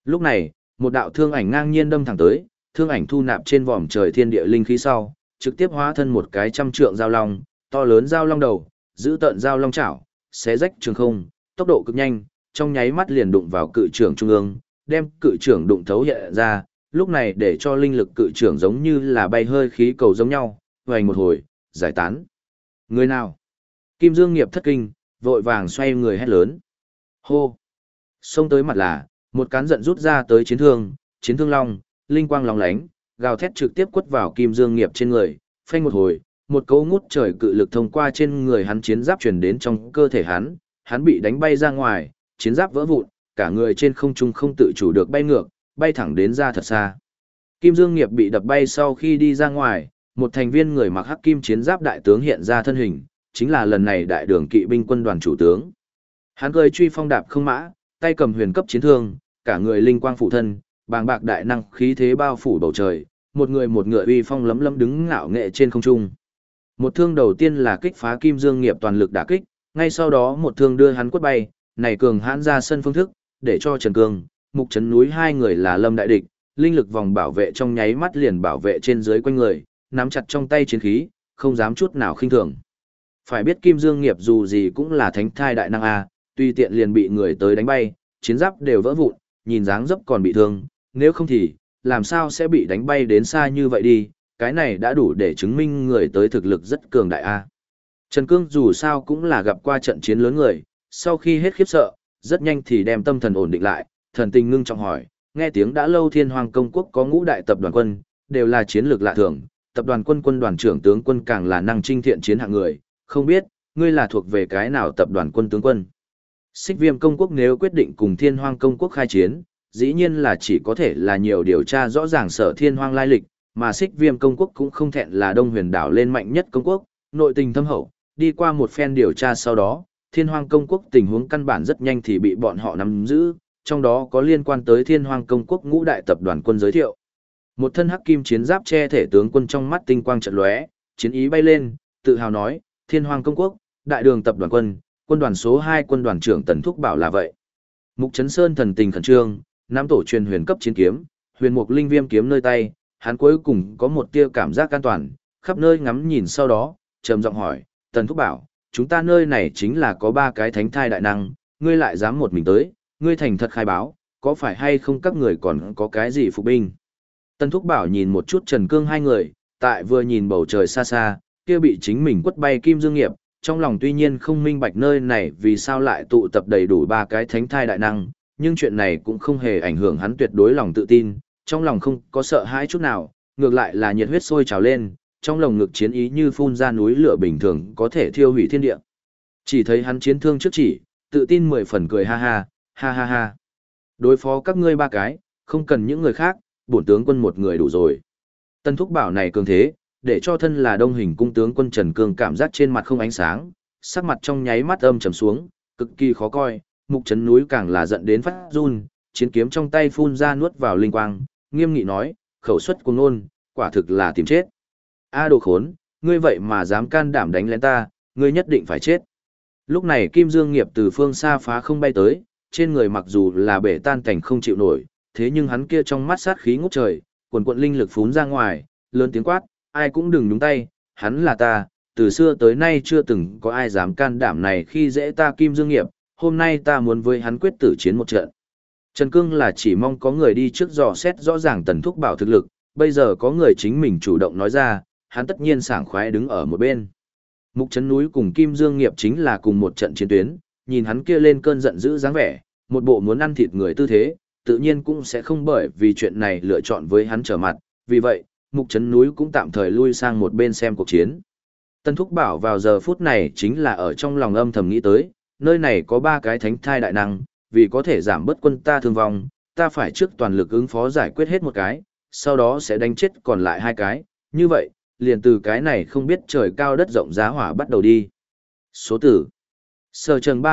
Lúc này, một đạo thương ảnh ngang nhiên đâm thẳng tới, thương ảnh thu nạp trên vòm trời thiên địa linh khí sau, trực tiếp hóa thân một cái trăm trượng giao long, to lớn giao long đầu, giữ tợn giao long chảo, xé rách trường không, tốc độ cực nhanh, trong nháy mắt liền đụng vào cự trưởng trung ương, đem cự trưởng đụng thấu hiện ra, lúc này để cho linh lực cự trưởng giống như là bay hơi khí cầu giống nhau, vành một hồi, giải tán. Người nào? Kim Dương Nghiệp thất kinh, vội vàng xoay người hét lớn. Hô! Xông tới mặt là, một cán giận rút ra tới chiến thương long, linh quang lóng lánh, gào thét trực tiếp quất vào Kim Dương Nghiệp trên người, phanh một hồi, một cỗ ngút trời cự lực thông qua trên người hắn chiến giáp truyền đến trong cơ thể hắn bị đánh bay ra ngoài, chiến giáp vỡ vụn, cả người trên không trung không tự chủ được bay ngược, bay thẳng đến ra thật xa. Kim Dương Nghiệp bị đập bay sau khi đi ra ngoài, một thành viên người mặc hắc kim chiến giáp đại tướng hiện ra thân hình, chính là lần này đại đường kỵ binh quân đoàn chủ tướng. Hắn cười truy phong đạp không mã, tay cầm huyền cấp chiến thương, cả người linh quang phủ thân, bàng bạc đại năng khí thế bao phủ bầu trời, một người một ngựa uy phong lấm lấm đứng ngạo nghệ trên không trung. Một thương đầu tiên là kích phá Kim Dương Nghiệp toàn lực đả kích, ngay sau đó một thương đưa hắn quất bay, này cường hãn ra sân phương thức, để cho Trần Cương, Mục Trấn Núi hai người là lâm đại địch, linh lực vòng bảo vệ trong nháy mắt liền bảo vệ trên dưới quanh người, nắm chặt trong tay chiến khí, không dám chút nào khinh thường. Phải biết Kim Dương Nghiệp dù gì cũng là thánh thai đại năng a, tuy tiện liền bị người tới đánh bay, chiến giáp đều vỡ vụn, nhìn dáng dấp còn bị thương, nếu không thì làm sao sẽ bị đánh bay đến xa như vậy đi, cái này đã đủ để chứng minh người tới thực lực rất cường đại a. Trần Cương dù sao cũng là gặp qua trận chiến lớn người, sau khi hết khiếp sợ, rất nhanh thì đem tâm thần ổn định lại, thần tình ngưng trọng hỏi, nghe tiếng đã lâu Thiên Hoàng Công Quốc có ngũ đại tập đoàn quân, đều là chiến lược lạ thường, tập đoàn quân quân đoàn trưởng tướng quân càng là năng trinh thiện chiến hạng người, không biết, ngươi là thuộc về cái nào tập đoàn quân tướng quân? Xích Viêm Công Quốc nếu quyết định cùng Thiên Hoàng Công Quốc khai chiến, dĩ nhiên là chỉ có thể là nhiều điều tra rõ ràng Sở Thiên Hoàng lai lịch, mà Xích Viêm Công Quốc cũng không thẹn là Đông Huyền đảo lên mạnh nhất công quốc, nội tình thâm hậu, đi qua một phen điều tra sau đó, Thiên Hoàng Công Quốc tình huống căn bản rất nhanh thì bị bọn họ nắm giữ, trong đó có liên quan tới Thiên Hoàng Công Quốc ngũ đại tập đoàn quân giới thiệu. Một thân hắc kim chiến giáp che thể tướng quân trong mắt tinh quang chợt lóe, chiến ý bay lên, tự hào nói, Thiên Hoàng Công Quốc, đại đường tập đoàn quân, quân đoàn số 2 quân đoàn trưởng Tần Thúc bảo là vậy. Mục Trấn Sơn thần tình khẩn trương, nam tổ truyền huyền cấp chiến kiếm, huyền mục linh viêm kiếm nơi tay, hắn cuối cùng có một tia cảm giác an toàn, khắp nơi ngắm nhìn sau đó, trầm giọng hỏi, Tần Thúc bảo, chúng ta nơi này chính là có 3 cái thánh thai đại năng, ngươi lại dám một mình tới, ngươi thành thật khai báo, có phải hay không các người còn có cái gì phục binh? Tần Thúc bảo nhìn một chút Trần Cương hai người, tại vừa nhìn bầu trời xa xa, kia bị chính mình quất bay Kim Dương Nghiệp, trong lòng tuy nhiên không minh bạch nơi này vì sao lại tụ tập đầy đủ 3 cái thánh thai đại năng, nhưng chuyện này cũng không hề ảnh hưởng hắn tuyệt đối lòng tự tin, trong lòng không có sợ hãi chút nào, ngược lại là nhiệt huyết sôi trào lên, trong lồng ngực chiến ý như phun ra núi lửa bình thường có thể thiêu hủy thiên địa. Chỉ thấy hắn chiến thương trước chỉ, tự tin 10 phần cười ha ha, ha ha ha. Đối phó các ngươi 3 cái, không cần những người khác, bổn tướng quân một người đủ rồi. Tân Thúc bảo này cường thế, để cho thân là Đông Hình cung tướng quân Trần Cương cảm giác trên mặt không ánh sáng, sắc mặt trong nháy mắt âm trầm xuống, cực kỳ khó coi, Mục Trấn Núi càng là giận đến phát run, chiến kiếm trong tay phun ra nuốt vào linh quang, nghiêm nghị nói, khẩu suất cuồng ngôn, quả thực là tìm chết. A đồ khốn, ngươi vậy mà dám can đảm đánh lén ta, ngươi nhất định phải chết. Lúc này Kim Dương Nghiệp từ phương xa phá không bay tới, trên người mặc dù là bể tan cảnh không chịu nổi, thế nhưng hắn kia trong mắt sát khí ngút trời, quần quận linh lực phún ra ngoài, lớn tiếng quát, ai cũng đừng nhúng tay, hắn là ta, từ xưa tới nay chưa từng có ai dám can đảm này khi dễ ta Kim Dương Nghiệp, hôm nay ta muốn với hắn quyết tử chiến một trận. Trần Cương là chỉ mong có người đi trước dò xét rõ ràng Tần Thúc bảo thực lực, bây giờ có người chính mình chủ động nói ra, hắn tất nhiên sảng khoái đứng ở một bên. Mục Trấn Núi cùng Kim Dương Nghiệp chính là cùng một trận chiến tuyến, nhìn hắn kia lên cơn giận dữ dáng vẻ, một bộ muốn ăn thịt người tư thế, tự nhiên cũng sẽ không bởi vì chuyện này lựa chọn với hắn trở mặt, vì vậy, Mục Trấn Núi cũng tạm thời lui sang một bên xem cuộc chiến. Tần Thúc bảo vào giờ phút này chính là ở trong lòng âm thầm nghĩ tới, nơi này có 3 cái thánh thai đại năng, vì có thể giảm bớt quân ta thương vong, ta phải trước toàn lực ứng phó giải quyết hết một cái, sau đó sẽ đánh chết còn lại 2 cái, như vậy, liền từ cái này không biết trời cao đất rộng giá hỏa bắt đầu đi. Số tử Sở Trần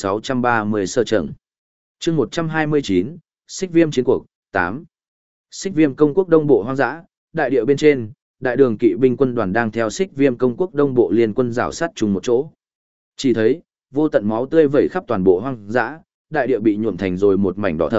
3630 Sở Trần chương 129, Xích Viêm chiến cuộc, 8. Xích Viêm công quốc đông bộ hoang dã, đại địa bên trên, đại đường kỵ binh quân đoàn đang theo Xích Viêm công quốc đông bộ liên quân rào sát chung một chỗ. Chỉ thấy, vô tận máu tươi vẩy khắp toàn bộ hoang dã, đại địa bị nhuộm thành rồi một mảnh đỏ thẫm,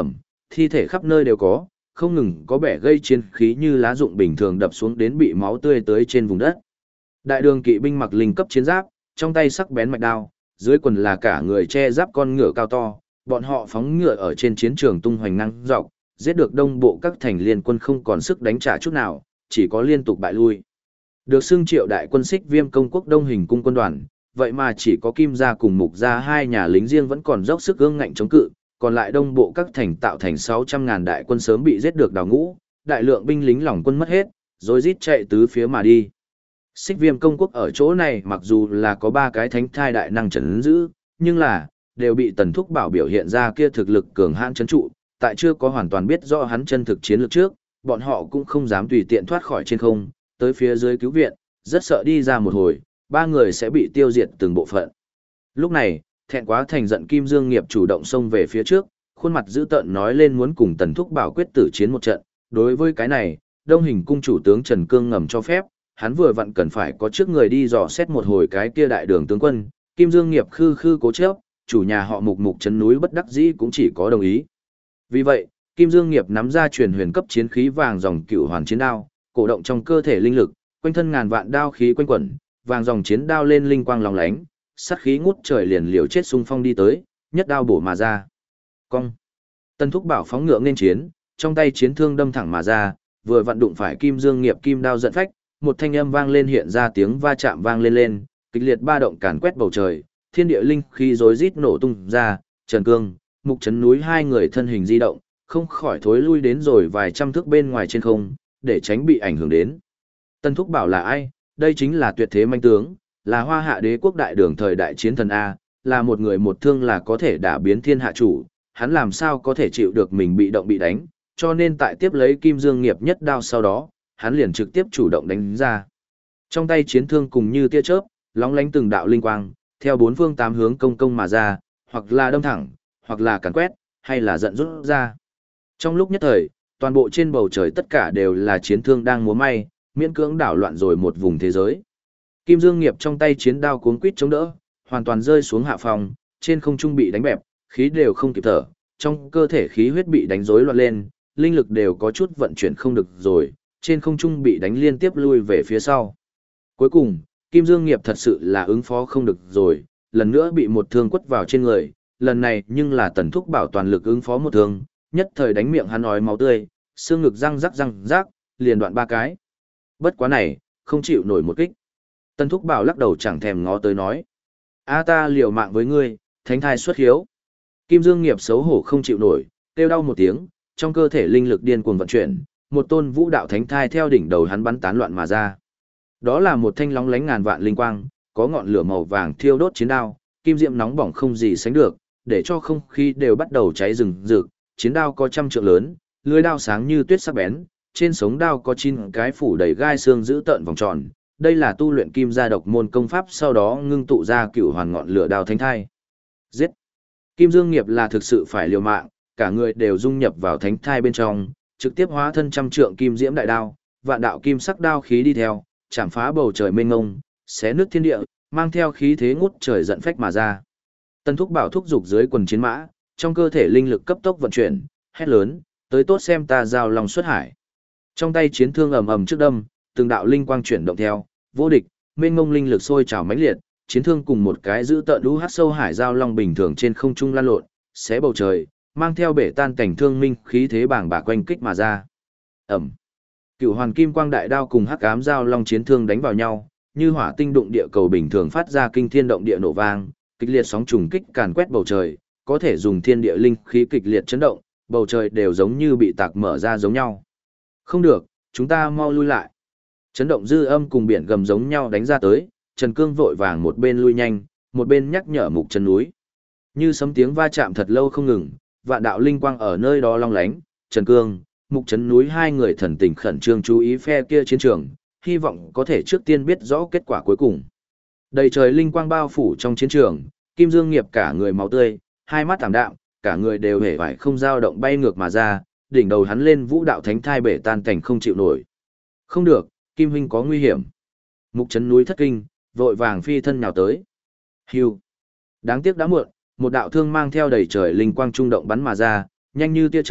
thi thể khắp nơi đều có, không ngừng có bẻ gây chiến khí như lá rụng bình thường đập xuống đến bị máu tươi tới trên vùng đất. Đại đường kỵ binh mặc linh cấp chiến giáp, trong tay sắc bén mạch đao, dưới quần là cả người che giáp con ngựa cao to, bọn họ phóng ngựa ở trên chiến trường tung hoành năng dọc, giết được đông bộ các thành liên quân không còn sức đánh trả chút nào, chỉ có liên tục bại lui. Được xưng Triệu đại quân Xích Viêm công quốc Đông Hình cung quân đoàn, vậy mà chỉ có Kim gia cùng Mục gia hai nhà lính riêng vẫn còn dốc sức ương ngạnh chống cự, còn lại đông bộ các thành tạo thành 600.000 đại quân sớm bị giết được đào ngũ, đại lượng binh lính lòng quân mất hết, rồi rít chạy tứ phía mà đi. Xích Viêm công quốc ở chỗ này mặc dù là có 3 cái thánh thai đại năng trấn giữ, nhưng là đều bị Tần Thúc Bảo biểu hiện ra kia thực lực cường hãn trấn trụ, tại chưa có hoàn toàn biết rõ hắn chân thực chiến lược trước, bọn họ cũng không dám tùy tiện thoát khỏi trên không, tới phía dưới cứu viện, rất sợ đi ra một hồi, 3 người sẽ bị tiêu diệt từng bộ phận. Lúc này, thẹn quá thành giận Kim Dương Nghiệp chủ động xông về phía trước, khuôn mặt dữ tợn nói lên muốn cùng Tần Thúc Bảo quyết tử chiến một trận. Đối với cái này, Đông Hình cung chủ tướng Trần Cương ngầm cho phép, hắn vừa vặn cần phải có trước người đi dò xét một hồi cái kia đại đường tướng quân, Kim Dương Nghiệp khư khư cố chấp, chủ nhà họ Mục Mục trấn núi bất đắc dĩ cũng chỉ có đồng ý. Vì vậy, Kim Dương Nghiệp nắm ra truyền huyền cấp chiến khí vàng dòng cựu hoàn chiến đao, cổ động trong cơ thể linh lực, quanh thân ngàn vạn đao khí quanh quẩn, vàng dòng chiến đao lên linh quang lóng lánh, sát khí ngút trời liền liều chết xung phong đi tới, nhất đao bổ mà ra. Cong. Tần Thúc Bảo phóng ngựa nên chiến, trong tay chiến thương đâm thẳng mà ra, vừa vặn đụng phải Kim Dương Nghiệp kim đao giận phách, một thanh âm vang lên hiện ra tiếng va chạm vang lên lên, kịch liệt ba động càn quét bầu trời, thiên địa linh khí rối rít nổ tung ra, Trần Cương, Mục Trấn núi hai người thân hình di động, không khỏi thối lui đến rồi vài trăm thước bên ngoài trên không, để tránh bị ảnh hưởng đến. Tần Thúc Bảo là ai? Đây chính là tuyệt thế manh tướng, là Hoa Hạ Đế quốc đại đường thời đại chiến thần A, là một người một thương là có thể đả biến thiên hạ chủ, hắn làm sao có thể chịu được mình bị động bị đánh, cho nên tại tiếp lấy Kim Dương Nghiệp nhất đao sau đó, hắn liền trực tiếp chủ động đánh ra. Trong tay chiến thương cùng như tia chớp, lóng lánh từng đạo linh quang, theo bốn phương tám hướng công công mà ra, hoặc là đâm thẳng, hoặc là càn quét, hay là giận rút ra. Trong lúc nhất thời, toàn bộ trên bầu trời tất cả đều là chiến thương đang múa may, miễn cưỡng đảo loạn rồi một vùng thế giới. Kim Dương Nghiệp trong tay chiến đao cuống quýt chống đỡ, hoàn toàn rơi xuống hạ phòng, trên không trung bị đánh bẹp, khí đều không kịp thở, trong cơ thể khí huyết bị đánh rối loạn lên, linh lực đều có chút vận chuyển không được rồi, trên không trung bị đánh liên tiếp lui về phía sau. Cuối cùng, Kim Dương Nghiệp thật sự là ứng phó không được rồi, lần nữa bị một thương quất vào trên người, lần này nhưng là Tần Thúc Bảo toàn lực ứng phó một thương, nhất thời đánh miệng hắn ói máu tươi, xương ngực răng rắc, liền đoạn 3 cái. Bất quá này, không chịu nổi một kích. Tần Thúc Bảo lắc đầu chẳng thèm ngó tới nói. A ta liều mạng với ngươi, thánh thai xuất hiếu. Kim Dương Nghiệp xấu hổ không chịu nổi, kêu đau một tiếng, trong cơ thể linh lực điên cuồng vận chuyển, một tôn vũ đạo thánh thai theo đỉnh đầu hắn bắn tán loạn mà ra. Đó là một thanh lóng lánh ngàn vạn linh quang, có ngọn lửa màu vàng thiêu đốt chiến đao, kim diệm nóng bỏng không gì sánh được, để cho không khí đều bắt đầu cháy rừng rực, chiến đao có 100 trượng lớn, lưỡi đao sáng như tuyết sắc bén, trên sống đao có 9 cái phủ đầy gai xương giữ tợn vòng tròn. Đây là tu luyện kim gia độc môn công pháp sau đó ngưng tụ ra cựu hoàn ngọn lửa đao thánh thai. Giết! Kim Dương Nghiệp là thực sự phải liều mạng, cả người đều dung nhập vào thánh thai bên trong, trực tiếp hóa thân 100 trượng kim diễm đại đao, vạn đạo kim sắc đao khí đi theo, chạm phá bầu trời mênh mông, xé nước thiên địa, mang theo khí thế ngút trời giận phách mà ra. Tần Thúc Bảo thúc dục dưới quần chiến mã, trong cơ thể linh lực cấp tốc vận chuyển, hét lớn, tới tốt xem ta giao long xuất hải. Trong tay chiến thương ầm ầm trước đâm, từng đạo linh quang chuyển động theo, vô địch, mênh mông linh lực sôi trào mãnh liệt, chiến thương cùng một cái giữ tợn đu hắc sâu hải giao long bình thường trên không trung lan lộn, xé bầu trời, mang theo bể tan cảnh thương minh khí thế bàng bạc quanh kích mà ra. Ầm. Cửu hoàn kim quang đại đao cùng hắc ám giao long chiến thương đánh vào nhau, như hỏa tinh đụng địa cầu bình thường phát ra kinh thiên động địa nổ vang, kịch liệt sóng trùng kích càn quét bầu trời, có thể dùng thiên địa linh khí kịch liệt chấn động, bầu trời đều giống như bị tạc mở ra giống nhau. Không được, chúng ta mau lui lại. Chấn động dư âm cùng biển gầm giống nhau đánh ra tới, Trần Cương vội vàng một bên lui nhanh, một bên nhắc nhở Mục Trấn núi. Như sấm tiếng va chạm thật lâu không ngừng, vạn đạo linh quang ở nơi đó long lánh, Trần Cương, Mục Trấn núi hai người thần tình khẩn trương chú ý phe kia chiến trường, hy vọng có thể trước tiên biết rõ kết quả cuối cùng. Đầy trời linh quang bao phủ trong chiến trường, Kim Dương Nghiệp cả người máu tươi, hai mắt ảm đạm, cả người đều hề vải không dao động bay ngược mà ra, đỉnh đầu hắn lên vũ đạo thánh thai bể tan cảnh không chịu nổi. Không được, Kim huynh có nguy hiểm. Mục Trấn núi thất kinh, vội vàng phi thân nhào tới. Hưu. Đáng tiếc đã muộn, một đạo thương mang theo đầy trời linh quang trung động bắn mà ra, nhanh như tia chớp,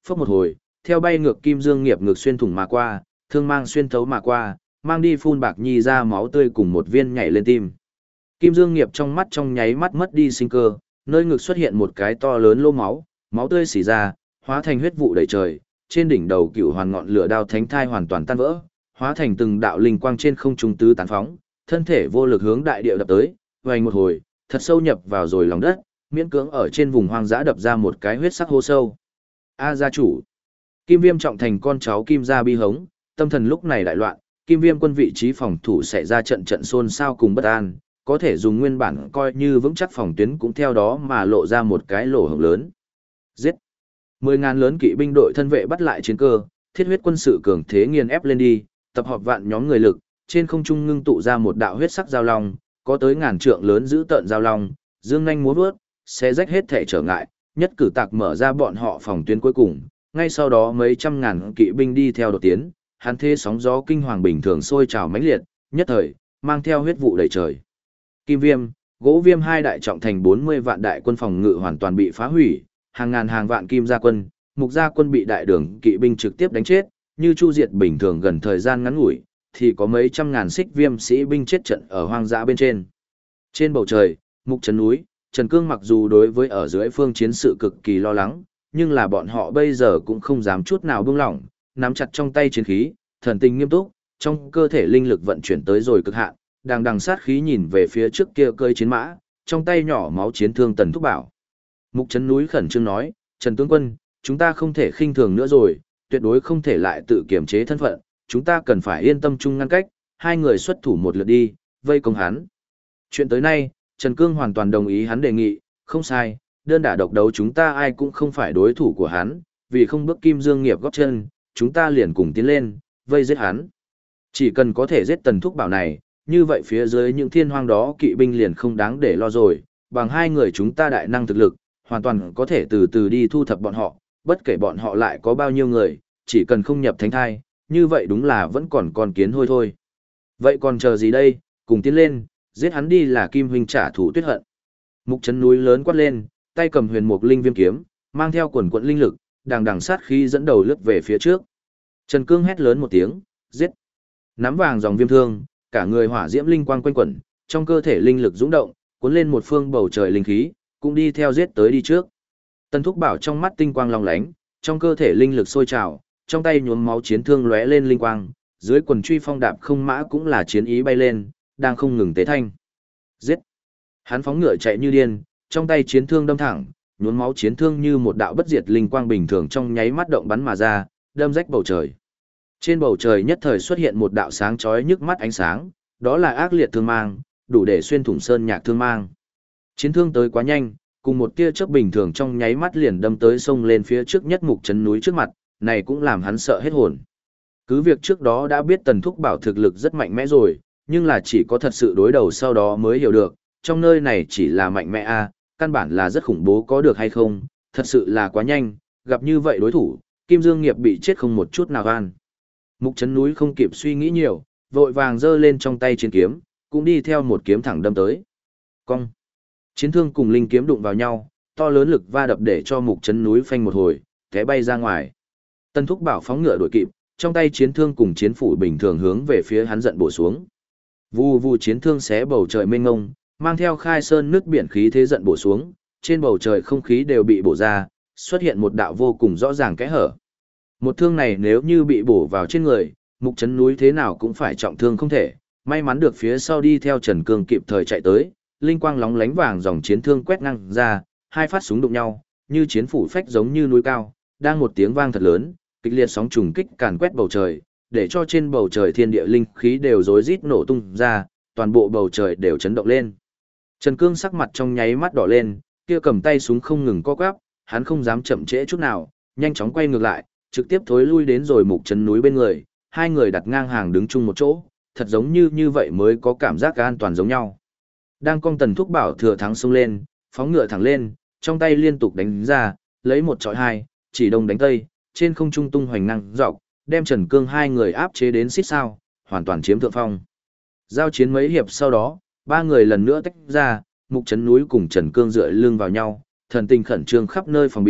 phốc một hồi, theo bay ngược Kim Dương Nghiệp ngược xuyên thủng mà qua, thương mang xuyên thấu mà qua, mang đi phun bạc nhi ra máu tươi cùng một viên nhảy lên tim. Kim Dương Nghiệp trong mắt trong nháy mắt mất đi sinh cơ, nơi ngực xuất hiện một cái to lớn lỗ máu, máu tươi xỉ ra, hóa thành huyết vụ đầy trời, trên đỉnh đầu cựu hoàn ngọn lửa đao thánh thai hoàn toàn tan vỡ, hóa thành từng đạo linh quang trên không trung tứ tán phóng, thân thể vô lực hướng đại địa đập tới, vành một hồi, thật sâu nhập vào rồi lòng đất, miễn cưỡng ở trên vùng hoang dã đập ra một cái huyết sắc hố sâu. A gia chủ. Kim Viêm trọng thành con cháu Kim gia bi hống, tâm thần lúc này đại loạn, Kim Viêm quân vị trí phòng thủ sẽ ra trận trận xôn xao cùng bất an, có thể dùng nguyên bản coi như vững chắc phòng tuyến cũng theo đó mà lộ ra một cái lỗ hổng lớn. Giết! 10.000 lớn kỵ binh đội thân vệ bắt lại chiến cơ, thiết huyết quân sự cường thế nghiền ép lên đi, tập hợp vạn nhóm người lực, trên không trung ngưng tụ ra một đạo huyết sắc giao long, có tới ngàn trượng lớn giữ tợn giao long, dương nhanh múa vớt, xé rách hết thể trở ngại, nhất cử tạc mở ra bọn họ phòng tuyến cuối cùng, ngay sau đó mấy trăm ngàn kỵ binh đi theo đột tiến, hắn thế sóng gió kinh hoàng bình thường sôi trào mãnh liệt, nhất thời mang theo huyết vụ đầy trời. Kim Viêm, Gỗ Viêm hai đại trọng thành 40 vạn đại quân phòng ngự hoàn toàn bị phá hủy, hàng ngàn hàng vạn Kim gia quân, Mục gia quân bị đại đường kỵ binh trực tiếp đánh chết, như chu diệt bình thường gần thời gian ngắn ngủi, thì có mấy trăm ngàn xích Viêm sĩ binh chết trận ở hoang dã bên trên. Trên bầu trời, Mục trấn núi, Trần Cương mặc dù đối với ở dưới phương chiến sự cực kỳ lo lắng, nhưng là bọn họ bây giờ cũng không dám chút nào buông lỏng, nắm chặt trong tay chiến khí, thần tình nghiêm túc, trong cơ thể linh lực vận chuyển tới rồi cực hạn, đang đằng sát khí nhìn về phía trước kia cơi chiến mã, trong tay nhỏ máu chiến thương Tần Thúc Bảo. Mục trấn núi khẩn trương nói, Trần tướng quân, chúng ta không thể khinh thường nữa rồi, tuyệt đối không thể lại tự kiểm chế thân phận, chúng ta cần phải yên tâm chung ngăn cách, hai người xuất thủ một lượt đi, vây công hắn. Chuyện tới nay, Trần Cương hoàn toàn đồng ý hắn đề nghị, không sai, đơn đả độc đấu chúng ta ai cũng không phải đối thủ của hắn, vì không bước Kim Dương Nghiệp góp chân, chúng ta liền cùng tiến lên, vây giết hắn. Chỉ cần có thể giết Tần Thúc Bảo này, như vậy phía dưới những thiên hoang đó kỵ binh liền không đáng để lo rồi, bằng hai người chúng ta đại năng thực lực, hoàn toàn có thể từ từ đi thu thập bọn họ, bất kể bọn họ lại có bao nhiêu người, chỉ cần không nhập thánh thai, như vậy đúng là vẫn còn con kiến hôi thôi. Vậy còn chờ gì đây, cùng tiến lên, giết hắn đi là Kim huynh trả thù tuyết hận. Mục trấn núi lớn quát lên, tay cầm huyền mục linh viêm kiếm, mang theo quần quận linh lực, đằng đằng sát khí dẫn đầu lướt về phía trước. Trần Cương hét lớn một tiếng, giết. Nắm vàng dòng viêm thương, cả người hỏa diễm linh quang quanh quẩn, trong cơ thể linh lực dũng động, cuốn lên một phương bầu trời linh khí, cũng đi theo giết tới đi trước. Tần Thúc Bảo trong mắt tinh quang long lánh, trong cơ thể linh lực sôi trào, trong tay nhuốm máu chiến thương lóe lên linh quang, dưới quần truy phong đạp không mã cũng là chiến ý bay lên, đang không ngừng tế thanh. Giết! Hắn phóng ngựa chạy như điên, trong tay chiến thương đâm thẳng, nhuốm máu chiến thương như một đạo bất diệt linh quang bình thường trong nháy mắt động bắn mà ra, đâm rách bầu trời. Trên bầu trời nhất thời xuất hiện một đạo sáng chói nhức mắt ánh sáng, đó là ác liệt thương mang, đủ để xuyên thủng sơn nhạc thương mang. Chiến thương tới quá nhanh, cùng một tia chớp bình thường trong nháy mắt liền đâm tới sông lên phía trước nhất Mục trấn núi trước mặt, này cũng làm hắn sợ hết hồn. Cứ việc trước đó đã biết Tần Thúc Bảo thực lực rất mạnh mẽ rồi, nhưng là chỉ có thật sự đối đầu sau đó mới hiểu được, trong nơi này chỉ là mạnh mẽ a, căn bản là rất khủng bố có được hay không, thật sự là quá nhanh, gặp như vậy đối thủ, Kim Dương Nghiệp bị chết không một chút nào gan. Mục trấn núi không kịp suy nghĩ nhiều, vội vàng giơ lên trong tay chiến kiếm, cũng đi theo một kiếm thẳng đâm tới. Cong. Chiến thương cùng linh kiếm đụng vào nhau, to lớn lực va đập để cho Mục trấn núi phanh một hồi, té bay ra ngoài. Tần Thúc Bảo phóng ngựa đuổi kịp, trong tay chiến thương cùng chiến phủ bình thường hướng về phía hắn giận bổ xuống. Vù vù chiến thương xé bầu trời mênh mông, mang theo khai sơn nước biển khí thế giận bổ xuống, trên bầu trời không khí đều bị bổ ra, xuất hiện một đạo vô cùng rõ ràng kẽ hở. Một thương này nếu như bị bổ vào trên người, Mục trấn núi thế nào cũng phải trọng thương không thể, may mắn được phía sau đi theo Trần Cương kịp thời chạy tới, linh quang lóng lánh vàng dòng chiến thương quét ngang ra, hai phát súng đụng nhau, như chiến phủ phách giống như núi cao, đang một tiếng vang thật lớn, kịch liệt sóng trùng kích càn quét bầu trời, để cho trên bầu trời thiên địa linh khí đều rối rít nổ tung ra, toàn bộ bầu trời đều chấn động lên. Trần Cương sắc mặt trong nháy mắt đỏ lên, kia cầm tay súng không ngừng co quắp, hắn không dám chậm trễ chút nào, nhanh chóng quay ngược lại, trực tiếp thối lui đến rồi Mục trấn núi bên người, hai người đặt ngang hàng đứng chung một chỗ, thật giống như vậy mới có cảm giác an toàn giống nhau. Đang cong Tần Thúc Bảo thừa thắng xông lên, phóng ngựa thẳng lên, trong tay liên tục đánh ra, lấy một chọi hai, chỉ đông đánh tây, trên không trung tung hoành năng dọc, đem Trần Cương hai người áp chế đến xít sao, hoàn toàn chiếm thượng phong. Giao chiến mấy hiệp sau đó, ba người lần nữa tách ra, Mục trấn núi cùng Trần Cương dựa lưng vào nhau, thần tình khẩn trương khắp nơi phòng bị,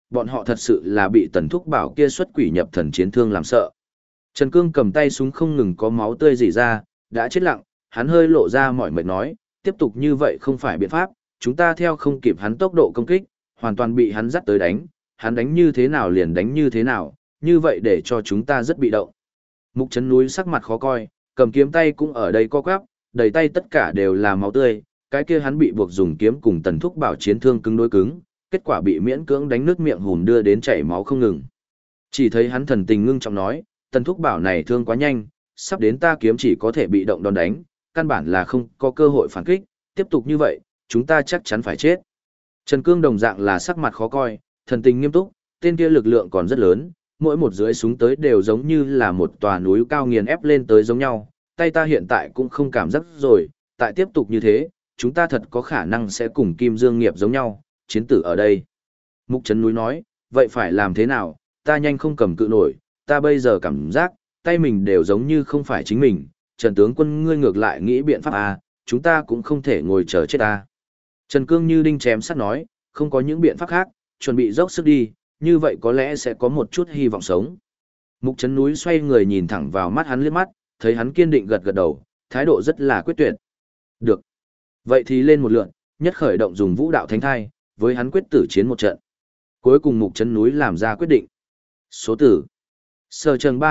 bọn họ thật sự là bị Tần Thúc Bảo kia xuất quỷ nhập thần chiến thương làm sợ. Trần Cương cầm tay súng không ngừng có máu tươi rỉ ra, đã chết lặng, hắn hơi lộ ra mỏi mệt nói, tiếp tục như vậy không phải biện pháp, chúng ta theo không kịp hắn tốc độ công kích, hoàn toàn bị hắn dắt tới đánh, hắn đánh như thế nào liền đánh như thế nào, như vậy để cho chúng ta rất bị động. Mục Trấn Núi sắc mặt khó coi, cầm kiếm tay cũng ở đây co quắp, đầy tay tất cả đều là máu tươi, cái kia hắn bị buộc dùng kiếm cùng Tần Thúc Bảo chiến thương cứng đối cứng, kết quả bị miễn cưỡng đánh nước miệng hùn đưa đến chảy máu không ngừng. Chỉ thấy hắn thần tình ngưng trọng nói, Tần Thúc Bảo này thương quá nhanh, sắp đến ta kiếm chỉ có thể bị động đòn đánh, căn bản là không có cơ hội phản kích, tiếp tục như vậy, chúng ta chắc chắn phải chết. Trần Cương đồng dạng là sắc mặt khó coi, thần tình nghiêm túc, tên kia lực lượng còn rất lớn, mỗi một rưỡi súng tới đều giống như là một tòa núi cao nghiền ép lên tới giống nhau, tay ta hiện tại cũng không cảm giác rồi, tại tiếp tục như thế, chúng ta thật có khả năng sẽ cùng Kim Dương Nghiệp giống nhau, chiến tử ở đây. Mục Trấn Núi nói, vậy phải làm thế nào, ta nhanh không cầm cự nổi, ta bây giờ cảm giác, tay mình đều giống như không phải chính mình, Trần tướng quân ngươi ngược lại nghĩ biện pháp à, chúng ta cũng không thể ngồi chờ chết ta. Trần Cương như đinh chém sắt nói, không có những biện pháp khác, chuẩn bị dốc sức đi, như vậy có lẽ sẽ có một chút hy vọng sống. Mục Trấn Núi xoay người nhìn thẳng vào mắt hắn liếc mắt, thấy hắn kiên định gật gật đầu, thái độ rất là quyết tuyệt. Được. Vậy thì lên một lượn, nhất khởi động dùng vũ đạo thánh thai, với hắn quyết tử chiến một trận. Cuối cùng Mục Trấn Núi làm ra quyết định. Số tử. Sở trường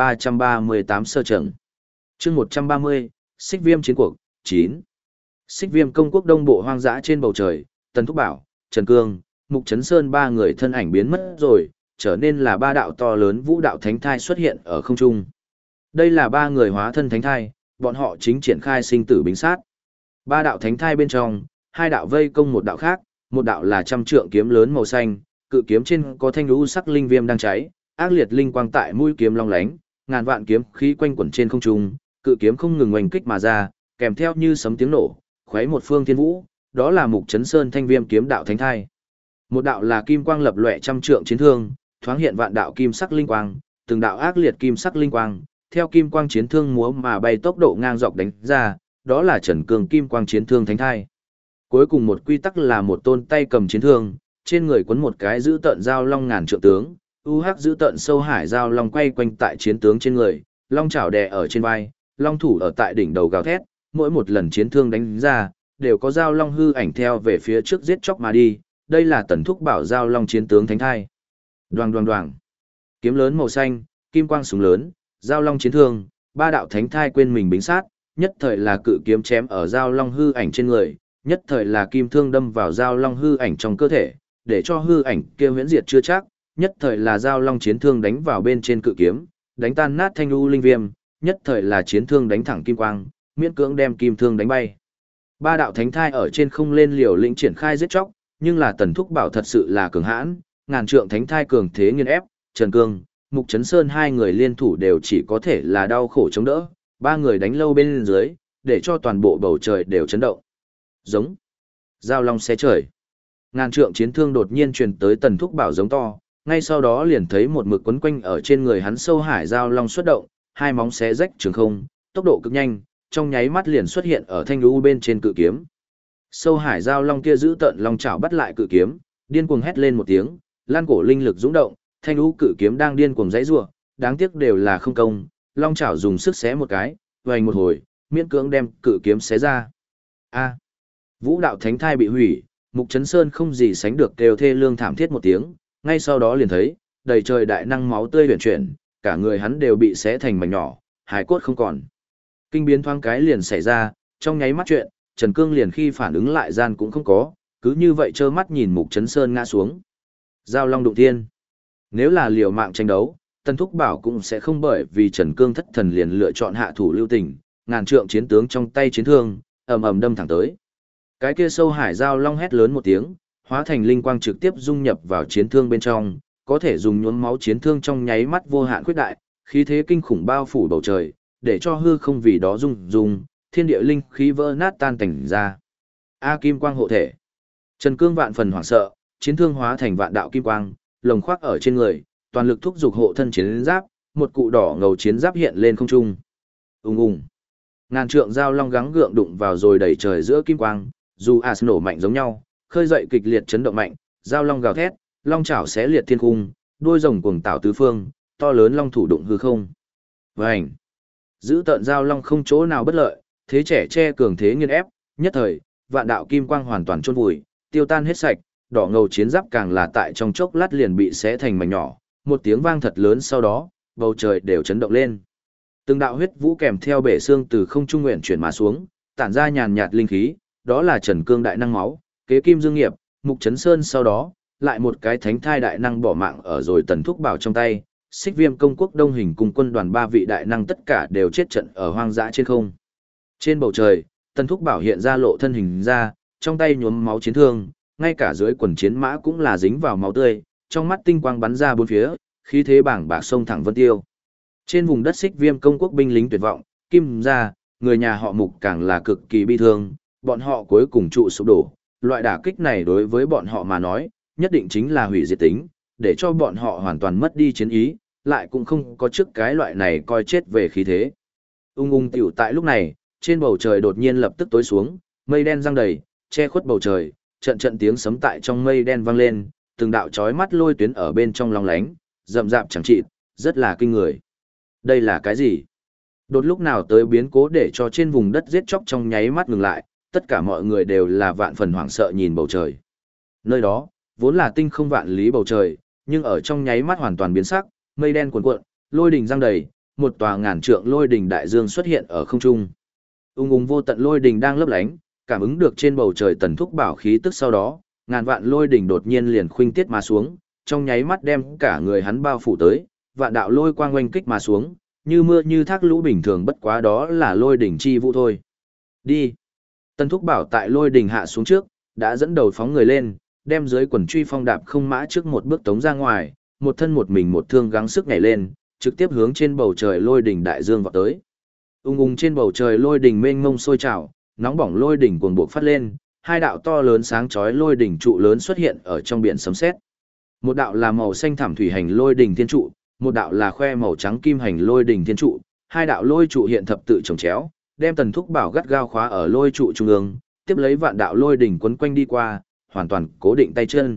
3338 sở trường. chương 130, Xích Viêm chiến cuộc, 9. Xích Viêm công quốc đông bộ hoang dã trên bầu trời, Tần Thúc Bảo, Trần Cương, Mục Trấn Sơn ba người thân ảnh biến mất rồi, trở nên là ba đạo to lớn vũ đạo thánh thai xuất hiện ở không trung. Đây là ba người hóa thân thánh thai, bọn họ chính triển khai sinh tử bính sát. Ba đạo thánh thai bên trong, hai đạo vây công một đạo khác, một đạo là trăm trượng kiếm lớn màu xanh, cự kiếm trên có thanh lũ sắc linh viêm đang cháy, ác liệt linh quang tại mũi kiếm long lánh, ngàn vạn kiếm khí quanh quẩn trên không trung, cự kiếm không ngừng oanh kích mà ra, kèm theo như sấm tiếng nổ, khuấy một phương thiên vũ, đó là Mục Trấn Sơn thanh viêm kiếm đạo thánh thai. Một đạo là kim quang lập lòe trăm trượng chiến thương, thoáng hiện vạn đạo kim sắc linh quang, từng đạo ác liệt kim sắc linh quang, theo kim quang chiến thương múa mà bay tốc độ ngang dọc đánh ra, đó là Trần Cương kim quang chiến thương thánh thai. Cuối cùng một quy tắc là một tôn tay cầm chiến thương, trên người quấn một cái giữ tợn dao long ngàn trượng tướng, UH giữ tợn sâu hải dao long quay quanh tại chiến tướng trên người, long chảo đè ở trên vai, long thủ ở tại đỉnh đầu gào thét, mỗi một lần chiến thương đánh ra, đều có dao long hư ảnh theo về phía trước giết chóc mà đi, đây là Tần Thúc Bảo dao long chiến tướng thánh thai. Đoàng đoàng đoàng. Kiếm lớn màu xanh, kim quang súng lớn, dao long chiến thương, ba đạo thánh thai quên mình bính sát, nhất thời là cự kiếm chém ở dao long hư ảnh trên người, nhất thời là kim thương đâm vào dao long hư ảnh trong cơ thể, để cho hư ảnh kia huyễn diệt chưa chắc, nhất thời là dao long chiến thương đánh vào bên trên cự kiếm, đánh tan nát thanh u linh viêm, nhất thời là chiến thương đánh thẳng kim quang, miễn cưỡng đem kim thương đánh bay. Ba đạo thánh thai ở trên không lên liều lĩnh triển khai giết chóc, nhưng là Tần Thúc Bảo thật sự là cường hãn, ngàn trượng thánh thai cường thế nghiền ép, Trần Cương, Mục Trấn Sơn hai người liên thủ đều chỉ có thể là đau khổ chống đỡ, ba người đánh lâu bên dưới, để cho toàn bộ bầu trời đều chấn động. Giống. Giao long xé trời. Ngàn trượng chiến thương đột nhiên truyền tới Tần Thúc Bảo giống to, ngay sau đó liền thấy một mực quấn quanh ở trên người hắn sâu hải giao long xuất động, hai móng xé rách trường không, tốc độ cực nhanh, trong nháy mắt liền xuất hiện ở thanh lũ bên trên cự kiếm. Sâu hải giao long kia giữ tận long chảo bắt lại cự kiếm, điên cuồng hét lên một tiếng, lan cổ linh lực dũng động, thanh lũ cự kiếm đang điên cuồng giãy giụa, đáng tiếc đều là không công, long chảo dùng sức xé một cái, vành một hồi, miễn cưỡng đem cự kiếm xé ra. A. Vũ đạo thánh thai bị hủy, Mục Trấn Sơn không gì sánh được kêu thê lương thảm thiết một tiếng, ngay sau đó liền thấy, đầy trời đại năng máu tươi huyền chuyển, cả người hắn đều bị xé thành mảnh nhỏ, hài cốt không còn. Kinh biến thoáng cái liền xảy ra, trong nháy mắt chuyện, Trần Cương liền khi phản ứng lại gian cũng không có, cứ như vậy trơ mắt nhìn Mục Trấn Sơn ngã xuống. Giao long đụng thiên. Nếu là liều mạng tranh đấu, Tần Thúc Bảo cũng sẽ không bởi vì Trần Cương thất thần liền lựa chọn hạ thủ lưu tình, ngàn trượng chiến tướng trong tay chiến thương, ầm ầm đâm thẳng tới. Cái kia sâu hải giao long hét lớn một tiếng, hóa thành linh quang trực tiếp dung nhập vào chiến thương bên trong, có thể dùng nhuốm máu chiến thương trong nháy mắt vô hạn khuyết đại, khí thế kinh khủng bao phủ bầu trời, để cho hư không vì đó rung rung, thiên địa linh khí vỡ nát tan tành ra. A kim quang hộ thể. Trần Cương vạn phần hoảng sợ, chiến thương hóa thành vạn đạo kim quang, lồng khoác ở trên người, toàn lực thúc giục hộ thân chiến giáp, một cụ đỏ ngầu chiến giáp hiện lên không trung. Ùng ùng. Ngàn trượng giao long gắng gượng đụng vào rồi đẩy trời giữa kim quang, dù as nổ mạnh giống nhau, khơi dậy kịch liệt chấn động mạnh, giao long gào thét, long chảo xé liệt thiên cung, đuôi rồng cuồng tảo tứ phương, to lớn long thủ đụng hư không. Vành. Giữ tợn giao long không chỗ nào bất lợi, thế trẻ che cường thế nghiên ép, nhất thời, vạn đạo kim quang hoàn toàn chôn vùi, tiêu tan hết sạch, đỏ ngầu chiến giáp càng là tại trong chốc lát liền bị xé thành mảnh nhỏ, một tiếng vang thật lớn sau đó, bầu trời đều chấn động lên. Từng đạo huyết vũ kèm theo bể xương từ không trung nguyện chuyển mà xuống, tản ra nhàn nhạt linh khí, đó là Trần Cương đại năng máu, kế kim dương nghiệp, Mục Chấn Sơn sau đó, lại một cái thánh thai đại năng bỏ mạng ở rồi Tần Thúc Bảo trong tay, Xích Viêm công quốc Đông Hình cùng quân đoàn 3 vị đại năng tất cả đều chết trận ở hoang dã trên không. Trên bầu trời, Tần Thúc Bảo hiện ra lộ thân hình ra, trong tay nhuốm máu chiến thương, ngay cả dưới quần chiến mã cũng là dính vào máu tươi, trong mắt tinh quang bắn ra bốn phía, khí thế bảng bạc sông thẳng vân tiêu. Trên vùng đất Xích Viêm công quốc binh lính tuyệt vọng, Kim gia, người nhà họ Mục càng là cực kỳ bi thương, bọn họ cuối cùng trụ sụp đổ, loại đả kích này đối với bọn họ mà nói, nhất định chính là hủy diệt tính, để cho bọn họ hoàn toàn mất đi chiến ý, lại cũng không có trước cái loại này coi chết về khí thế. Tiểu tại lúc này, trên bầu trời đột nhiên lập tức tối xuống, mây đen giăng đầy, che khuất bầu trời, trận trận tiếng sấm tại trong mây đen vang lên, từng đạo chói mắt lôi tuyến ở bên trong long lánh, rậm rạp chẳng chịt, rất là kinh người. Đây là cái gì? Đột lúc nào tới biến cố để cho trên vùng đất giết chóc trong nháy mắt ngừng lại, tất cả mọi người đều là vạn phần hoảng sợ nhìn bầu trời. Nơi đó, vốn là tinh không vạn lý bầu trời, nhưng ở trong nháy mắt hoàn toàn biến sắc, mây đen cuồn cuộn, lôi đỉnh giăng đầy, một tòa ngàn trượng lôi đỉnh đại dương xuất hiện ở không trung. Vô tận lôi đỉnh đang lấp lánh, cảm ứng được trên bầu trời Tần Thúc Bảo khí tức sau đó, ngàn vạn lôi đỉnh đột nhiên liền khuynh tiết mà xuống, trong nháy mắt đem cả người hắn bao phủ tới, vạn đạo lôi quang oanh kích mà xuống, như mưa như thác lũ bình thường, bất quá đó là lôi đỉnh chi vũ thôi. Đi. Tần Thúc Bảo tại lôi đỉnh hạ xuống trước, đã dẫn đầu phóng người lên, đem dưới quần truy phong đạp không mã trước một bước tống ra ngoài, một thân một mình một thương gắng sức nhảy lên, trực tiếp hướng trên bầu trời lôi đỉnh đại dương vọt tới. Trên bầu trời lôi đỉnh mênh mông sôi trào, nóng bỏng lôi đỉnh cuồn buộc phát lên, hai đạo to lớn sáng chói lôi đỉnh trụ lớn xuất hiện ở trong biển sấm sét. Một đạo là màu xanh thảm thủy hành lôi đỉnh thiên trụ, một đạo là khoe màu trắng kim hành lôi đỉnh thiên trụ, hai đạo lôi trụ hiện thập tự chồng chéo, đem Tần Thúc Bảo gắt gao khóa ở lôi trụ trung ương, tiếp lấy vạn đạo lôi đỉnh quấn quanh đi qua, hoàn toàn cố định tay chân.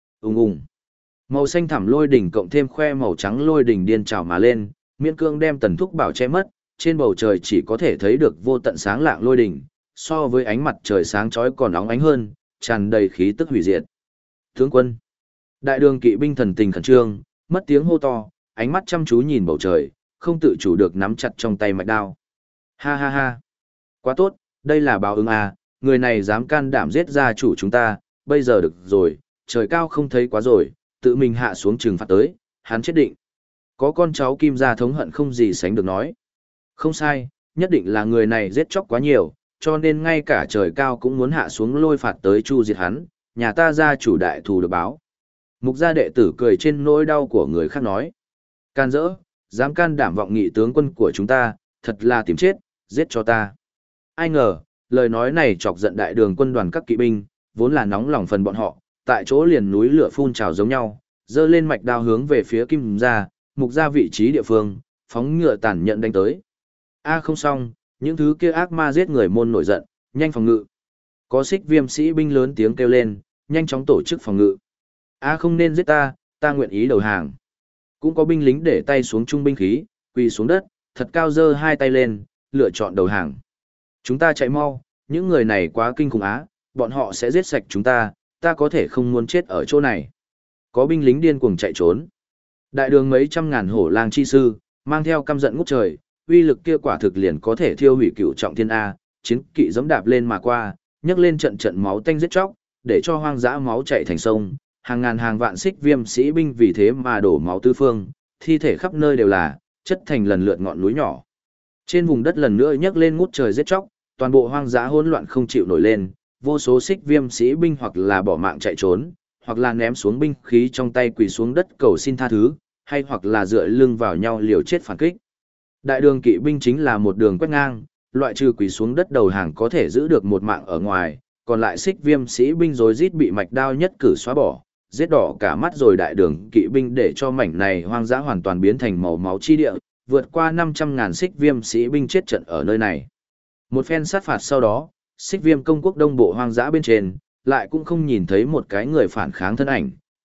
Màu xanh thẳm lôi đỉnh cộng thêm khoe màu trắng lôi đỉnh điên trào mà lên, miễn cương đem Tần Thúc Bảo che mất, trên bầu trời chỉ có thể thấy được vô tận sáng lạng lôi đỉnh, so với ánh mặt trời sáng chói còn óng ánh hơn, tràn đầy khí tức hủy diệt. Tướng quân, đại đường kỵ binh thần tình khẩn trương, mất tiếng hô to, ánh mắt chăm chú nhìn bầu trời, không tự chủ được nắm chặt trong tay mạch đao. Ha ha ha, quá tốt, đây là báo ứng à, người này dám can đảm giết gia chủ chúng ta, bây giờ được rồi, trời cao không thấy quá rồi, tự mình hạ xuống trừng phạt tới, hắn chết định. Có con cháu Kim gia thống hận không gì sánh được nói. Không sai, nhất định là người này giết chóc quá nhiều, cho nên ngay cả trời cao cũng muốn hạ xuống lôi phạt tới chu diệt hắn, nhà ta gia chủ đại thù được báo. Mục gia đệ tử cười trên nỗi đau của người khác nói. Can dỡ, dám can đảm vọng nghị tướng quân của chúng ta, thật là tìm chết, giết cho ta. Ai ngờ, lời nói này chọc giận đại đường quân đoàn các kỵ binh, vốn là nóng lòng phần bọn họ, tại chỗ liền núi lửa phun trào giống nhau, dơ lên mạch đao hướng về phía Kim gia, Mục gia vị trí địa phương, phóng ngựa tàn nhẫn đánh tới. Không xong, những thứ kia ác ma giết người môn nổi giận, nhanh phòng ngự. Có Xích Viêm sĩ binh lớn tiếng kêu lên, nhanh chóng tổ chức phòng ngự. Không nên giết ta, ta nguyện ý đầu hàng. Cũng có binh lính để tay xuống trung binh khí, quỳ xuống đất, thật cao giơ hai tay lên, lựa chọn đầu hàng. Chúng ta chạy mau, những người này quá kinh khủng bọn họ sẽ giết sạch chúng ta, ta có thể không muốn chết ở chỗ này. Có binh lính điên cuồng chạy trốn. Đại đường mấy trăm ngàn hổ lang chi sư, mang theo căm giận ngút trời, uy lực kia quả thực liền có thể thiêu hủy cửu trọng thiên A, chiến kỵ giẫm đạp lên mà qua, nhấc lên trận trận máu tanh giết chóc, để cho hoang dã máu chảy thành sông, hàng ngàn hàng vạn Xích Viêm sĩ binh vì thế mà đổ máu tứ phương, thi thể khắp nơi đều là, chất thành lần lượt ngọn núi nhỏ. Trên vùng đất lần nữa nhấc lên ngút trời giết chóc, toàn bộ hoang dã hỗn loạn không chịu nổi lên, vô số Xích Viêm sĩ binh hoặc là bỏ mạng chạy trốn, hoặc là ném xuống binh khí trong tay quỳ xuống đất cầu xin tha thứ, hay hoặc là dựa lưng vào nhau liều chết phản kích. Đại đường kỵ binh chính là một đường quét ngang, loại trừ quỳ xuống đất đầu hàng có thể giữ được một mạng ở ngoài, còn lại Xích Viêm sĩ binh rối rít bị mạch đao nhất cử xóa bỏ, giết đỏ cả mắt rồi đại đường kỵ binh để cho mảnh này hoang dã hoàn toàn biến thành màu máu chi địa, vượt qua 500.000 Xích Viêm sĩ binh chết trận ở nơi này. Một phen sát phạt sau đó, Xích Viêm công quốc đông bộ hoang dã bên trên, lại cũng không nhìn thấy một cái người phản kháng thân ảnh,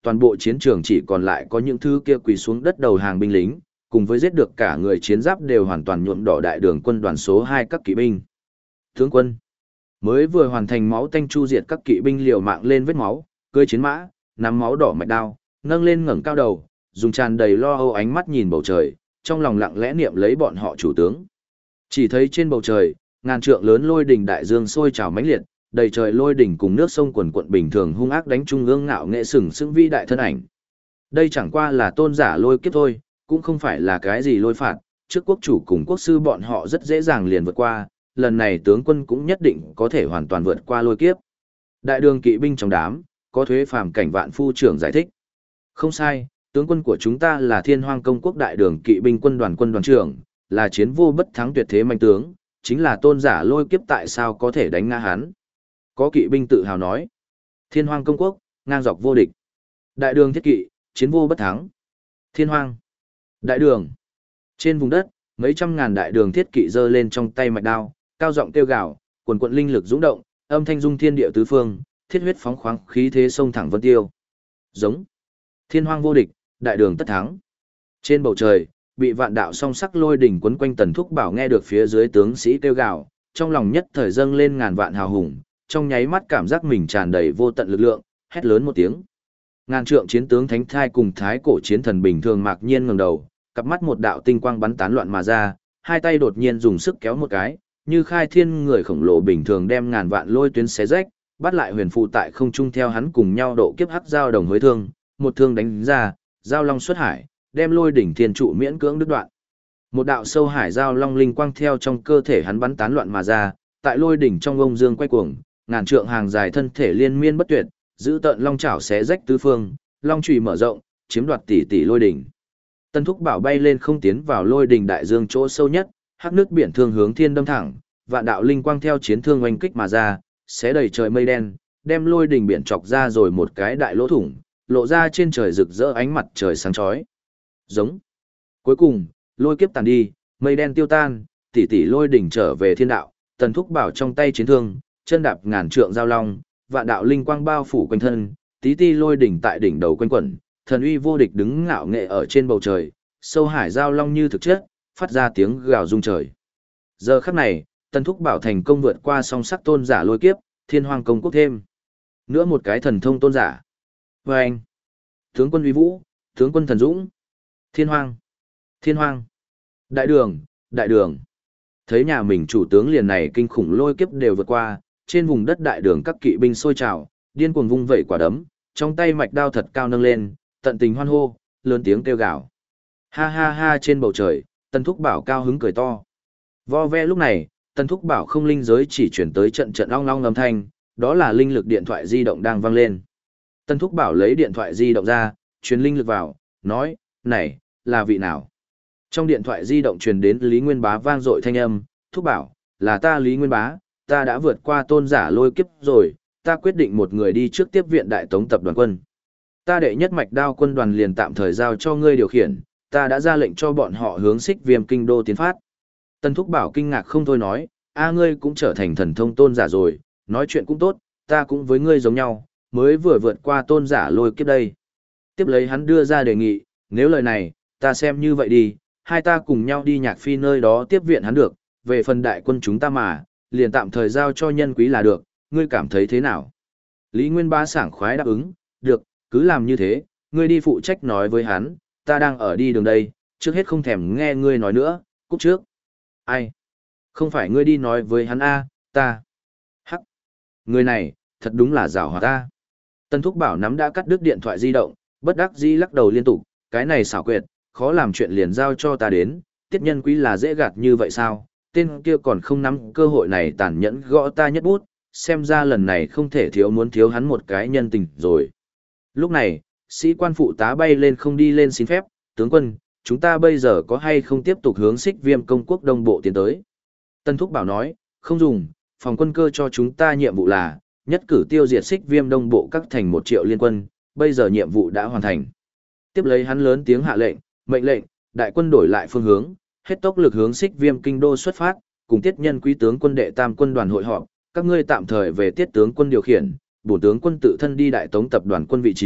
toàn bộ chiến trường chỉ còn lại có những thứ kia quỳ xuống đất đầu hàng binh lính, cùng với giết được cả người chiến giáp đều hoàn toàn nhuộm đỏ đại đường quân đoàn số 2 các kỵ binh. Tướng quân mới vừa hoàn thành máu tanh chu diệt các kỵ binh liều mạng lên vết máu, cưỡi chiến mã, nắm máu đỏ mạch đao, nâng lên ngẩng cao đầu, dùng tràn đầy lo âu ánh mắt nhìn bầu trời, trong lòng lặng lẽ niệm lấy bọn họ chủ tướng. Chỉ thấy trên bầu trời, ngàn trượng lớn lôi đỉnh đại dương sôi trào mãnh liệt, đầy trời lôi đỉnh cùng nước sông quần quận bình thường hung ác đánh trung ương ngạo nghệ sừng sững vĩ đại thân ảnh. Đây chẳng qua là tôn giả lôi kiếp thôi, cũng không phải là cái gì lôi phạt, trước quốc chủ cùng quốc sư bọn họ rất dễ dàng liền vượt qua, lần này tướng quân cũng nhất định có thể hoàn toàn vượt qua lôi kiếp. Đại đường kỵ binh trong đám, có Thuế Phàm Cảnh Vạn Phu trưởng giải thích. Không sai, tướng quân của chúng ta là Thiên Hoang Công quốc đại đường kỵ binh quân đoàn trưởng, là chiến vô bất thắng tuyệt thế mạnh tướng, chính là tôn giả lôi kiếp tại sao có thể đánh ngã hắn. Có kỵ binh tự hào nói. Thiên Hoang Công quốc, ngang dọc vô địch. Đại đường thiết kỵ, chiến vô bất thắng. Thiên Hoang. Đại đường. Trên vùng đất, mấy trăm ngàn đại đường thiết kỵ giơ lên trong tay mạch đao, cao giọng kêu gào, quần quận linh lực dũng động, âm thanh dung thiên địa tứ phương, thiết huyết phóng khoáng khí thế sông thẳng vân tiêu. Giống. Thiên Hoang vô địch, đại đường tất thắng. Trên bầu trời, bị vạn đạo song sắc lôi đỉnh quấn quanh Tần Thúc Bảo nghe được phía dưới tướng sĩ kêu gào, trong lòng nhất thời dâng lên ngàn vạn hào hùng, trong nháy mắt cảm giác mình tràn đầy vô tận lực lượng, hét lớn một tiếng. Ngàn trượng chiến tướng Thánh Thai cùng thái cổ chiến thần bình thường mạc nhiên ngẩng đầu, cặp mắt một đạo tinh quang bắn tán loạn mà ra, hai tay đột nhiên dùng sức kéo một cái, như khai thiên người khổng lồ bình thường đem ngàn vạn lôi tuyến xé rách, bắt lại huyền phù tại không trung theo hắn cùng nhau độ kiếp hắc giao đồng hối thương, một thương đánh ra, giao long xuất hải, đem lôi đỉnh thiên trụ miễn cưỡng đứt đoạn. Một đạo sâu hải giao long linh quang theo trong cơ thể hắn bắn tán loạn mà ra, tại lôi đỉnh trong ông dương quay cuồng, ngàn trượng hàng dài thân thể liên miên bất tuyệt, giữ tợn long chảo xé rách tứ phương, long chùy mở rộng, chiếm đoạt tỷ tỷ lôi đỉnh. Tân Thúc Bảo bay lên không tiến vào lôi đỉnh đại dương chỗ sâu nhất, hắc nước biển thương hướng thiên đâm thẳng, vạn đạo linh quang theo chiến thương oanh kích mà ra, xé đầy trời mây đen, đem lôi đỉnh biển chọc ra rồi một cái đại lỗ thủng, lộ ra trên trời rực rỡ ánh mặt trời sáng chói. Giống. Cuối cùng, lôi kiếp tàn đi, mây đen tiêu tan, tỷ tỷ lôi đỉnh trở về thiên đạo, Tần Thúc Bảo trong tay chiến thương, chân đạp ngàn trượng giao long, vạn đạo linh quang bao phủ quanh thân, tí ti lôi đỉnh tại đỉnh đầu quanh quẩn, thần uy vô địch đứng ngạo nghệ ở trên bầu trời, sâu hải giao long như thực chất, phát ra tiếng gào rung trời. Giờ khắc này, Tần Thúc Bảo thành công vượt qua song sắc tôn giả lôi kiếp, Thiên Hoang Công quốc thêm nữa một cái thần thông tôn giả. Và anh, tướng quân uy vũ, tướng quân thần dũng, Thiên Hoang, Thiên Hoang, đại đường, đại đường. Thấy nhà mình chủ tướng liền này kinh khủng lôi kiếp đều vượt qua, trên vùng đất đại đường các kỵ binh sôi trào, điên cuồng vung vẩy quả đấm, trong tay mạch đao thật cao nâng lên, tận tình hoan hô, lớn tiếng kêu gào. Ha ha ha, trên bầu trời, Tần Thúc Bảo cao hứng cười to. Vo ve lúc này, Tần Thúc Bảo không linh giới chỉ chuyển tới trận trận ong long âm thanh, đó là linh lực điện thoại di động đang vang lên. Tần Thúc Bảo lấy điện thoại di động ra, truyền linh lực vào, nói, này, là vị nào? Trong điện thoại di động truyền đến Lý Nguyên Bá vang dội thanh âm, Thúc Bảo, là ta Lý Nguyên Bá, ta đã vượt qua tôn giả lôi kiếp rồi, ta quyết định một người đi trước tiếp viện đại tống tập đoàn quân. Ta đệ nhất mạch đao quân đoàn liền tạm thời giao cho ngươi điều khiển, ta đã ra lệnh cho bọn họ hướng Xích Viêm kinh đô tiến phát. Tần Thúc Bảo kinh ngạc không thôi nói, a ngươi cũng trở thành thần thông tôn giả rồi, nói chuyện cũng tốt, ta cũng với ngươi giống nhau, mới vừa vượt qua tôn giả lôi kiếp đây. Tiếp lấy hắn đưa ra đề nghị, nếu lời này, ta xem như vậy đi, hai ta cùng nhau đi Nhạc Phi nơi đó tiếp viện hắn được, về phần đại quân chúng ta mà, liền tạm thời giao cho Nhân Quý là được, ngươi cảm thấy thế nào? Lý Nguyên Bá sảng khoái đáp ứng, được, cứ làm như thế, ngươi đi phụ trách nói với hắn, ta đang ở đi đường đây, trước hết không thèm nghe ngươi nói nữa, cút trước. Ai? Không phải ngươi đi nói với hắn a, ta. Hắc. Người này, thật đúng là giảo hoạt ta. Tân Thúc Bảo nắm đã cắt đứt điện thoại di động, bất đắc dĩ lắc đầu liên tục, cái này xảo quyệt, khó làm chuyện liền giao cho ta đến, Tiết Nhân Quý là dễ gạt như vậy sao? Tên kia còn không nắm cơ hội này tàn nhẫn gõ ta nhất bút, xem ra lần này không thể thiếu muốn thiếu hắn một cái nhân tình rồi. Lúc này, sĩ quan phụ tá bay lên không đi lên xin phép, tướng quân, chúng ta bây giờ có hay không tiếp tục hướng Xích Viêm công quốc đông bộ tiến tới? Tân Thúc Bảo nói, không dùng, phòng quân cơ cho chúng ta nhiệm vụ là, nhất cử tiêu diệt Xích Viêm đông bộ các thành 1 triệu liên quân, bây giờ nhiệm vụ đã hoàn thành. Tiếp lấy hắn lớn tiếng hạ lệnh, mệnh lệnh, đại quân đổi lại phương hướng, hết tốc lực hướng Xích Viêm kinh đô xuất phát, cùng Tiết Nhân Quý tướng quân đệ tam quân đoàn hội họp, các ngươi tạm thời về Tiết tướng quân điều khiển, bổ tướng quân tự thân đi đại tống tập đoàn quân vị trí,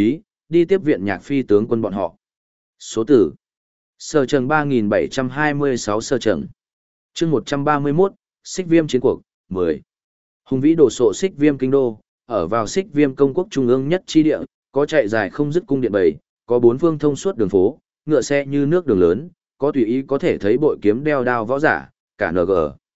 đi tiếp viện Nhạc Phi tướng quân bọn họ. Số tử. Sở Trần 3726 Sở Trần. Chương 131, Xích Viêm chiến cuộc, 10. Hùng vĩ đồ sộ Xích Viêm kinh đô, ở vào Xích Viêm công quốc trung ương nhất chi địa, có chạy dài không dứt cung điện bầy, có bốn phương thông suốt đường phố, ngựa xe như nước đường lớn, có tùy ý có thể thấy bội kiếm đeo đao võ giả, cả NG.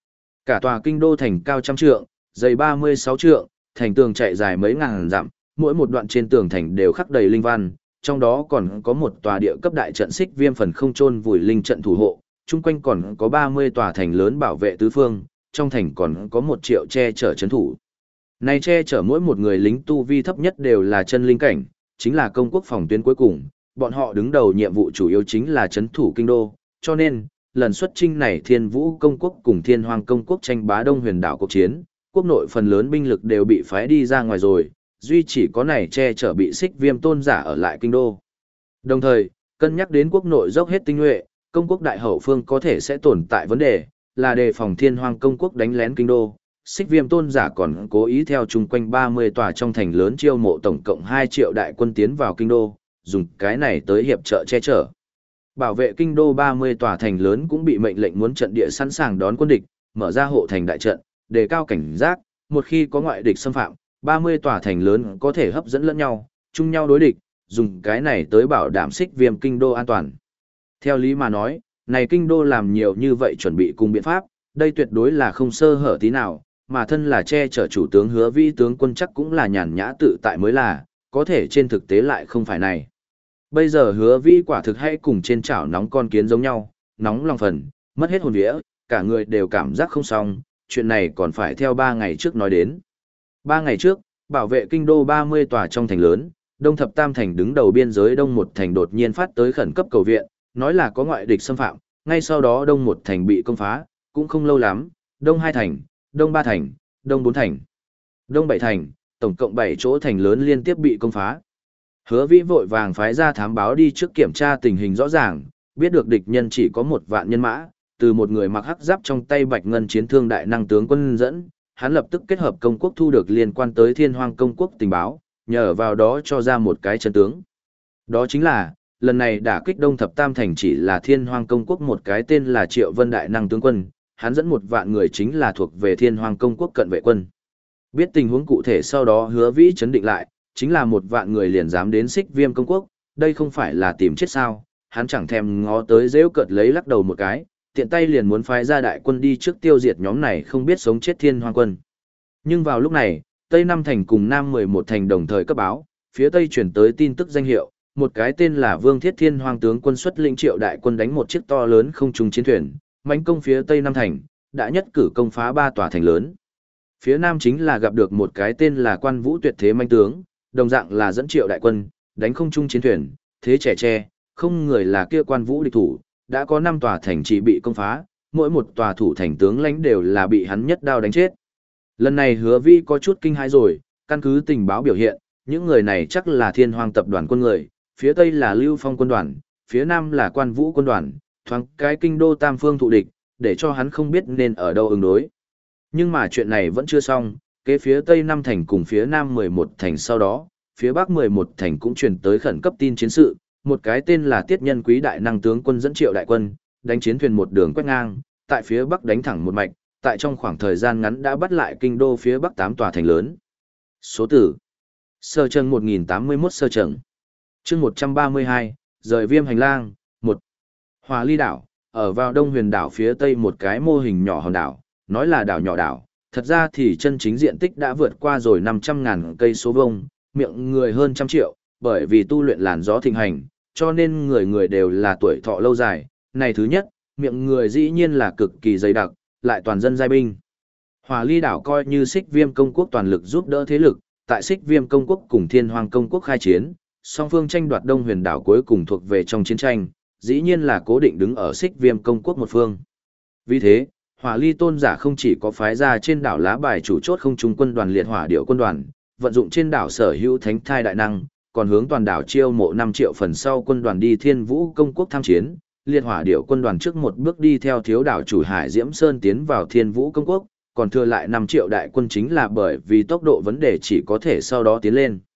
Cả tòa kinh đô thành cao trăm trượng, dày 36 trượng, thành tường chạy dài mấy ngàn dặm, mỗi một đoạn trên tường thành đều khắc đầy linh văn, trong đó còn có một tòa địa cấp đại trận Xích Viêm phần không chôn vùi linh trận thủ hộ, chung quanh còn có 30 tòa thành lớn bảo vệ tứ phương, trong thành còn có 1 triệu che chở trấn thủ. Này che chở mỗi một người lính tu vi thấp nhất đều là chân linh cảnh, chính là công quốc phòng tuyến cuối cùng, bọn họ đứng đầu nhiệm vụ chủ yếu chính là trấn thủ kinh đô, cho nên, lần xuất chinh này Thiên Vũ công quốc cùng Thiên Hoang công quốc tranh bá Đông Huyền đảo cuộc chiến, quốc nội phần lớn binh lực đều bị phái đi ra ngoài rồi, duy chỉ có này che chở bị Xích Viêm tôn giả ở lại kinh đô. Đồng thời, cân nhắc đến quốc nội dốc hết tinh nhuệ, công quốc đại hậu phương có thể sẽ tồn tại vấn đề, là đề phòng Thiên Hoang công quốc đánh lén kinh đô. Xích Viêm tôn giả còn cố ý theo chung quanh 30 tòa trong thành lớn chiêu mộ tổng cộng 2 triệu đại quân tiến vào kinh đô, dùng cái này tới hiệp trợ che chở. Bảo vệ kinh đô 30 tòa thành lớn cũng bị mệnh lệnh muốn trận địa sẵn sàng đón quân địch, mở ra hộ thành đại trận, đề cao cảnh giác, một khi có ngoại địch xâm phạm, 30 tòa thành lớn có thể hấp dẫn lẫn nhau, chung nhau đối địch, dùng cái này tới bảo đảm Xích Viêm kinh đô an toàn. Theo lý mà nói, này kinh đô làm nhiều như vậy chuẩn bị cùng biện pháp, đây tuyệt đối là không sơ hở tí nào, mà thân là che chở chủ tướng Hứa Vĩ tướng quân chắc cũng là nhàn nhã tự tại mới là, có thể trên thực tế lại không phải này. Bây giờ Hứa Vĩ quả thực hay cùng trên chảo nóng con kiến giống nhau, nóng lòng phần, mất hết hồn vía, cả người đều cảm giác không xong, chuyện này còn phải theo 3 ngày trước nói đến. 3 ngày trước, bảo vệ kinh đô 30 tòa trong thành lớn, Đông Thập Tam thành đứng đầu biên giới Đông một thành đột nhiên phát tới khẩn cấp cầu viện, nói là có ngoại địch xâm phạm, ngay sau đó Đông một thành bị công phá, cũng không lâu lắm, Đông 2 thành, Đông 3 thành, Đông 4 thành, Đông 7 thành, tổng cộng 7 chỗ thành lớn liên tiếp bị công phá. Hứa Vĩ vội vàng phái ra thám báo đi trước kiểm tra tình hình rõ ràng, biết được địch nhân chỉ có 1 vạn nhân mã, từ một người mặc hắc giáp trong tay bạch ngân chiến thương đại năng tướng quân dẫn, hắn lập tức kết hợp công quốc thu được liên quan tới Thiên Hoang công quốc tình báo, nhờ vào đó cho ra một cái chân tướng. Đó chính là, lần này đả kích Đông Thập Tam thành chỉ là Thiên Hoang công quốc một cái tên là Triệu Vân đại năng tướng quân, hắn dẫn 1 vạn người chính là thuộc về Thiên Hoang công quốc cận vệ quân. Biết tình huống cụ thể sau đó Hứa Vĩ chấn định lại, chính là 1 vạn người liền dám đến Xích Viêm công quốc, đây không phải là tìm chết sao? Hắn chẳng thèm ngó tới giễu cợt lấy lắc đầu một cái, tiện tay liền muốn phái ra đại quân đi trước tiêu diệt nhóm này không biết sống chết Thiên Hoang quân. Nhưng vào lúc này, Tây 5 thành cùng Nam 11 thành đồng thời cấp báo, phía Tây chuyển tới tin tức danh hiệu, một cái tên là Vương Thiết Thiên Hoang tướng quân xuất lĩnh triệu đại quân đánh một chiếc to lớn không trung chiến thuyền, mãnh công phía Tây 5 thành, đã nhất cử công phá 3 tòa thành lớn. Phía Nam chính là gặp được một cái tên là Quan Vũ tuyệt thế manh tướng, đồng dạng là dẫn triệu đại quân, đánh không trung chiến thuyền, thế trẻ tre, không người là kia Quan Vũ địch thủ, đã có 5 tòa thành trì bị công phá, mỗi một tòa thủ thành tướng lãnh đều là bị hắn nhất đao đánh chết. Lần này Hứa Vĩ có chút kinh hãi rồi, căn cứ tình báo biểu hiện, những người này chắc là Thiên Hoang tập đoàn quân người, phía Tây là Lưu Phong quân đoàn, phía Nam là Quan Vũ quân đoàn, thoáng cái kinh đô tam phương thụ địch, để cho hắn không biết nên ở đâu ứng đối. Nhưng mà chuyện này vẫn chưa xong, kế phía Tây 5 thành cùng phía Nam 11 thành sau đó, phía Bắc 11 thành cũng truyền tới khẩn cấp tin chiến sự, một cái tên là Tiết Nhân Quý đại năng tướng quân dẫn triệu đại quân, đánh chiến thuyền một đường quét ngang, tại phía Bắc đánh thẳng một mạch, tại trong khoảng thời gian ngắn đã bắt lại kinh đô phía Bắc 8 tòa thành lớn. Số tử Sơ Trần 1081 Sơ Trần chương 132, rời Viêm hành lang, 1. Hòa Ly đảo, ở vào Đông Huyền đảo phía Tây một cái mô hình nhỏ hòn đảo, nói là đảo nhỏ đảo, thật ra thì chân chính diện tích đã vượt qua rồi 500.000 cây số vuông, miệng người hơn 100 triệu, bởi vì tu luyện làn gió thịnh hành, cho nên người người đều là tuổi thọ lâu dài. Này thứ nhất, miệng người dĩ nhiên là cực kỳ dày đặc, lại toàn dân giai binh. Hòa Ly đảo coi như Xích Viêm công quốc toàn lực giúp đỡ thế lực, tại Xích Viêm công quốc cùng Thiên Hoang công quốc khai chiến, song phương tranh đoạt Đông Huyền đảo cuối cùng thuộc về trong chiến tranh, dĩ nhiên là cố định đứng ở Xích Viêm công quốc một phương. Vì thế, Hỏa Ly tôn giả không chỉ có phái ra trên đảo lá bài chủ chốt không trung quân đoàn liệt hỏa điệu quân đoàn, vận dụng trên đảo sở hữu thánh thai đại năng, còn hướng toàn đảo chiêu mộ 5 triệu phần sau quân đoàn đi Thiên Vũ công quốc tham chiến. Liệt hỏa điệu quân đoàn trước một bước đi theo thiếu đảo chủ Hải Diễm Sơn tiến vào Thiên Vũ công quốc, còn thừa lại 5 triệu đại quân chính là bởi vì tốc độ vấn đề chỉ có thể sau đó tiến lên.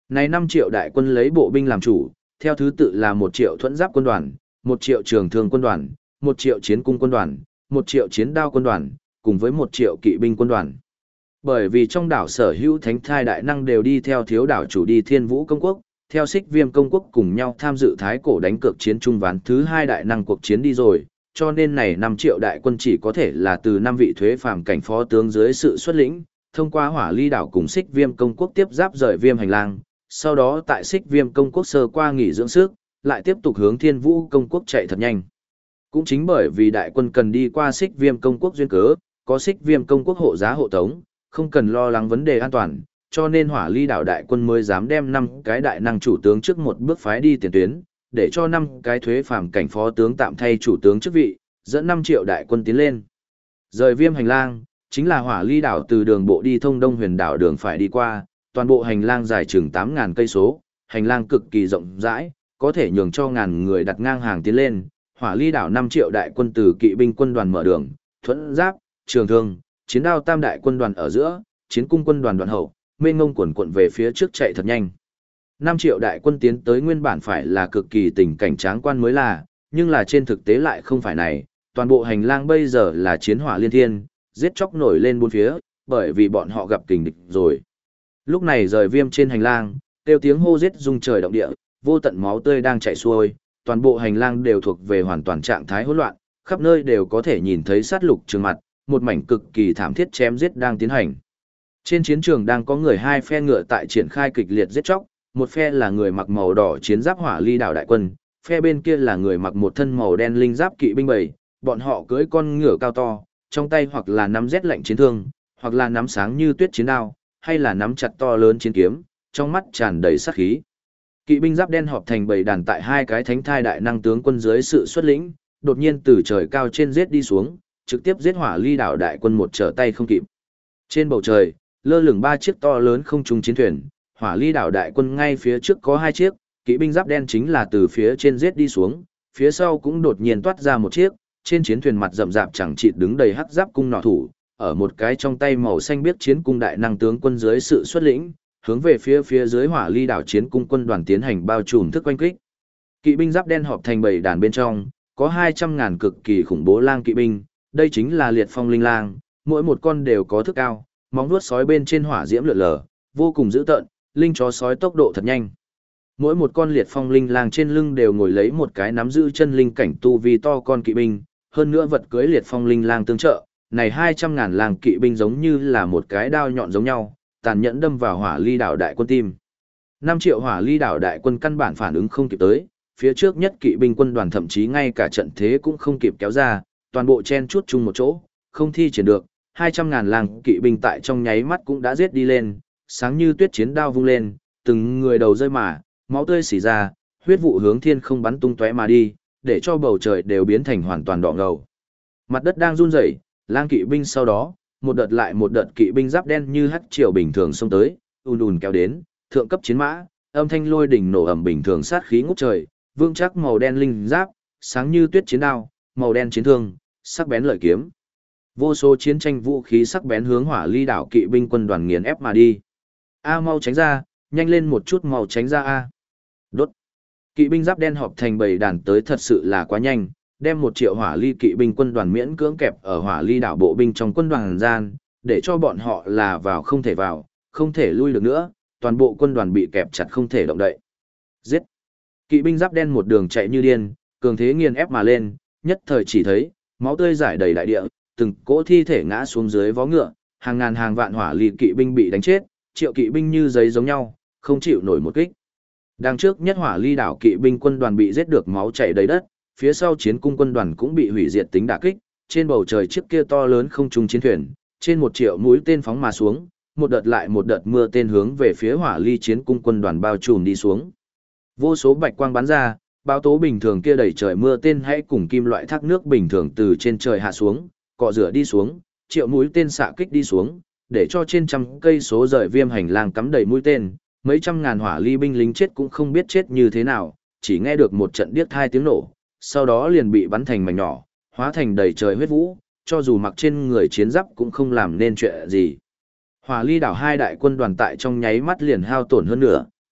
Này 5 triệu đại quân lấy bộ binh làm chủ, theo thứ tự là 1 triệu thuẫn giáp quân đoàn, 1 triệu trường thương quân đoàn, 1 triệu chiến cung quân đoàn, 1 triệu chiến đao quân đoàn, cùng với 1 triệu kỵ binh quân đoàn. Bởi vì trong đảo sở hữu thánh thai đại năng đều đi theo thiếu đảo chủ đi Thiên Vũ công quốc, theo Xích Viêm công quốc cùng nhau tham dự thái cổ đánh cược chiến trung ván thứ 2 đại năng cuộc chiến đi rồi, cho nên này 5 triệu đại quân chỉ có thể là từ 5 vị thuế phàm cảnh phó tướng dưới sự xuất lĩnh, thông qua Hỏa Ly đảo cùng Xích Viêm công quốc tiếp giáp rời Viêm hành lang, sau đó tại Xích Viêm công quốc sơ qua nghỉ dưỡng sức, lại tiếp tục hướng Thiên Vũ công quốc chạy thật nhanh. Cũng chính bởi vì đại quân cần đi qua Xích Viêm công quốc duyên cớ, có Xích Viêm công quốc hộ giá hộ tống, không cần lo lắng vấn đề an toàn, cho nên Hỏa Ly đảo đại quân mới dám đem 5 cái đại năng chủ tướng trước một bước phái đi tiền tuyến, để cho 5 cái thuế phàm cảnh phó tướng tạm thay chủ tướng chức vị, dẫn 5 triệu đại quân tiến lên. Rời Viêm hành lang, chính là Hỏa Ly đảo từ đường bộ đi thông Đông Huyền đảo đường phải đi qua, toàn bộ hành lang dài chừng 8.000 cây số, hành lang cực kỳ rộng rãi, có thể nhường cho ngàn người đặt ngang hàng tiến lên. Hỏa Ly đảo 5 triệu đại quân từ kỵ binh quân đoàn mở đường, thuẫn giáp, trường thương, chiến đao tam đại quân đoàn ở giữa, chiến cung quân đoàn đoạn hậu, mênh ngông quần quận về phía trước chạy thật nhanh. 5 triệu đại quân tiến tới nguyên bản phải là cực kỳ tình cảnh tráng quan mới là, nhưng là trên thực tế lại không phải này, toàn bộ hành lang bây giờ là chiến hỏa liên thiên, giết chóc nổi lên bốn phía, bởi vì bọn họ gặp kình địch rồi. Lúc này rời Viêm trên hành lang, kêu tiếng hô giết rung trời động địa, vô tận máu tươi đang chảy xuôi, toàn bộ hành lang đều thuộc về hoàn toàn trạng thái hỗn loạn, khắp nơi đều có thể nhìn thấy sát lục trường mặt, một mảnh cực kỳ thảm thiết chém giết đang tiến hành. Trên chiến trường đang có người hai phe ngựa tại triển khai kịch liệt giết chóc, một phe là người mặc màu đỏ chiến giáp Hỏa Ly đảo đại quân, phe bên kia là người mặc một thân màu đen linh giáp kỵ binh bầy, bọn họ cưỡi con ngựa cao to, trong tay hoặc là nắm rét lạnh chiến thương, hoặc là nắm sáng như tuyết chiến đao, hay là nắm chặt to lớn chiến kiếm, trong mắt tràn đầy sát khí. Kỵ binh giáp đen họp thành bầy đàn tại hai cái thánh thai đại năng tướng quân dưới sự xuất lĩnh, đột nhiên từ trời cao trên giết đi xuống, trực tiếp giết Hỏa Ly đảo đại quân một trở tay không kịp. Trên bầu trời, lơ lửng 3 chiếc to lớn không trung chiến thuyền, Hỏa Ly đảo đại quân ngay phía trước có 2 chiếc, kỵ binh giáp đen chính là từ phía trên giết đi xuống, phía sau cũng đột nhiên toát ra một chiếc, trên chiến thuyền mặt rậm rạp chẳng chịt đứng đầy hắc giáp cung nỏ thủ, ở một cái trong tay màu xanh biếc chiến cung đại năng tướng quân dưới sự xuất lĩnh, hướng về phía dưới Hỏa Ly đảo chiến cung quân đoàn tiến hành bao trùm thức oanh kích. Kỵ binh giáp đen họp thành bầy đàn bên trong, có 200.000 cực kỳ khủng bố lang kỵ binh, đây chính là liệt phong linh lang, mỗi một con đều có thước cao, móng vuốt sói bên trên hỏa diễm lượn lờ, vô cùng dữ tợn, linh chó sói tốc độ thật nhanh. Mỗi một con liệt phong linh lang trên lưng đều ngồi lấy một cái nắm giữ chân linh cảnh tu vi to con kỵ binh, hơn nữa vật cưới liệt phong linh lang tương trợ, này 200.000 lang kỵ binh giống như là một cái đao nhọn giống nhau, tàn nhẫn đâm vào Hỏa Ly đảo đại quân tim. 5 triệu Hỏa Ly đảo đại quân căn bản phản ứng không kịp tới, phía trước nhất kỵ binh quân đoàn thậm chí ngay cả trận thế cũng không kịp kéo ra, toàn bộ chen chúc chung một chỗ, không thi triển được, 200.000 lang kỵ binh tại trong nháy mắt cũng đã giết đi lên, sáng như tuyết chiến đao vung lên, từng người đầu rơi mà, máu tươi xỉ ra, huyết vụ hướng thiên không bắn tung tóe mà đi, để cho bầu trời đều biến thành hoàn toàn đỏ ngầu. Mặt đất đang run rẩy, lang kỵ binh sau đó, một đợt lại một đợt kỵ binh giáp đen như hắc triều bình thường xông tới, ùn ùn kéo đến, thượng cấp chiến mã, âm thanh lôi đỉnh nổ ầm bình thường sát khí ngút trời, vương chắc màu đen linh giáp, sáng như tuyết chiến đao, màu đen chiến thương, sắc bén lợi kiếm. Vô số chiến tranh vũ khí sắc bén hướng Hỏa Ly đảo kỵ binh quân đoàn nghiền ép mà đi. A mau tránh ra, nhanh lên một chút mau tránh ra a. Đốt. Kỵ binh giáp đen họp thành bầy đàn tới thật sự là quá nhanh, đem 1 triệu Hỏa Ly kỵ binh quân đoàn miễn cưỡng kẹp ở Hỏa Ly đảo bộ binh trong quân đoàn gian, để cho bọn họ là vào, không thể lui được nữa, toàn bộ quân đoàn bị kẹp chặt không thể động đậy. Giết. Kỵ binh giáp đen một đường chạy như điên, cường thế nghiền ép mà lên, nhất thời chỉ thấy máu tươi rải đầy đại địa, từng cỗ thi thể ngã xuống dưới vó ngựa, hàng ngàn hàng vạn Hỏa Ly kỵ binh bị đánh chết, triệu kỵ binh như giấy giống nhau, không chịu nổi một kích. Đằng trước nhất Hỏa Ly đảo kỵ binh quân đoàn bị giết được máu chảy đầy đất, phía sau chiến cung quân đoàn cũng bị hủy diệt tính đả kích, trên bầu trời chiếc kia to lớn không trung chiến thuyền, trên 1 triệu mũi tên phóng mà xuống, một đợt lại một đợt mưa tên hướng về phía Hỏa Ly chiến cung quân đoàn bao trùm đi xuống. Vô số bạch quang bắn ra, báo tố bình thường kia đẩy trời mưa tên hãy cùng kim loại thác nước bình thường từ trên trời hạ xuống, cọ rửa đi xuống, triệu mũi tên xạ kích đi xuống, để cho trên trăm cây số rời Viêm hành lang cắm đầy mũi tên, mấy trăm ngàn Hỏa Ly binh lính chết cũng không biết chết như thế nào, chỉ nghe được một trận điếc thai tiếng nổ, sau đó liền bị bắn thành mảnh nhỏ, hóa thành đầy trời huyết vũ, cho dù mặc trên người chiến giáp cũng không làm nên chuyện gì. Hỏa Ly đảo hai đại quân đoàn tại trong nháy mắt liền hao tổn hơn nữa,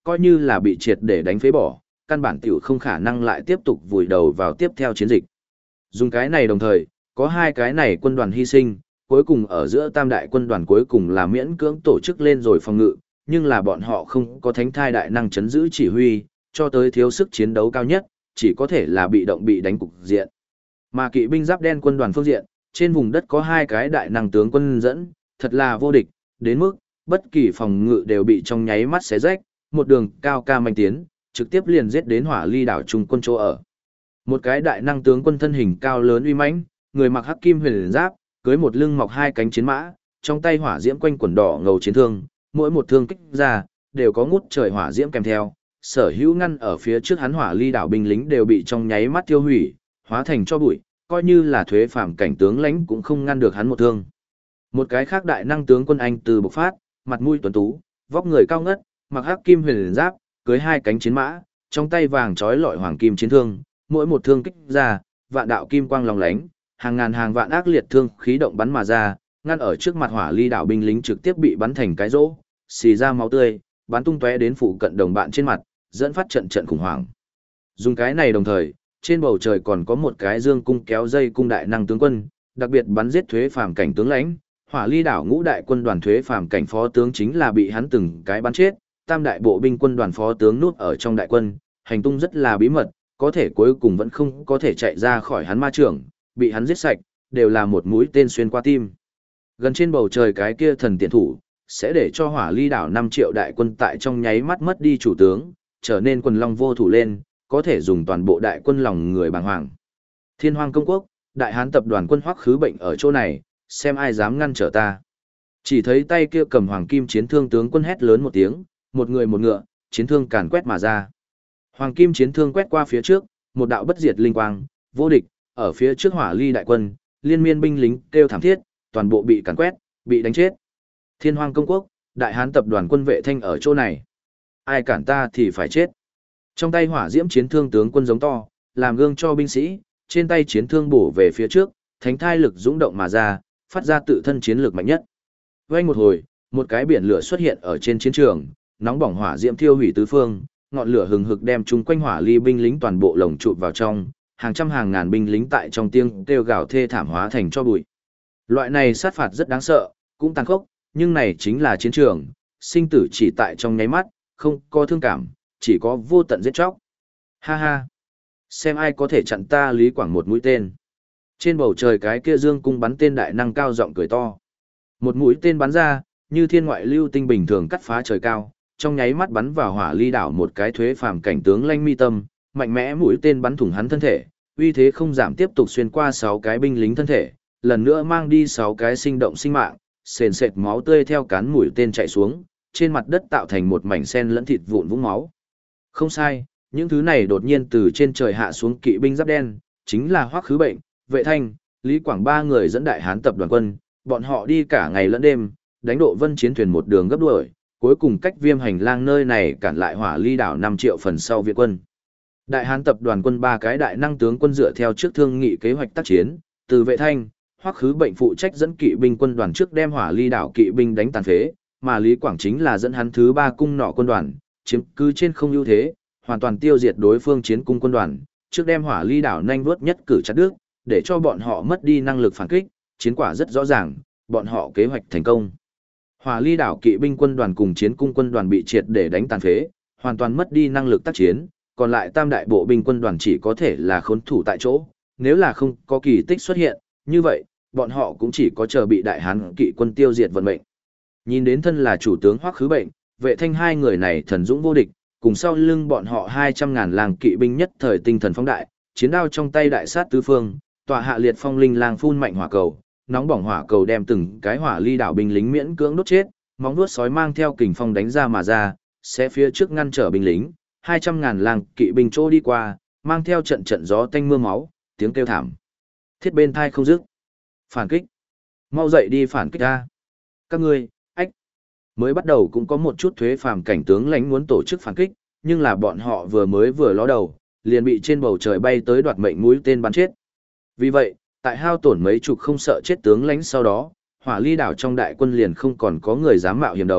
coi như là bị triệt để đánh phế bỏ, căn bản tiểu không khả năng lại tiếp tục vùi đầu vào tiếp theo chiến dịch. Dùng cái này đồng thời, có hai cái này quân đoàn hy sinh, cuối cùng ở giữa tam đại quân đoàn cuối cùng là miễn cưỡng tổ chức lên rồi phòng ngự, nhưng là bọn họ không có thánh thai đại năng chấn giữ chỉ huy, cho tới thiếu sức chiến đấu cao nhất, chỉ có thể là bị động bị đánh cục diện. Mà kỵ binh giáp đen quân đoàn phương diện, trên vùng đất có hai cái đại năng tướng quân dẫn, thật là vô địch, đến mức bất kỳ phòng ngự đều bị trong nháy mắt xé rách, một đường cao ca manh tiến, trực tiếp liền giết đến Hỏa Ly đảo trung quân chỗ ở. Một cái đại năng tướng quân thân hình cao lớn uy mãnh, người mặc hắc kim huyền giáp, cưới một lưng mọc hai cánh chiến mã, trong tay hỏa diễm quanh quần đỏ ngầu chiến thương, mỗi một thương kích ra đều có ngút trời hỏa diễm kèm theo, sở hữu ngăn ở phía trước hắn Hỏa Ly đảo binh lính đều bị trong nháy mắt tiêu hủy, hóa thành cho bụi, coi như là thuế phàm cảnh tướng lãnh cũng không ngăn được hắn một thương. Một cái khác đại năng tướng quân Anh từ bộc phát, mặt mũi tuấn tú, vóc người cao ngất, mặc hắc kim huyền giáp, cưới hai cánh chiến mã, trong tay vàng trói lọi hoàng kim chiến thương, mỗi một thương kích ra, vạn đạo kim quang lóng lánh, hàng ngàn hàng vạn ác liệt thương khí động bắn mà ra, ngăn ở trước mặt Hỏa Ly đảo binh lính trực tiếp bị bắn thành cái rỗ, xì ra máu tươi, bắn tung tóe đến phụ cận đồng bạn trên mặt, dẫn phát trận trận khủng hoảng. Dùng cái này đồng thời, trên bầu trời còn có một cái dương cung kéo dây cung đại năng tướng quân, đặc biệt bắn giết thuế phàm cảnh tướng lãnh, Hỏa Ly đảo ngũ đại quân đoàn thuế phàm cảnh phó tướng chính là bị hắn từng cái bắn chết, tam đại bộ binh quân đoàn phó tướng núp ở trong đại quân, hành tung rất là bí mật, có thể cuối cùng vẫn không có thể chạy ra khỏi hắn ma trưởng, bị hắn giết sạch, đều là một mũi tên xuyên qua tim. Gần trên bầu trời cái kia thần tiện thủ, sẽ để cho Hỏa Ly đảo 5 triệu đại quân tại trong nháy mắt mất đi chủ tướng, trở nên quần long vô thủ lên, có thể dùng toàn bộ đại quân lòng người bàng hoàng. Thiên Hoang Công Quốc, đại hán tập đoàn quân Hoắc Khứ Bệnh ở chỗ này, xem ai dám ngăn trở ta. Chỉ thấy tay kia cầm hoàng kim chiến thương tướng quân hét lớn một tiếng, một người một ngựa, chiến thương càn quét mà ra. Hoàng kim chiến thương quét qua phía trước, một đạo bất diệt linh quang, vô địch, ở phía trước Hỏa Ly đại quân, liên miên binh lính kêu thảm thiết, toàn bộ bị càn quét, bị đánh chết. Thiên Hoang Công Quốc, đại hán tập đoàn quân Vệ Thanh ở chỗ này. Ai cản ta thì phải chết. Trong tay hỏa diễm chiến thương tướng quân giống to, làm gương cho binh sĩ, trên tay chiến thương bổ về phía trước, thánh thai lực dũng động mà ra, phát ra tự thân chiến lược mạnh nhất. Vang một hồi, một cái biển lửa xuất hiện ở trên chiến trường, nóng bỏng hỏa diễm thiêu hủy tứ phương, ngọn lửa hừng hực đem chung quanh Hỏa Ly binh lính toàn bộ lồng chụp vào trong, hàng trăm hàng ngàn binh lính tại trong tiếng kêu gào thê thảm hóa thành cho bụi. Loại này sát phạt rất đáng sợ, cũng tàn khốc, nhưng này chính là chiến trường, sinh tử chỉ tại trong nháy mắt, không có thương cảm, chỉ có vô tận giết chóc. Ha ha! Xem ai có thể chặn ta Lý Quảng một mũi tên. Trên bầu trời cái kia dương cung bắn tên đại năng cao giọng cười to. Một mũi tên bắn ra, như thiên ngoại lưu tinh bình thường cắt phá trời cao, trong nháy mắt bắn vào Hỏa Ly đảo một cái thuế phàm cảnh tướng lãnh mi tâm, mạnh mẽ mũi tên bắn thủng hắn thân thể, uy thế không giảm tiếp tục xuyên qua 6 cái binh lính thân thể, lần nữa mang đi 6 cái sinh động sinh mạng, sền sệt máu tươi theo cán mũi tên chạy xuống, trên mặt đất tạo thành một mảnh sen lẫn thịt vụn vũng máu. Không sai, những thứ này đột nhiên từ trên trời hạ xuống kỵ binh giáp đen, chính là Hoắc Khứ Bệnh, Vệ Thanh, Lý Quảng ba người dẫn đại hán tập đoàn quân, bọn họ đi cả ngày lẫn đêm, đánh độ vân chiến thuyền một đường gấp đuổi, cuối cùng cách Viêm hành lang nơi này cản lại Hỏa Ly đảo 5 triệu phần sau viện quân. Đại hán tập đoàn quân ba cái đại năng tướng quân dựa theo trước thương nghị kế hoạch tác chiến, từ Vệ Thanh, Hoắc Khứ Bệnh phụ trách dẫn kỵ binh quân đoàn trước đem Hỏa Ly đảo kỵ binh đánh tàn phế, mà Lý Quảng chính là dẫn hắn thứ 3 cung nỏ quân đoàn, chiếm cứ trên không ưu thế, hoàn toàn tiêu diệt đối phương chiến cung quân đoàn, trước đem Hỏa Ly đảo nhanh vuốt nhất cử chặt đứt, để cho bọn họ mất đi năng lực phản kích, chiến quả rất rõ ràng, bọn họ kế hoạch thành công. Hỏa Ly đảo kỵ binh quân đoàn cùng chiến cung quân đoàn bị triệt để đánh tàn phế, hoàn toàn mất đi năng lực tác chiến, còn lại tam đại bộ binh quân đoàn chỉ có thể là khốn thủ tại chỗ, nếu là không có kỳ tích xuất hiện, như vậy, bọn họ cũng chỉ có chờ bị đại hán kỵ quân tiêu diệt vận mệnh. Nhìn đến thân là chủ tướng Hoắc Khứ Bệnh, Vệ Thanh hai người này thần dũng vô địch, cùng sau lưng bọn họ 200.000 làng kỵ binh nhất thời tinh thần phóng đại, chiến đao trong tay đại sát tứ phương, tọa hạ liệt phong linh lang phun mạnh hỏa cầu, nóng bỏng hỏa cầu đem từng cái Hỏa Ly đảo binh lính miễn cưỡng đốt chết, móng vuốt sói mang theo kình phong đánh ra mà ra, sẽ phía trước ngăn trở binh lính, 200.000 làng kỵ binh trô đi qua, mang theo trận trận gió tanh mưa máu, tiếng kêu thảm thiết bên thai không dứt. Phản kích! Mau dậy đi phản kích ra! Các ngươi, ách! Mới bắt đầu cũng có một chút thuế phàm cảnh tướng lãnh muốn tổ chức phản kích, nhưng là bọn họ vừa ló đầu, liền bị trên bầu trời bay tới đoạt mệnh mũi tên bắn chết. Vì vậy, tại hao tổn mấy chục không sợ chết tướng lãnh sau đó, Hỏa Ly đảo trong đại quân liền không còn có người dám mạo hiểm đầu,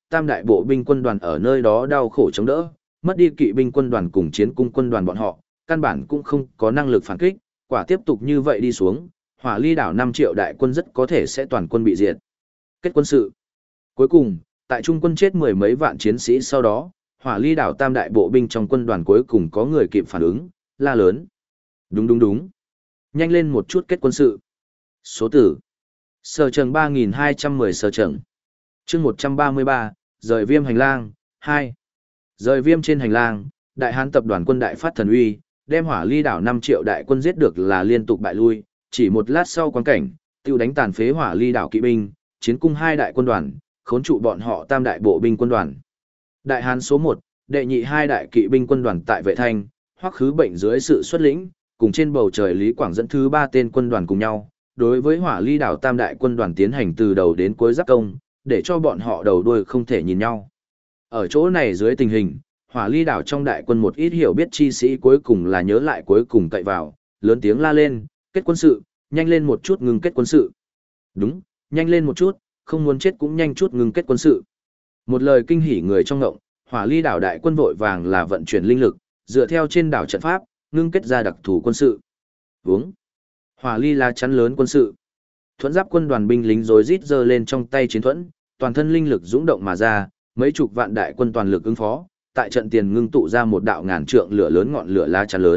tam đại bộ binh quân đoàn ở nơi đó đau khổ chống đỡ, mất đi kỵ binh quân đoàn cùng chiến cung quân đoàn bọn họ, căn bản cũng không có năng lực phản kích, quả tiếp tục như vậy đi xuống, Hỏa Ly đảo 5 triệu đại quân rất có thể sẽ toàn quân bị diệt. Kết quân sự. Cuối cùng, tại trung quân chết mười mấy vạn chiến sĩ sau đó, Hỏa Ly đảo tam đại bộ binh trong quân đoàn cuối cùng có người kịp phản ứng, la lớn. Đúng đúng đúng. Nhanh lên một chút kết quân sự. Số tử. Sở trường 3210 sở trường. Chương 133, rời viêm hành lang, 2. Rời viêm trên hành lang, Đại Hán tập đoàn quân đại phát thần uy, đem Hỏa Ly đảo 5 triệu đại quân giết được là liên tục bại lui, chỉ một lát sau quan cảnh, tiêu đánh tàn phế Hỏa Ly đảo kỵ binh, chiến cung 2 đại quân đoàn, khốn trụ bọn họ tam đại bộ binh quân đoàn. Đại Hán số 1, đệ nhị 2 đại kỵ binh quân đoàn tại Vệ Thanh, Hoắc Khứ Bệnh dưới sự xuất lĩnh, cùng trên bầu trời Lý Quảng dẫn thứ 3 tên quân đoàn cùng nhau, đối với Hỏa Ly đảo tam đại quân đoàn tiến hành từ đầu đến cuối giáp công, để cho bọn họ đầu đuôi không thể nhìn nhau. Ở chỗ này dưới tình hình, Hỏa Ly đảo trong đại quân một ít hiểu biết chi sĩ cuối cùng là nhớ lại cuối cùng cậy vào, lớn tiếng la lên, kết quân sự, nhanh lên một chút ngừng kết quân sự. Đúng, nhanh lên một chút, không muốn chết cũng nhanh chút ngừng kết quân sự. Một lời kinh hỉ người trong ngộng, Hỏa Ly đảo đại quân vội vàng là vận chuyển linh lực, dựa theo trên đảo trận pháp, ngưng kết ra đặc thù quân sự. Vướng. Hỏa Ly lá chắn lớn quân sự. Thuẫn giáp quân đoàn binh lính rối rít giơ lên trong tay chiến thuẫn, toàn thân linh lực dũng động mà ra, mấy chục vạn đại quân toàn lực ứng phó, tại trận tiền ngưng tụ ra một đạo ngàn trượng lửa lớn ngọn lửa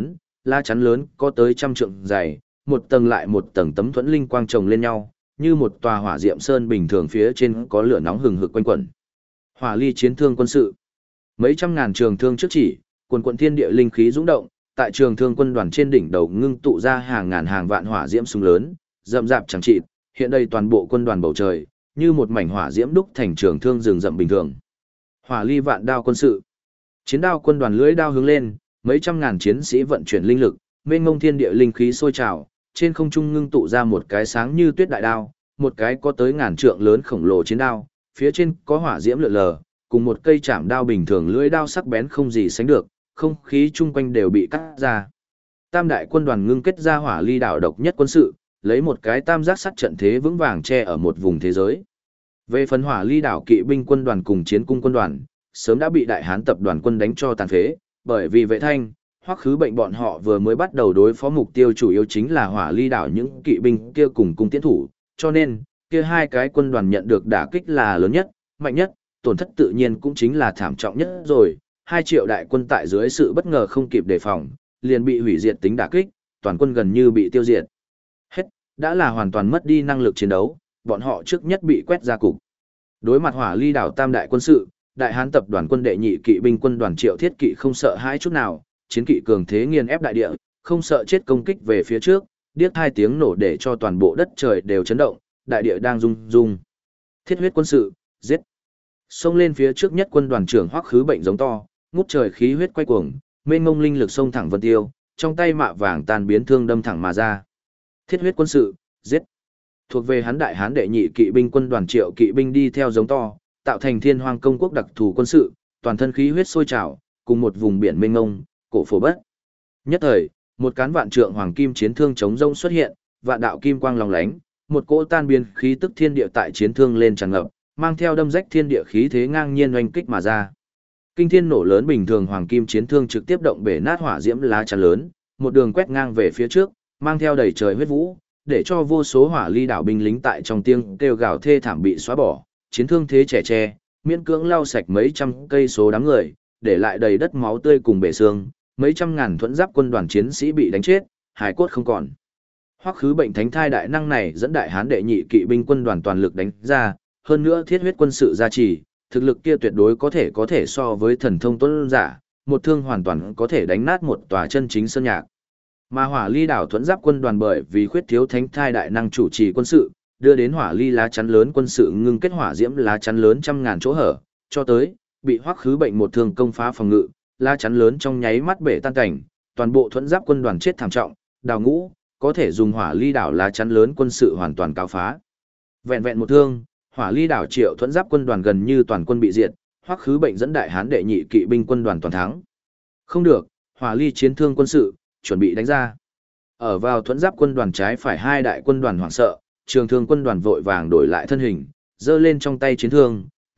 lá chắn lớn có tới trăm trượng dày, một tầng lại một tầng tấm thuẫn linh quang chồng lên nhau, như một tòa hỏa diệm sơn bình thường phía trên có lửa nóng hừng hực quanh quẩn. Hỏa Ly chiến thương quân sự. Mấy trăm ngàn trường thương trước chỉ, quần quận thiên địa linh khí dũng động, tại trường thương quân đoàn trên đỉnh đầu ngưng tụ ra hàng ngàn hàng vạn hỏa diễm súng lớn, rậm rạp chẳng chịt, hiện đây toàn bộ quân đoàn bầu trời, như một mảnh hỏa diễm đúc thành trường thương rừng rậm bình thường. Hỏa Ly vạn đao quân sự. Chiến đao quân đoàn lưỡi đao hướng lên, mấy trăm ngàn chiến sĩ vận chuyển linh lực, mênh mông thiên địa linh khí sôi trào, trên không trung ngưng tụ ra một cái sáng như tuyết đại đao, một cái có tới ngàn trượng lớn khổng lồ chiến đao, phía trên có hỏa diễm lượn lờ, cùng một cây chạm đao bình thường lưỡi đao sắc bén không gì sánh được, không khí chung quanh đều bị cắt ra. Tam đại quân đoàn ngưng kết ra Hỏa Ly đảo độc nhất quân sự, lấy một cái tam giác sắt trận thế vững vàng che ở một vùng thế giới. Về phần Hỏa Ly đảo kỵ binh quân đoàn cùng chiến cung quân đoàn, sớm đã bị Đại Hán tập đoàn quân đánh cho tàn phế, bởi vì Vệ Thanh, Hoắc Khứ Bệnh bọn họ vừa mới bắt đầu đối phó mục tiêu chủ yếu chính là Hỏa Ly đảo những kỵ binh kia cùng cung tiến thủ, cho nên, kia hai cái quân đoàn nhận được đả kích là lớn nhất, mạnh nhất, tổn thất tự nhiên cũng chính là thảm trọng nhất rồi. 2 triệu đại quân tại dưới sự bất ngờ không kịp đề phòng, liền bị hủy diệt tính đả kích, toàn quân gần như bị tiêu diệt. Hết, đã là hoàn toàn mất đi năng lực chiến đấu, bọn họ trước nhất bị quét ra cục. Đối mặt Hỏa Ly đảo tam đại quân sự, Đại Hán tập đoàn quân đệ nhị kỵ binh quân đoàn Triệu Thiết Kỵ không sợ hãi chút nào, chiến kỵ cường thế nghiền ép đại địa, không sợ chết công kích về phía trước, điếc hai tiếng nổ để cho toàn bộ đất trời đều chấn động, đại địa đang rung rung. Thiết huyết quân sự, giết. Xông lên phía trước nhất quân đoàn trưởng Hoắc Khứ Bệnh giống to, ngút trời khí huyết quay cuồng, mênh mông linh lực xông thẳng vân tiêu, trong tay mạ vàng tàn biến thương đâm thẳng mà ra. Thiết huyết quân sự, giết. Thuộc về hắn Đại Hán đệ nhị kỵ binh quân đoàn Triệu kỵ binh đi theo giống to, tạo thành Thiên Hoang công quốc đặc thù quân sự, toàn thân khí huyết sôi trào, cùng một vùng biển mênh mông, cổ phổ bất. Nhất thời, một cán vạn trượng hoàng kim chiến thương chống rông xuất hiện, vạn đạo kim quang long lánh, một cỗ tan biến khí tức thiên địa tại chiến thương lên tràn ngập, mang theo đâm rách thiên địa khí thế ngang nhiên oanh kích mà ra. Kinh thiên nổ lớn bình thường hoàng kim chiến thương trực tiếp động bể nát hỏa diễm lá chắn lớn, một đường quét ngang về phía trước, mang theo đầy trời huyết vũ, để cho vô số Hỏa Ly đảo binh lính tại trong tiếng kêu gào thê thảm bị xóa bỏ, chiến thương thế trẻ tre, miễn cưỡng lau sạch mấy trăm cây số đám người, để lại đầy đất máu tươi cùng bể xương, mấy trăm ngàn thuẫn giáp quân đoàn chiến sĩ bị đánh chết, hài cốt không còn. Hoắc Khứ Bệnh thánh thai đại năng này dẫn Đại Hán đệ nhị kỵ binh quân đoàn toàn lực đánh ra, hơn nữa thiết huyết quân sự gia trì, thực lực kia tuyệt đối có thể so với thần thông tuấn giả, một thương hoàn toàn có thể đánh nát một tòa chân chính sơn nhạc. Mà Hỏa Ly đảo thuẫn giáp quân đoàn bởi vì khuyết thiếu thánh thai đại năng chủ trì quân sự, đưa đến Hỏa Ly lá chắn lớn quân sự ngưng kết hỏa diễm lá chắn lớn trăm ngàn chỗ hở, cho tới bị Hoắc Khứ Bệnh một thương công phá phòng ngự, lá chắn lớn trong nháy mắt bể tan cảnh, toàn bộ thuẫn giáp quân đoàn chết thảm trọng, đào ngũ, có thể dùng Hỏa Ly đảo lá chắn lớn quân sự hoàn toàn cáo phá. Vẹn vẹn một thương, Hỏa Ly đảo Triệu thuẫn giáp quân đoàn gần như toàn quân bị diệt, Hoắc Khứ Bệnh dẫn Đại Hán đệ nhị kỵ binh quân đoàn toàn thắng. Không được, Hỏa Ly chiến thương quân sự chuẩn bị đánh ra. Ở vào thuẫn giáp quân đoàn trái phải hai đại quân đoàn hoảng sợ, Trường Thương quân đoàn vội vàng đổi lại thân hình, giơ lên trong tay chiến thương,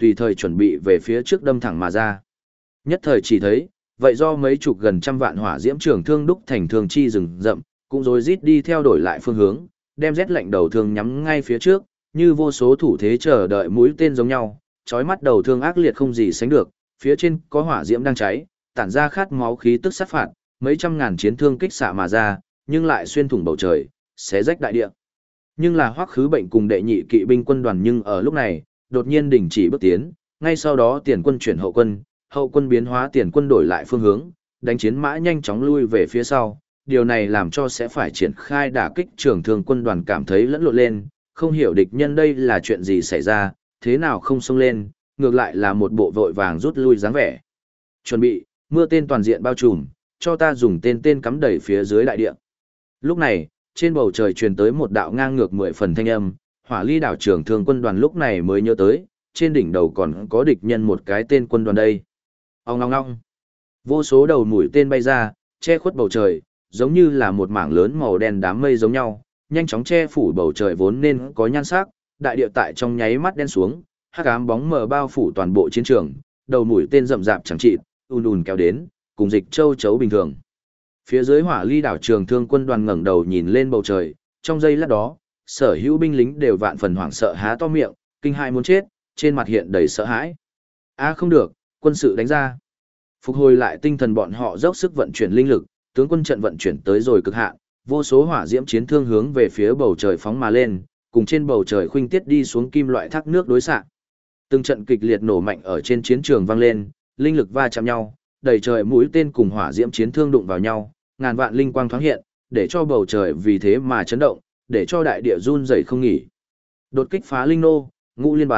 tùy thời chuẩn bị về phía trước đâm thẳng mà ra. Nhất thời chỉ thấy, vậy do mấy chục gần trăm vạn hỏa diễm trường thương đúc thành thương chi rừng rậm, cũng rối rít đi theo đổi lại phương hướng, đem rét lạnh đầu thương nhắm ngay phía trước, như vô số thủ thế chờ đợi mũi tên giống nhau, chói mắt đầu thương ác liệt không gì sánh được, phía trên có hỏa diễm đang cháy, tản ra khát máu khí tức sát phạt, mấy trăm ngàn chiến thương kích xạ mà ra, nhưng lại xuyên thủng bầu trời, xé rách đại địa. Nhưng là Hoắc Khứ Bệnh cùng đệ nhị kỵ binh quân đoàn nhưng ở lúc này, đột nhiên đình chỉ bước tiến, ngay sau đó tiền quân chuyển hậu quân biến hóa tiền quân đổi lại phương hướng, đánh chiến mã nhanh chóng lui về phía sau. Điều này làm cho sẽ phải triển khai đả kích trường thương quân đoàn cảm thấy lẫn lộn lên, không hiểu địch nhân đây là chuyện gì xảy ra, thế nào không xông lên, ngược lại là một bộ vội vàng rút lui dáng vẻ. Chuẩn bị, mưa tên toàn diện bao trùm, cho ta dùng tên cắm đẩy phía dưới đại địa. Lúc này, trên bầu trời truyền tới một đạo ngang ngược 10 phần thanh âm, Hỏa Ly đảo trưởng thương quân đoàn lúc này mới nhớ tới, trên đỉnh đầu còn có địch nhân một cái tên quân đoàn đây. Ong ong ong. Vô số đầu mũi tên bay ra, che khuất bầu trời, giống như là một mảng lớn màu đen đám mây giống nhau, nhanh chóng che phủ bầu trời vốn nên có nhan sắc, đại địa tại trong nháy mắt đen xuống, hắc ám bóng mờ bao phủ toàn bộ chiến trường, đầu mũi tên rậm rạp chẳng chịt, ùn kéo đến, cùng dịch châu chấu bình thường. Phía dưới Hỏa Ly đảo trường thương quân đoàn ngẩng đầu nhìn lên bầu trời, trong giây lát đó, sở hữu binh lính đều vạn phần hoảng sợ há to miệng, kinh hãi muốn chết, trên mặt hiện đầy sợ hãi. Không được, quân sự đánh ra. Phục hồi lại tinh thần bọn họ dốc sức vận chuyển linh lực, tướng quân trận vận chuyển tới rồi cực hạn, vô số hỏa diễm chiến thương hướng về phía bầu trời phóng mà lên, cùng trên bầu trời khuynh tiết đi xuống kim loại thác nước đối xạ. Từng trận kịch liệt nổ mạnh ở trên chiến trường vang lên, linh lực va chạm nhau, đầy trời mũi tên cùng hỏa diễm chiến thương đụng vào nhau, ngàn vạn linh quang thoáng hiện, để cho bầu trời vì thế mà chấn động, để cho đại địa run rẩy không nghỉ. Đột kích phá linh nô, ngũ liên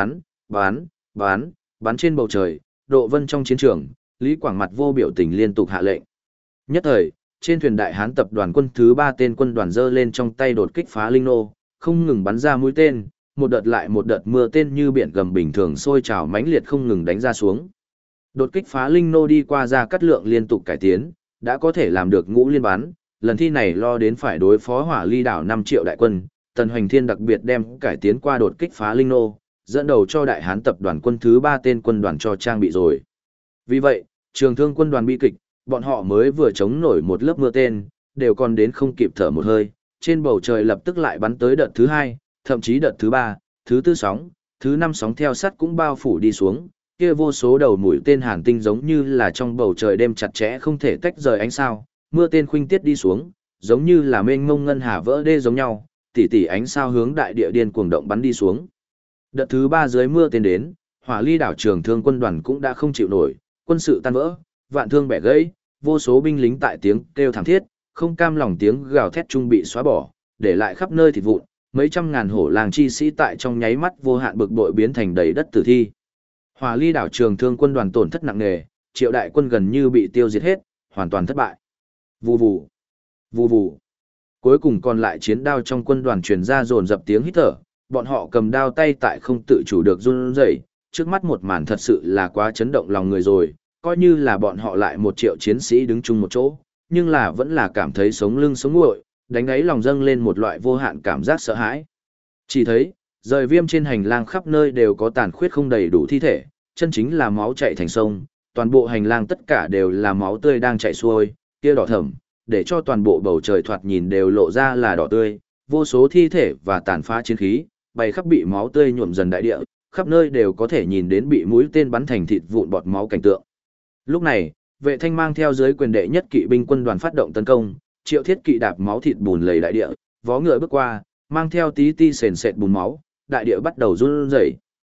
bắn trên bầu trời, độ vân trong chiến trường, Lý Quảng mặt vô biểu tình liên tục hạ lệnh. Nhất thời, trên thuyền đại hán tập đoàn quân thứ 3 tên quân đoàn giơ lên trong tay đột kích phá linh nô, không ngừng bắn ra mũi tên, một đợt lại một đợt mưa tên như biển gầm bình thường sôi trào mãnh liệt không ngừng đánh ra xuống. Đột kích phá linh nô đi qua ra cắt lượng liên tục cải tiến, đã có thể làm được ngũ liên bắn, lần thi này lo đến phải đối phó Hỏa Ly đảo 5 triệu đại quân, Tần Hoành Thiên đặc biệt đem cải tiến qua đột kích phá linh nô, dẫn đầu cho đại hán tập đoàn quân thứ 3 tên quân đoàn cho trang bị rồi. Vì vậy, trường thương quân đoàn bi kịch, bọn họ mới vừa chống nổi một lớp mưa tên, đều còn đến không kịp thở một hơi, trên bầu trời lập tức lại bắn tới đợt thứ 2, thậm chí đợt thứ 3, thứ 4 sóng, thứ 5 sóng theo sát cũng bao phủ đi xuống, kia vô số đầu mũi tên hàn tinh giống như là trong bầu trời đêm chặt chẽ không thể tách rời ánh sao, mưa tên khuynh tiết đi xuống, giống như là mênh mông ngân hà vỡ đê giống nhau, tỉ tỉ ánh sao hướng đại địa điên cuồng động bắn đi xuống. Đợt thứ 3 dưới mưa tên đến, Hỏa Ly đảo trường thương quân đoàn cũng đã không chịu nổi, quân sự tan vỡ, vạn thương bẻ gãy, vô số binh lính tại tiếng kêu thảm thiết, không cam lòng tiếng gào thét trung bị xóa bỏ, để lại khắp nơi thịt vụn, mấy trăm ngàn hổ làng chi sĩ tại trong nháy mắt vô hạn bực bội biến thành đầy đất tử thi. Hỏa Ly đảo trường thương quân đoàn tổn thất nặng nề, triệu đại quân gần như bị tiêu diệt hết, hoàn toàn thất bại. Vù vù, vù vù. Cuối cùng còn lại chiến đao trong quân đoàn truyền ra dồn dập tiếng hít thở, bọn họ cầm đao tay tại không tự chủ được run rẩy, trước mắt một màn thật sự là quá chấn động lòng người rồi, coi như là bọn họ lại 1 triệu chiến sĩ đứng chung một chỗ, nhưng là vẫn là cảm thấy sống lưng sống nguội, đánh ấy lòng dâng lên một loại vô hạn cảm giác sợ hãi. Chỉ thấy, rời viêm trên hành lang khắp nơi đều có tàn khuyết không đầy đủ thi thể, chân chính là máu chảy thành sông, toàn bộ hành lang tất cả đều là máu tươi đang chảy xuôi, kia đỏ thẫm, để cho toàn bộ bầu trời thoạt nhìn đều lộ ra là đỏ tươi, vô số thi thể và tàn phá chiến khí, bày khắp bị máu tươi nhuộm dần đại địa, khắp nơi đều có thể nhìn đến bị mũi tên bắn thành thịt vụn bọt máu cảnh tượng. Lúc này, Vệ Thanh mang theo dưới quyền đệ nhất kỵ binh quân đoàn phát động tấn công, Triệu Thiết kỵ đạp máu thịt bùn lầy đại địa, vó ngựa bước qua, mang theo tí ti sền sệt bùn máu, đại địa bắt đầu run rẩy.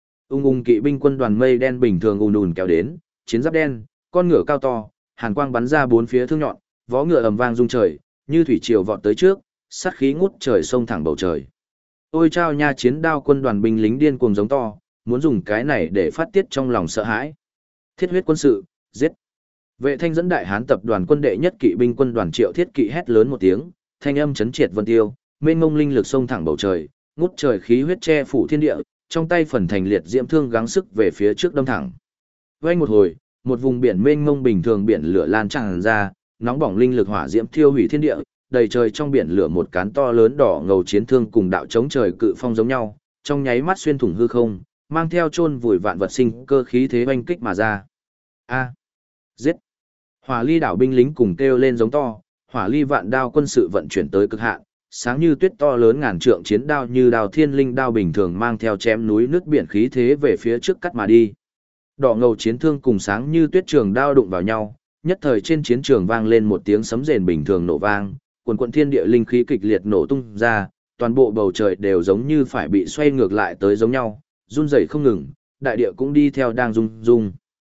Ung kỵ binh quân đoàn mây đen bình thường ùn kéo đến, chiến giáp đen, con ngựa cao to, hàn quang bắn ra bốn phía thương nhọn, vó ngựa ầm vang rung trời, như thủy triều vọt tới trước, sát khí ngút trời xông thẳng bầu trời. Ôi chao nha, chiến đao quân đoàn binh lính điên cuồng giống to, muốn dùng cái này để phát tiết trong lòng sợ hãi. Thiết huyết quân sự, giết. Vệ Thanh dẫn đại hán tập đoàn quân đệ nhất kỵ binh quân đoàn Triệu Thiết kỵ hét lớn một tiếng, thanh âm chấn triệt vân tiêu, mênh mông linh lực xông thẳng bầu trời, ngút trời khí huyết che phủ thiên địa, trong tay phần thành liệt diễm thương gắng sức về phía trước đâm thẳng. Vang một hồi, một vùng biển mênh mông bình thường biển lửa lan tràn ra, nóng bỏng linh lực hỏa diễm thiêu hủy thiên địa, đầy trời trong biển lửa một cán to lớn đỏ ngầu chiến thương cùng đạo chống trời cự phong giống nhau, trong nháy mắt xuyên thủng hư không, mang theo chôn vùi vạn vật sinh cơ khí thế oanh kích mà ra. A, giết! Hỏa ly đảo binh lính cùng kêu lên giống to, hỏa ly vạn đao quân sự vận chuyển tới cực hạn, sáng như tuyết to lớn ngàn trượng chiến đao như đao thiên linh đao bình thường mang theo chém núi nước biển khí thế về phía trước cắt mà đi. Đỏ ngầu chiến thương cùng sáng như tuyết trường đao đụng vào nhau, nhất thời trên chiến trường vang lên một tiếng sấm rền bình thường nổ vang, quần quần thiên địa linh khí kịch liệt nổ tung ra, toàn bộ bầu trời đều giống như phải bị xoay ngược lại tới giống nhau, run rẩy không ngừng, đại địa cũng đi theo đang rung rung.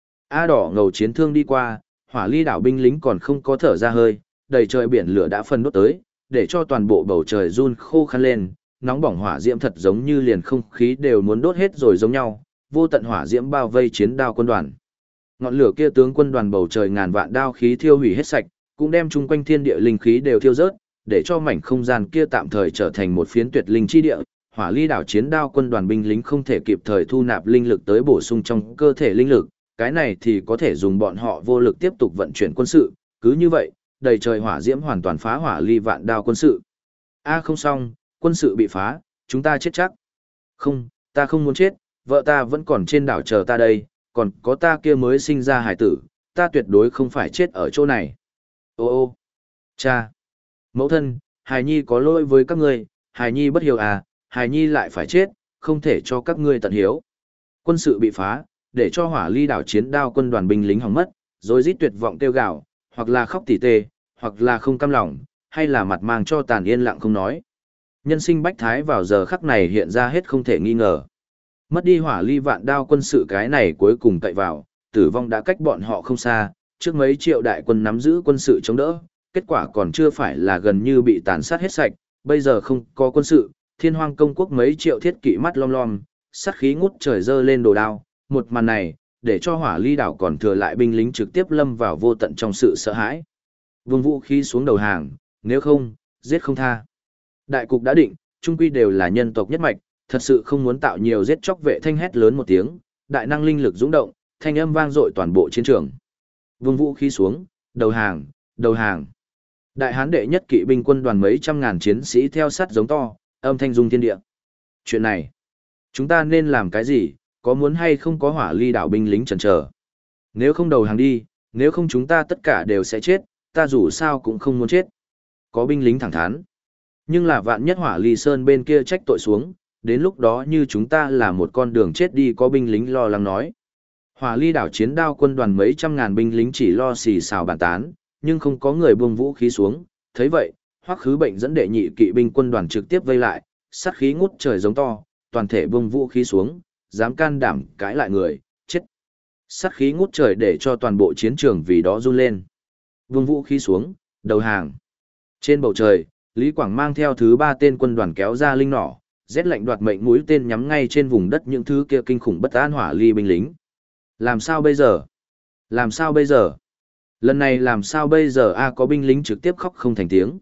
A đỏ ngầu chiến thương đi qua, hỏa ly đảo binh lính còn không có thở ra hơi, đầy trời biển lửa đã phân đốt tới, để cho toàn bộ bầu trời run khô khăn lên, nóng bỏng hỏa diễm thật giống như liền không khí đều muốn đốt hết rồi giống nhau, vô tận hỏa diễm bao vây chiến đao quân đoàn. Ngọn lửa kia tướng quân đoàn bầu trời ngàn vạn đao khí thiêu hủy hết sạch, cũng đem chung quanh thiên địa linh khí đều thiêu rớt, để cho mảnh không gian kia tạm thời trở thành một phiến tuyệt linh chi địa. Hỏa ly đảo chiến đao quân đoàn binh lính không thể kịp thời thu nạp linh lực tới bổ sung trong cơ thể linh lực, cái này thì có thể dùng bọn họ vô lực tiếp tục vận chuyển quân sự, cứ như vậy, đầy trời hỏa diễm hoàn toàn phá hỏa ly vạn đao quân sự. A không xong, quân sự bị phá, chúng ta chết chắc. Không, ta không muốn chết, vợ ta vẫn còn trên đảo chờ ta đây, còn có ta kia mới sinh ra hải tử, ta tuyệt đối không phải chết ở chỗ này. Ô ô, cha, mẫu thân, hài nhi có lỗi với các ngươi, hài nhi bất hiếu à, hài nhi lại phải chết, không thể cho các ngươi tận hiếu. Quân sự bị phá, để cho hỏa ly đảo chiến đao quân đoàn binh lính hỏng mất, rồi rít tuyệt vọng kêu gào, hoặc là khóc tỉ tê, hoặc là không cam lòng, hay là mặt mang cho tàn yên lặng không nói. Nhân sinh bách thái vào giờ khắc này hiện ra hết không thể nghi ngờ. Mất đi hỏa ly vạn đao quân sự cái này cuối cùng cậy vào, tử vong đã cách bọn họ không xa, trước mấy triệu đại quân nắm giữ quân sự chống đỡ, kết quả còn chưa phải là gần như bị tàn sát hết sạch, bây giờ không có quân sự, thiên hoang công quốc mấy triệu thiết kỵ mắt lom lom, sát khí ngút trời dơ lên đồ đao, một màn này, để cho hỏa ly đảo còn thừa lại binh lính trực tiếp lâm vào vô tận trong sự sợ hãi. Vương vũ khí xuống đầu hàng, nếu không, giết không tha. Đại cục đã định, trung quy đều là nhân tộc nhất mạch, thật sự không muốn tạo nhiều giết chóc vệ thanh hét lớn một tiếng, đại năng linh lực dũng động, thanh âm vang dội toàn bộ chiến trường. Vương vũ khí xuống, đầu hàng, đầu hàng. Đại hán đệ nhất kỵ binh quân đoàn mấy trăm ngàn chiến sĩ theo sát giống to, âm thanh rung thiên địa. Chuyện này, chúng ta nên làm cái gì, có muốn hay không có hỏa ly đảo binh lính chần chờ. Nếu không đầu hàng đi, nếu không chúng ta tất cả đều sẽ chết, ta dù sao cũng không muốn chết. Có binh lính thẳng thắn. Nhưng là vạn nhất hỏa ly sơn bên kia trách tội xuống, đến lúc đó như chúng ta là một con đường chết đi, có binh lính lo lắng nói. Hỏa ly đảo chiến đao quân đoàn mấy trăm ngàn binh lính chỉ lo xì xào bàn tán, nhưng không có người buông vũ khí xuống. Thấy vậy, Hoắc Khứ Bệnh dẫn đệ nhị kỵ binh quân đoàn trực tiếp vây lại, sát khí ngút trời giống to, toàn thể buông vũ khí xuống, dám can đảm cãi lại người, chết. Sát khí ngút trời để cho toàn bộ chiến trường vì đó run lên. Buông vũ khí xuống, đầu hàng. Trên bầu trời, Lý Quảng mang theo thứ 3 tên quân đoàn kéo ra linh nỏ, rét lạnh đoạt mệnh mũi tên nhắm ngay trên vùng đất những thứ kia kinh khủng bất an hỏa ly binh lính. Làm sao bây giờ? Làm sao bây giờ? Lần này làm sao bây giờ? A có binh lính trực tiếp khóc không thành tiếng.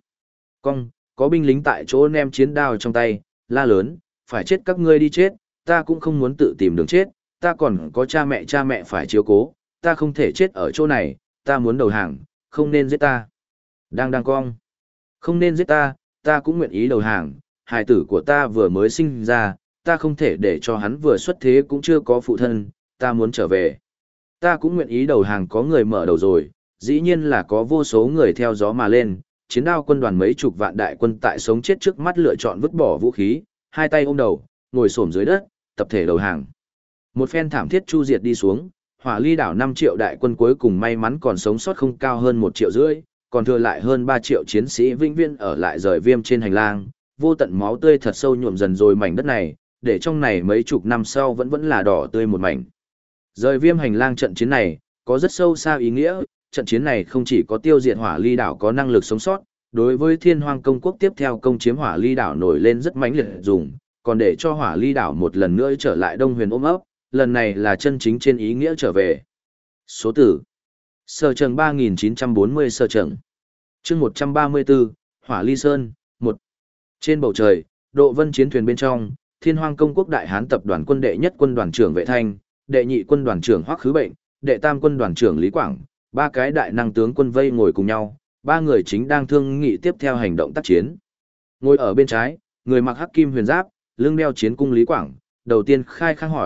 Có binh lính tại chỗ ném chiến đao trong tay, la lớn, phải chết các ngươi đi chết, ta cũng không muốn tự tìm đường chết, ta còn có cha mẹ phải chiếu cố, ta không thể chết ở chỗ này, ta muốn đầu hàng, không nên giết ta. Đang cong. Không nên giết ta, ta cũng nguyện ý đầu hàng, hài tử của ta vừa mới sinh ra, ta không thể để cho hắn vừa xuất thế cũng chưa có phụ thân, ta muốn trở về. Ta cũng nguyện ý đầu hàng, có người mở đầu rồi, dĩ nhiên là có vô số người theo gió mà lên, chiến đao quân đoàn mấy chục vạn đại quân tại sống chết trước mắt lựa chọn vứt bỏ vũ khí, hai tay ôm đầu, ngồi xổm dưới đất, tập thể đầu hàng. Một phen thảm thiết chu diệt đi xuống, hỏa ly đảo 5 triệu đại quân cuối cùng may mắn còn sống sót không cao hơn 1,5 triệu, còn thừa lại hơn 3 triệu chiến sĩ vĩnh viễn ở lại rời viêm trên hành lang, vô tận máu tươi thật sâu nhuộm dần rồi mảnh đất này, để trong này mấy chục năm sau vẫn là đỏ tươi một mảnh. Rời viêm hành lang trận chiến này, có rất sâu xa ý nghĩa, trận chiến này không chỉ có tiêu diệt hỏa ly đảo có năng lực sống sót, đối với thiên hoang công quốc tiếp theo công chiếm hỏa ly đảo nổi lên rất mãnh liệt dùng, còn để cho hỏa ly đảo một lần nữa trở lại Đông Huyền ôm ấp, lần này là chân chính trên ý nghĩa trở về. Số tử Sở Trần 3940 Sở Trần chương 134, Hỏa Ly Sơn, 1. Trên bầu trời, độ vân chiến thuyền bên trong, thiên hoang công quốc đại hán tập đoàn quân đệ nhất quân đoàn trưởng Vệ Thanh, đệ nhị quân đoàn trưởng Hoắc Khứ Bệnh, đệ tam quân đoàn trưởng Lý Quảng, ba cái đại năng tướng quân vây ngồi cùng nhau, ba người chính đang thương nghị tiếp theo hành động tác chiến. Ngồi ở bên trái, người mặc hắc kim huyền giáp, lưng đeo chiến cung Lý Quảng, đầu tiên khai khang hỏi,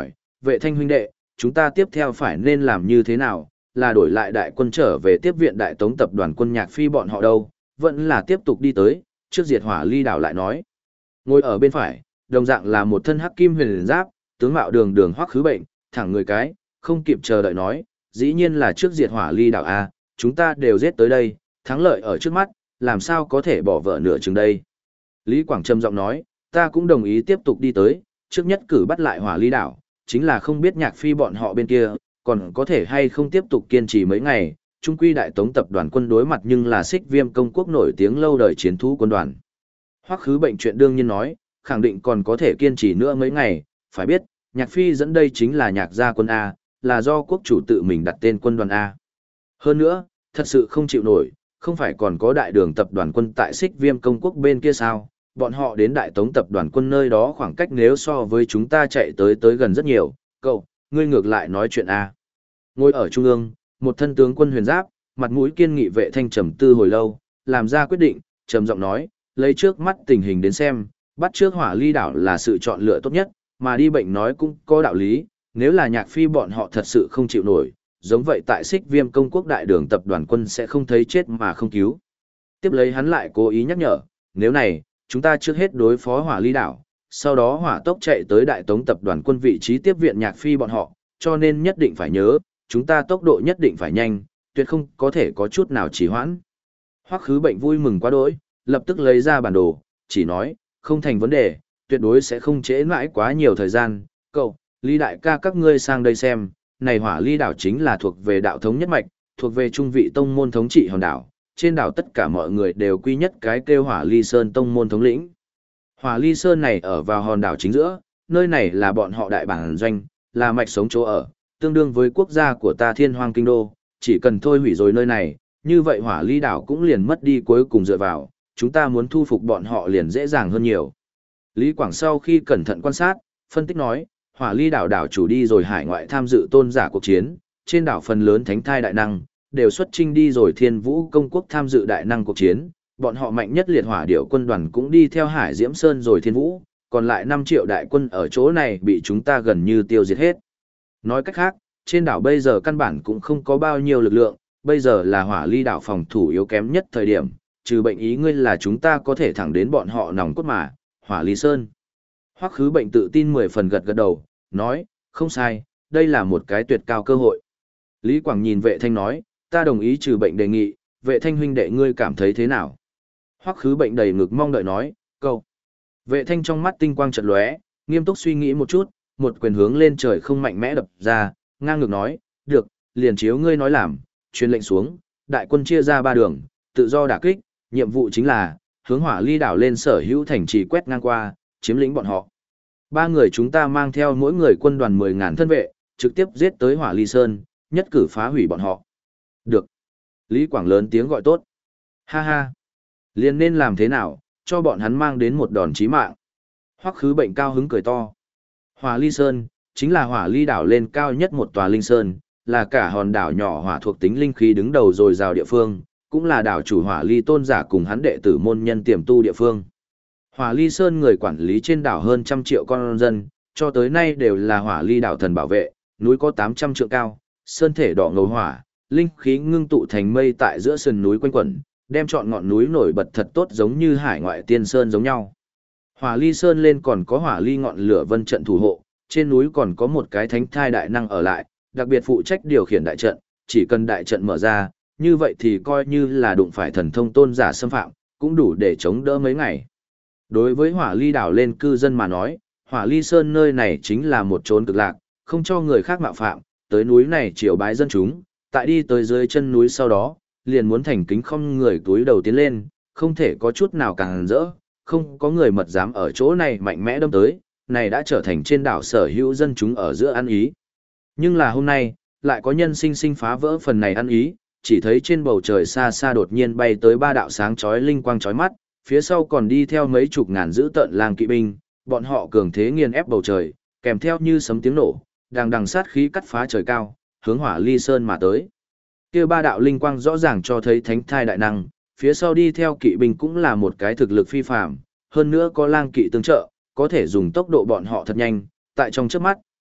vệ thanh huynh đệ, chúng ta tiếp theo phải nên làm như thế nào, là đổi lại đại quân trở về tiếp viện đại tống tập đoàn quân Nhạc Phi bọn họ đâu, vẫn là tiếp tục đi tới, trước diệt Hỏa Ly đảo lại nói. Ngồi ở bên phải, đồng dạng là một thân hắc kim huyền giáp, tướng mạo đường đường Hoắc Khứ Bệnh, thẳng người cái, không kịp chờ đợi nói, dĩ nhiên là trước diệt Hỏa Ly đảo a, chúng ta đều giết tới đây, thắng lợi ở trước mắt, làm sao có thể bỏ vợ nửa chừng đây. Lý Quảng trầm giọng nói, ta cũng đồng ý tiếp tục đi tới, trước nhất cử bắt lại Hỏa Ly đảo, chính là không biết Nhạc Phi bọn họ bên kia, còn có thể hay không tiếp tục kiên trì mấy ngày, trung quy đại tống tập đoàn quân đối mặt nhưng là Xích Viêm công quốc nổi tiếng lâu đời chiến thú quân đoàn. Hoắc Khứ Bệnh chuyện đương nhiên nói, khẳng định còn có thể kiên trì nữa mấy ngày, phải biết, Nhạc Phi dẫn đây chính là Nhạc gia quân A, là do quốc chủ tự mình đặt tên quân đoàn A. Hơn nữa, thật sự không chịu nổi, không phải còn có đại đường tập đoàn quân tại Xích Viêm công quốc bên kia sao, bọn họ đến đại tống tập đoàn quân nơi đó khoảng cách nếu so với chúng ta chạy tới gần rất nhiều, cậu, ngươi ngược lại nói chuyện A. Ngồi ở trung ương, một thân tướng quân huyền giáp, mặt mũi kiên nghị vệ thanh trầm tư hồi lâu, làm ra quyết định, trầm giọng nói, lấy trước mắt tình hình đến xem, bắt trước Hỏa Ly đảo là sự chọn lựa tốt nhất, mà đi bệnh nói cũng có đạo lý, nếu là Nhạc Phi bọn họ thật sự không chịu nổi, giống vậy tại Xích Viêm công quốc đại đường tập đoàn quân sẽ không thấy chết mà không cứu. Tiếp lấy hắn lại cố ý nhắc nhở, nếu này, chúng ta trước hết đối phó Hỏa Ly đảo, sau đó hỏa tốc chạy tới đại tống tập đoàn quân vị trí tiếp viện Nhạc Phi bọn họ, cho nên nhất định phải nhớ, chúng ta tốc độ nhất định phải nhanh, tuyệt không có thể có chút nào trì hoãn. Hoắc Khứ Bệnh vui mừng quá đỗi, lập tức lấy ra bản đồ, chỉ nói, không thành vấn đề, tuyệt đối sẽ không trễ mãi quá nhiều thời gian. Cậu, Lý đại ca các ngươi sang đây xem, này Hỏa Ly đảo chính là thuộc về đạo thống nhất mạch, thuộc về trung vị tông môn thống trị hòn đảo, trên đảo tất cả mọi người đều quy nhất cái kêu Hỏa Ly Sơn tông môn thống lĩnh. Hỏa Ly Sơn này ở vào hòn đảo chính giữa, nơi này là bọn họ đại bản doanh, là mạch sống chỗ ở, tương đương với quốc gia của ta Thiên Hoang Kinh Đô, chỉ cần thôi hủy rồi nơi này, như vậy Hỏa Ly đảo cũng liền mất đi cuối cùng dựa vào, chúng ta muốn thu phục bọn họ liền dễ dàng hơn nhiều. Lý Quảng sau khi cẩn thận quan sát, phân tích nói, Hỏa Ly đảo đảo chủ đi rồi hải ngoại tham dự tôn giả cuộc chiến, trên đảo phần lớn thánh thai đại năng, đều xuất chinh đi rồi Thiên Vũ công quốc tham dự đại năng cuộc chiến, bọn họ mạnh nhất liệt hỏa điệu quân đoàn cũng đi theo Hải Diễm Sơn rồi Thiên Vũ, còn lại 5 triệu đại quân ở chỗ này bị chúng ta gần như tiêu diệt hết. Nói cách khác, trên đảo bây giờ căn bản cũng không có bao nhiêu lực lượng, bây giờ là Hỏa Ly đảo phòng thủ yếu kém nhất thời điểm, trừ bệnh ý ngươi là chúng ta có thể thẳng đến bọn họ nòng cốt mà, Hỏa Ly Sơn. Hoắc Khứ Bệnh tự tin 10 phần gật gật đầu, nói, không sai, đây là một cái tuyệt cao cơ hội. Lý Quảng nhìn vệ thanh nói, ta đồng ý trừ bệnh đề nghị, vệ thanh huynh đệ ngươi cảm thấy thế nào? Hoắc Khứ Bệnh đầy ngực mong đợi nói, câu. Vệ thanh trong mắt tinh quang chợt lóe, nghiêm túc suy nghĩ một chút, một quyền hướng lên trời không mạnh mẽ đập ra, ngang ngược nói, được, liền chiếu ngươi nói làm, truyền lệnh xuống, đại quân chia ra 3 đường, tự do đả kích, nhiệm vụ chính là, hướng Hỏa Ly đảo lên sở hữu thành trì quét ngang qua, chiếm lĩnh bọn họ. 3 người chúng ta mang theo mỗi người quân đoàn 10.000 thân vệ, trực tiếp giết tới Hỏa Ly Sơn, nhất cử phá hủy bọn họ. Được. Lý Quảng lớn tiếng gọi tốt. Ha ha. Liền nên làm thế nào, cho bọn hắn mang đến một đòn chí mạng. Hoắc Khứ Bệnh cao hứng cười to. Hỏa Ly Sơn, chính là Hỏa Ly đảo lên cao nhất một tòa linh sơn, là cả hòn đảo nhỏ hỏa thuộc tính linh khí đứng đầu rồi rào địa phương, cũng là đảo chủ Hỏa Ly tôn giả cùng hắn đệ tử môn nhân tiềm tu địa phương. Hỏa Ly Sơn người quản lý trên đảo hơn 100 triệu con dân, cho tới nay đều là Hỏa Ly đảo thần bảo vệ, núi có 800 trượng cao, sơn thể đỏ ngầu hỏa, linh khí ngưng tụ thành mây tại giữa sườn núi quanh quẩn, đem trọn ngọn núi nổi bật thật tốt giống như hải ngoại tiên sơn giống nhau. Hỏa Ly Sơn lên còn có Hỏa Ly ngọn lửa vân trận thủ hộ, trên núi còn có một cái thánh thai đại năng ở lại, đặc biệt phụ trách điều khiển đại trận, chỉ cần đại trận mở ra, như vậy thì coi như là đụng phải thần thông tôn giả xâm phạm, cũng đủ để chống đỡ mấy ngày. Đối với Hỏa Ly đảo lên cư dân mà nói, Hỏa Ly Sơn nơi này chính là một chốn cực lạc, không cho người khác mạo phạm, tới núi này triều bái dân chúng, tại đi tới dưới chân núi sau đó, liền muốn thành kính không người túi đầu tiến lên, không thể có chút nào càng rỡ, không có người mật dám ở chỗ này mạnh mẽ đâm tới, này đã trở thành trên đảo sở hữu dân chúng ở giữa ăn ý. Nhưng là hôm nay, lại có nhân sinh sinh phá vỡ phần này ăn ý, chỉ thấy trên bầu trời xa xa đột nhiên bay tới 3 đạo sáng chói linh quang chói mắt, phía sau còn đi theo mấy chục ngàn dữ tợn lang kỵ binh, bọn họ cường thế nghiền ép bầu trời, kèm theo như sấm tiếng nổ, đằng đằng sát khí cắt phá trời cao, hướng Hỏa Ly Sơn mà tới. Kia 3 đạo linh quang rõ ràng cho thấy thánh thai đại năng, phía sau đi theo kỵ binh cũng là một cái thực lực phi phàm, hơn nữa có lang kỵ tương trợ, có thể dùng tốc độ bọn họ thật nhanh, tại trong chớp mắt,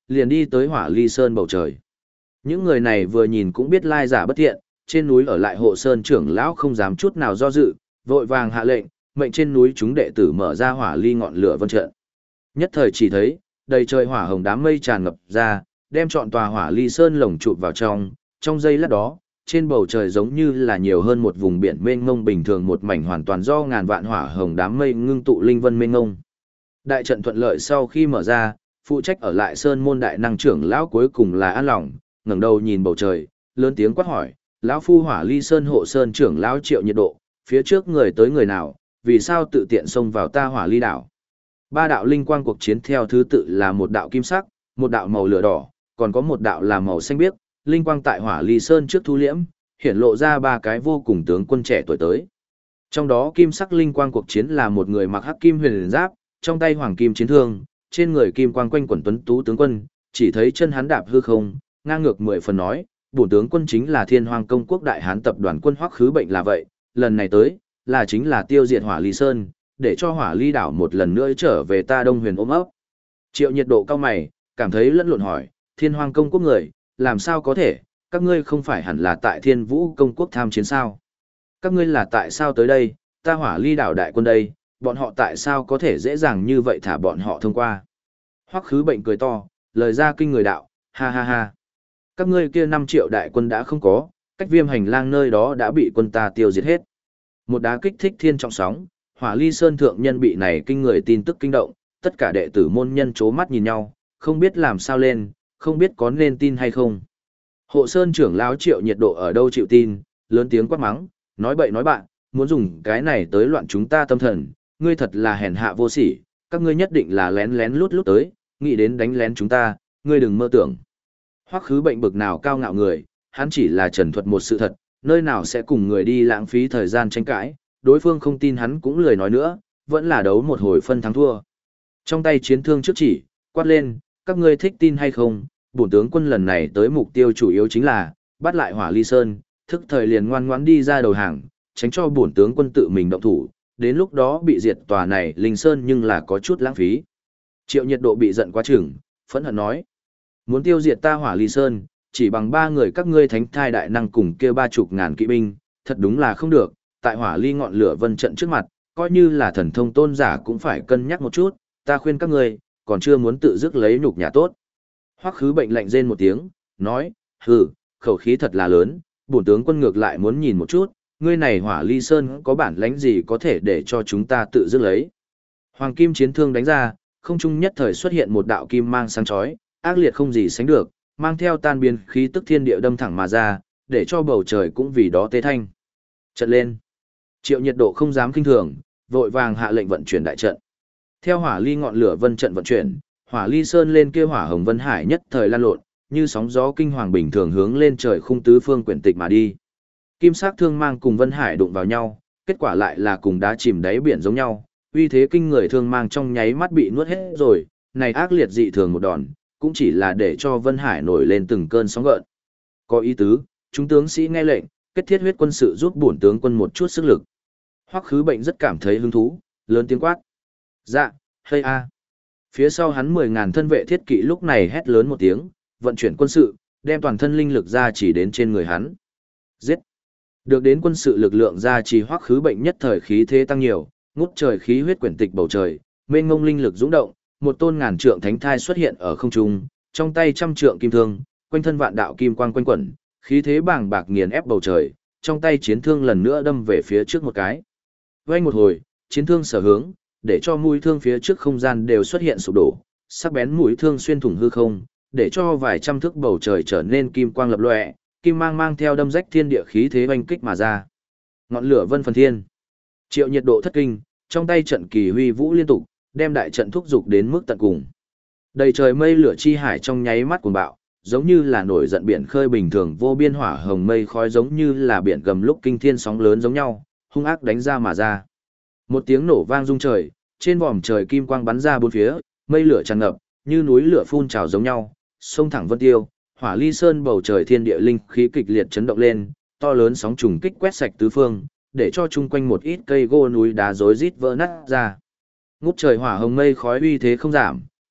liền đi tới Hỏa Ly Sơn bầu trời. Những người này vừa nhìn cũng biết lai giả bất thiện, trên núi ở lại Hộ Sơn trưởng lão không dám chút nào do dự, vội vàng hạ lệnh, mệnh trên núi chúng đệ tử mở ra Hỏa Ly ngọn lửa vân trận. Nhất thời chỉ thấy, đầy trời hỏa hồng đám mây tràn ngập ra, đem trọn tòa Hỏa Ly Sơn lồng chụp vào trong giây lát đó, trên bầu trời giống như là nhiều hơn một vùng biển mênh mông bình thường, một mảnh hoàn toàn do ngàn vạn hỏa hồng đám mây ngưng tụ linh vân mênh mông. Đại trận thuận lợi sau khi mở ra, phụ trách ở lại Sơn môn đại năng trưởng lão cuối cùng là an lòng, ngẩng đầu nhìn bầu trời, lớn tiếng quát hỏi, lão phu Hỏa Ly Sơn hộ sơn trưởng lão Triệu Nhiệt Độ, phía trước người tới người nào, vì sao tự tiện xông vào ta Hỏa Ly đảo? Ba đạo linh quang cuộc chiến theo thứ tự là một đạo kim sắc, một đạo màu lửa đỏ, còn có một đạo là màu xanh biếc, linh quang tại Hỏa Ly Sơn trước thu liễm, hiển lộ ra ba cái vô cùng tướng quân trẻ tuổi tới. Trong đó kim sắc linh quang cuộc chiến là một người mặc hắc kim huyền giáp, trong tay hoàng kim chiến thương, trên người kim quang quanh quẩn tuấn tú tướng quân, chỉ thấy chân hắn đạp hư không, ngang ngược 10 phần nói, bổn tướng quân chính là Thiên Hoàng Công Quốc Đại Hán tập đoàn quân Hoắc Khứ Bệnh là vậy, lần này tới, là chính là tiêu diệt Hỏa Ly Sơn, để cho Hỏa Ly đảo một lần nữa trở về ta Đông Huyền ôm ấp. Triệu Nhiệt Độ cao mày, cảm thấy lẫn lộn hỏi, Thiên Hoàng Công Quốc người, làm sao có thể, các ngươi không phải hẳn là tại Thiên Vũ Công Quốc tham chiến sao? Các ngươi là tại sao tới đây, ta Hỏa Ly đảo đại quân đây, bọn họ tại sao có thể dễ dàng như vậy thả bọn họ thông qua? Hoắc Khứ Bệnh cười to, lời ra kinh người đạo, ha ha ha. Các ngươi kia 5 triệu đại quân đã không có, cách Viêm Hành Lang nơi đó đã bị quân ta tiêu diệt hết. Một đá kích thích thiên trọng sóng, Hỏa Ly Sơn thượng nhân bị này kinh người tin tức kinh động, tất cả đệ tử môn nhân chố mắt nhìn nhau, không biết làm sao lên, không biết có nên tin hay không. Hộ Sơn trưởng lão Triệu Nhiệt Độ ở đâu chịu tin, lớn tiếng quát mắng, nói bậy nói bạn, muốn dùng cái này tới loạn chúng ta tâm thần, ngươi thật là hèn hạ vô sỉ, các ngươi nhất định là lén lén lút lút tới, nghĩ đến đánh lén chúng ta, ngươi đừng mơ tưởng. Hoắc Khứ Bệnh bực nào cao ngạo người, hắn chỉ là trần thuật một sự thật, nơi nào sẽ cùng người đi lãng phí thời gian tranh cãi, đối phương không tin hắn cũng lười nói nữa, vẫn là đấu một hồi phân thắng thua. Trong tay chiến thương trước chỉ, quát lên, các ngươi thích tin hay không, bổn tướng quân lần này tới mục tiêu chủ yếu chính là bắt lại Hỏa Ly Sơn, thức thời liền ngoan ngoãn đi ra đầu hàng, tránh cho bổn tướng quân tự mình động thủ, đến lúc đó bị diệt tòa này Linh Sơn nhưng là có chút lãng phí. Triệu Nhiệt Độ bị giận quá chừng, phẫn hận nói, muốn tiêu diệt ta Hỏa Ly Sơn, chỉ bằng 3 người các ngươi thánh thai đại năng cùng kia 30 ngàn kỵ binh, thật đúng là không được, tại Hỏa Ly ngọn lửa vân trận trước mặt, coi như là thần thông tôn giả cũng phải cân nhắc một chút, ta khuyên các ngươi, còn chưa muốn tự dứt lấy nhục nhà tốt. Hoắc Khứ Bệnh lạnh rên một tiếng, nói, hừ, khẩu khí thật là lớn, bổn tướng quân ngược lại muốn nhìn một chút, ngươi này Hỏa Ly Sơn có bản lãnh gì có thể để cho chúng ta tự dứt lấy. Hoàng kim chiến thương đánh ra, không trung nhất thời xuất hiện một đạo kim mang sáng chói, ác liệt không gì sánh được, mang theo tan biến khí tức thiên địa đâm thẳng mà ra, để cho bầu trời cũng vì đó tê thanh. Trận lên. Triệu Nhiệt Độ không dám kinh thường, vội vàng hạ lệnh vận chuyển đại trận. Theo Hỏa Ly ngọn lửa vân trận vận chuyển, Hỏa Ly Sơn lên kia hỏa hồng vân hải nhất thời lan lộn, như sóng gió kinh hoàng bình thường hướng lên trời khung tứ phương quyển tịch mà đi. Kim sắc thương mang cùng vân hải đụng vào nhau, kết quả lại là cùng đá chìm đáy biển giống nhau, uy thế kinh người thương mang trong nháy mắt bị nuốt hết rồi, này ác liệt dị thường một đòn, cũng chỉ là để cho vân hải nổi lên từng cơn sóng gợn. Có ý tứ, chúng tướng sĩ nghe lệnh, kết thiết huyết quân sự giúp bổn tướng quân một chút sức lực. Hoắc Khứ Bệnh rất cảm thấy hứng thú, lớn tiếng quát. Dạ, hay a. Phía sau hắn 10.000 thân vệ thiết kỵ lúc này hét lớn một tiếng, vận chuyển quân sự, đem toàn thân linh lực ra chỉ đến trên người hắn. Giết! Được đến quân sự lực lượng ra chỉ Hoắc Khứ Bệnh nhất thời khí thế tăng nhiều, ngút trời khí huyết quyển tịch bầu trời, mênh mông linh lực dũng động, một tôn ngàn trượng thánh thai xuất hiện ở không trung, trong tay trăm trượng kim thương, quanh thân vạn đạo kim quang quanh quẩn, khí thế bàng bạc nghiền ép bầu trời, trong tay chiến thương lần nữa đâm về phía trước một cái. Vang một hồi, chiến thương sở hướng, để cho mũi thương phía trước không gian đều xuất hiện sụp đổ, sắc bén mũi thương xuyên thủng hư không, để cho vài trăm thước bầu trời trở nên kim quang lập lòe, kim mang mang theo đâm rách thiên địa khí thế oanh kích mà ra. Ngọn lửa vân phần thiên. Triệu Nhiệt Độ thất kinh, trong tay trận kỳ huy vũ liên tục, đem đại trận thúc dục đến mức tận cùng. Đầy trời mây lửa chi hải trong nháy mắt cuồng bạo, giống như là nổi giận biển khơi bình thường, vô biên hỏa hồng mây khói giống như là biển gầm lúc kinh thiên sóng lớn giống nhau, hung ác đánh ra mà ra. Một tiếng nổ vang rung trời, trên vòm trời kim quang bắn ra bốn phía, mây lửa tràn ngập, như núi lửa phun trào giống nhau, sông thẳng vân tiêu, Hỏa Ly Sơn bầu trời thiên địa linh khí kịch liệt chấn động lên, to lớn sóng trùng kích quét sạch tứ phương, để cho chung quanh một ít cây gỗ núi đá rối rít vỡ nát ra. Ngút trời hỏa hồng mây khói uy thế không giảm,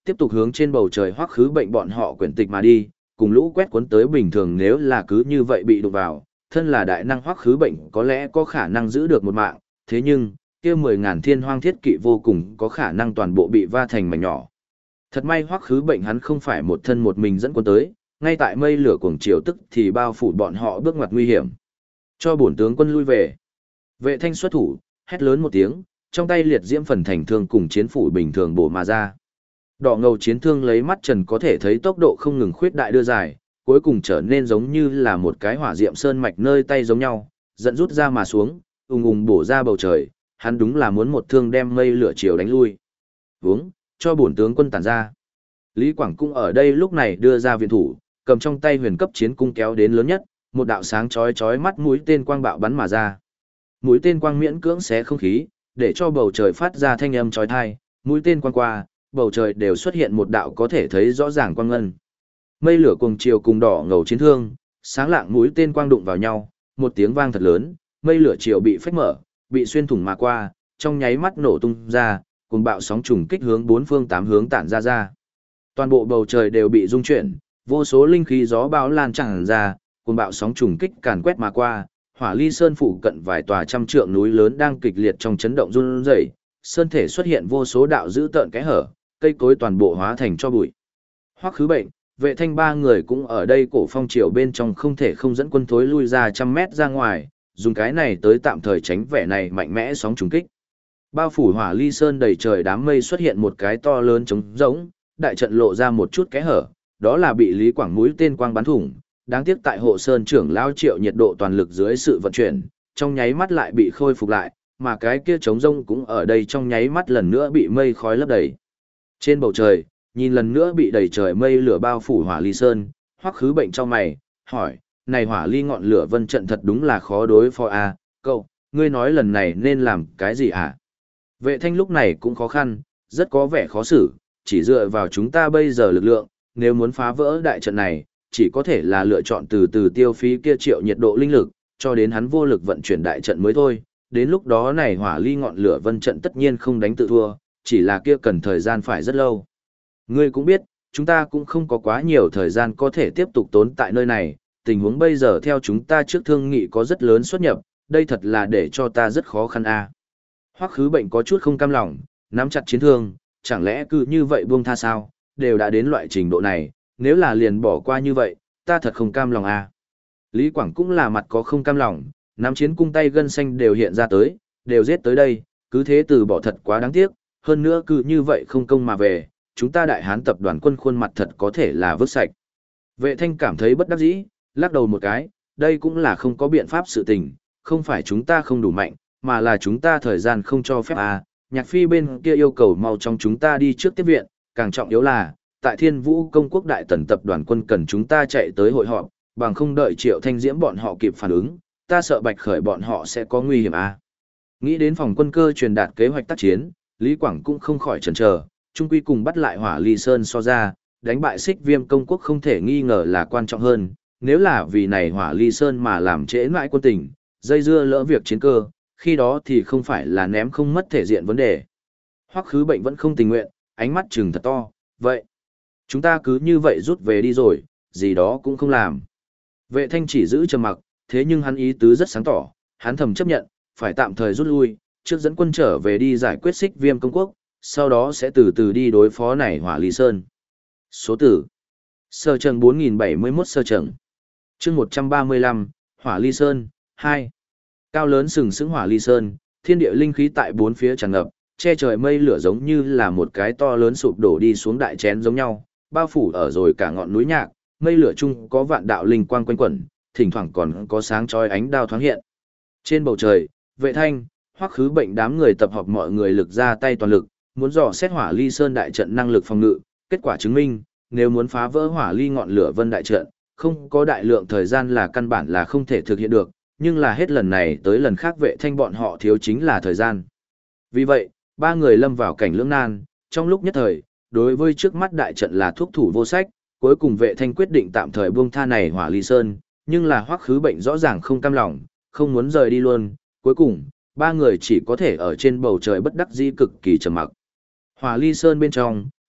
tiếp tục hướng trên bầu trời Hoắc Khứ Bệnh bọn họ quyển tịch mà đi, cùng lũ quét cuốn tới bình thường nếu là cứ như vậy bị đụng vào, thân là đại năng Hoắc Khứ Bệnh có lẽ có khả năng giữ được một mạng, thế nhưng, kia 10.000 thiên hoang thiết kỵ vô cùng có khả năng toàn bộ bị va thành mảnh nhỏ. Thật may Hoắc Khứ Bệnh hắn không phải một thân một mình dẫn quân tới, ngay tại mây lửa cuồng chiều tức thì bao phủ bọn họ bước ngoặt nguy hiểm. Cho bổn tướng quân lui về. Vệ Thanh xuất thủ, hét lớn một tiếng, trong tay liệt diễm phần thành thương cùng chiến phủ bình thường bổ mà ra. Đỏ ngầu chiến thương lấy mắt trần có thể thấy tốc độ không ngừng khuyết đại đưa dài, cuối cùng trở nên giống như là một cái hỏa diệm sơn mạch nơi tay giống nhau, dẫn rút ra mà xuống, ùng ùng bổ ra bầu trời, hắn đúng là muốn một thương đem mây lửa chiều đánh lui. Vướng, cho bổn tướng quân tản ra. Lý Quảng cũng ở đây lúc này đưa ra viện thủ, cầm trong tay huyền cấp chiến cung kéo đến lớn nhất, một đạo sáng chói chói mắt mũi tên quang bạo bắn mà ra. Mũi tên quang miễn cưỡng xé không khí, để cho bầu trời phát ra thanh âm chói tai, mũi tên quang qua, bầu trời đều xuất hiện một đạo có thể thấy rõ ràng quang ngân. Mây lửa cuồng chiều cùng đỏ ngầu chiến thương, sáng lạng mũi tên quang đụng vào nhau, một tiếng vang thật lớn, mây lửa chiều bị phách mở, bị xuyên thủng mà qua, trong nháy mắt nổ tung ra, cùng bạo sóng trùng kích hướng bốn phương tám hướng tản ra. Toàn bộ bầu trời đều bị rung chuyển, vô số linh khí gió bão lan tràn ra, cùng bạo sóng trùng kích càn quét mà qua, Hỏa Ly Sơn phụ cận vài tòa trăm trượng núi lớn đang kịch liệt trong chấn động run rẩy, sơn thể xuất hiện vô số đạo dữ tợn kẽ hở, cây cối toàn bộ hóa thành cho bụi. Hoắc Khứ Bệnh, Vệ Thanh ba người cũng ở đây cổ phong triều bên trong không thể không dẫn quân thối lui ra trăm mét ra ngoài, dùng cái này tới tạm thời tránh vẻ này mạnh mẽ sóng trùng kích. Bao phủ Hỏa Ly Sơn đầy trời đám mây xuất hiện một cái to lớn trống rỗng, đại trận lộ ra một chút kẽ hở, đó là bị Lý Quảng mũi tên quang bắn thủng, đáng tiếc tại hộ sơn trưởng lao Triệu nhiệt độ toàn lực dưới sự vận chuyển, trong nháy mắt lại bị khôi phục lại, mà cái kia trống rông cũng ở đây trong nháy mắt lần nữa bị mây khói lấp đầy. Trên bầu trời, nhìn lần nữa bị đầy trời mây lửa bao phủ Hỏa Ly Sơn, Hoắc Khứ Bệnh trong mày, hỏi, này Hỏa Ly ngọn lửa vân trận thật đúng là khó đối phó à, cậu, ngươi nói lần này nên làm cái gì à? Vệ Thanh lúc này cũng khó khăn, rất có vẻ khó xử, chỉ dựa vào chúng ta bây giờ lực lượng, nếu muốn phá vỡ đại trận này, chỉ có thể là lựa chọn từ từ tiêu phí kia Triệu nhiệt độ linh lực, cho đến hắn vô lực vận chuyển đại trận mới thôi, đến lúc đó này Hỏa Ly ngọn lửa vân trận tất nhiên không đánh tự thua, chỉ là kia cần thời gian phải rất lâu. Ngươi cũng biết, chúng ta cũng không có quá nhiều thời gian có thể tiếp tục tốn tại nơi này, tình huống bây giờ theo chúng ta trước thương nghị có rất lớn xuất nhập, đây thật là để cho ta rất khó khăn a. Hoắc Khứ Bệnh có chút không cam lòng, nắm chặt chiến thương, chẳng lẽ cứ như vậy buông tha sao, đều đã đến loại trình độ này, nếu là liền bỏ qua như vậy, ta thật không cam lòng a. Lý Quảng cũng là mặt có không cam lòng, nắm chiến cung tay gân xanh đều hiện ra tới, đều giết tới đây, cứ thế từ bỏ thật quá đáng tiếc, hơn nữa cứ như vậy không công mà về, chúng ta Đại Hán tập đoàn quân khuôn mặt thật có thể là vứt sạch. Vệ Thanh cảm thấy bất đắc dĩ, lắc đầu một cái, đây cũng là không có biện pháp sự tình, không phải chúng ta không đủ mạnh, mà là chúng ta thời gian không cho phép à, Nhạc Phi bên kia yêu cầu mau trong chúng ta đi trước tiếp viện, càng trọng yếu là, tại Thiên Vũ Công Quốc Đại Tần tập đoàn quân cần chúng ta chạy tới hội họp, bằng không đợi Triệu Thanh Diễm bọn họ kịp phản ứng, ta sợ Bạch Khởi bọn họ sẽ có nguy hiểm à. Nghĩ đến phòng quân cơ truyền đạt kế hoạch tác chiến, Lý Quảng cũng không khỏi chần chờ, chung quy cùng bắt lại Hỏa Ly Sơn so ra, đánh bại Xích Viêm Công Quốc không thể nghi ngờ là quan trọng hơn, nếu là vì này Hỏa Ly Sơn mà làm trễ nãi quân tình, dây dưa lỡ việc chiến cơ, khi đó thì không phải là ném không mất thể diện vấn đề. Hoắc Khứ Bệnh vẫn không tình nguyện, ánh mắt trừng thật to, vậy, chúng ta cứ như vậy rút về đi rồi, gì đó cũng không làm. Vệ Thanh chỉ giữ trầm mặc, thế nhưng hắn ý tứ rất sáng tỏ, hắn thầm chấp nhận, phải tạm thời rút lui, trước dẫn quân trở về đi giải quyết Xích Viêm Công Quốc, sau đó sẽ từ từ đi đối phó này Hỏa Ly Sơn. Số tử Sơ Trần 4071 Sơ Trần chương 135, Hỏa Ly Sơn, 2. Cao lớn sừng sững Hỏa Ly Sơn, thiên địa linh khí tại bốn phía tràn ngập, che trời mây lửa giống như là một cái to lớn sụp đổ đi xuống đại chén giống nhau, bao phủ ở rồi cả ngọn núi nhạc, mây lửa chung có vạn đạo linh quang quanh quẩn, thỉnh thoảng còn có sáng chói ánh đao thoáng hiện. Trên bầu trời, Vệ Thanh, Hoắc Khứ Bệnh đám người tập hợp mọi người lực ra tay toàn lực, muốn dò xét Hỏa Ly Sơn đại trận năng lực phòng ngự, kết quả chứng minh, nếu muốn phá vỡ Hỏa Ly ngọn lửa vân đại trận, không có đại lượng thời gian là căn bản là không thể thực hiện được, nhưng là hết lần này tới lần khác Vệ Thanh bọn họ thiếu chính là thời gian. Vì vậy, ba người lâm vào cảnh lưỡng nan, trong lúc nhất thời, đối với trước mắt đại trận là thuốc thủ vô sách, cuối cùng Vệ Thanh quyết định tạm thời buông tha này Hỏa Ly Sơn, nhưng là Hoắc Khứ Bệnh rõ ràng không cam lòng, không muốn rời đi luôn, cuối cùng, ba người chỉ có thể ở trên bầu trời bất đắc dĩ cực kỳ trầm mặc. Hỏa Ly Sơn bên trong,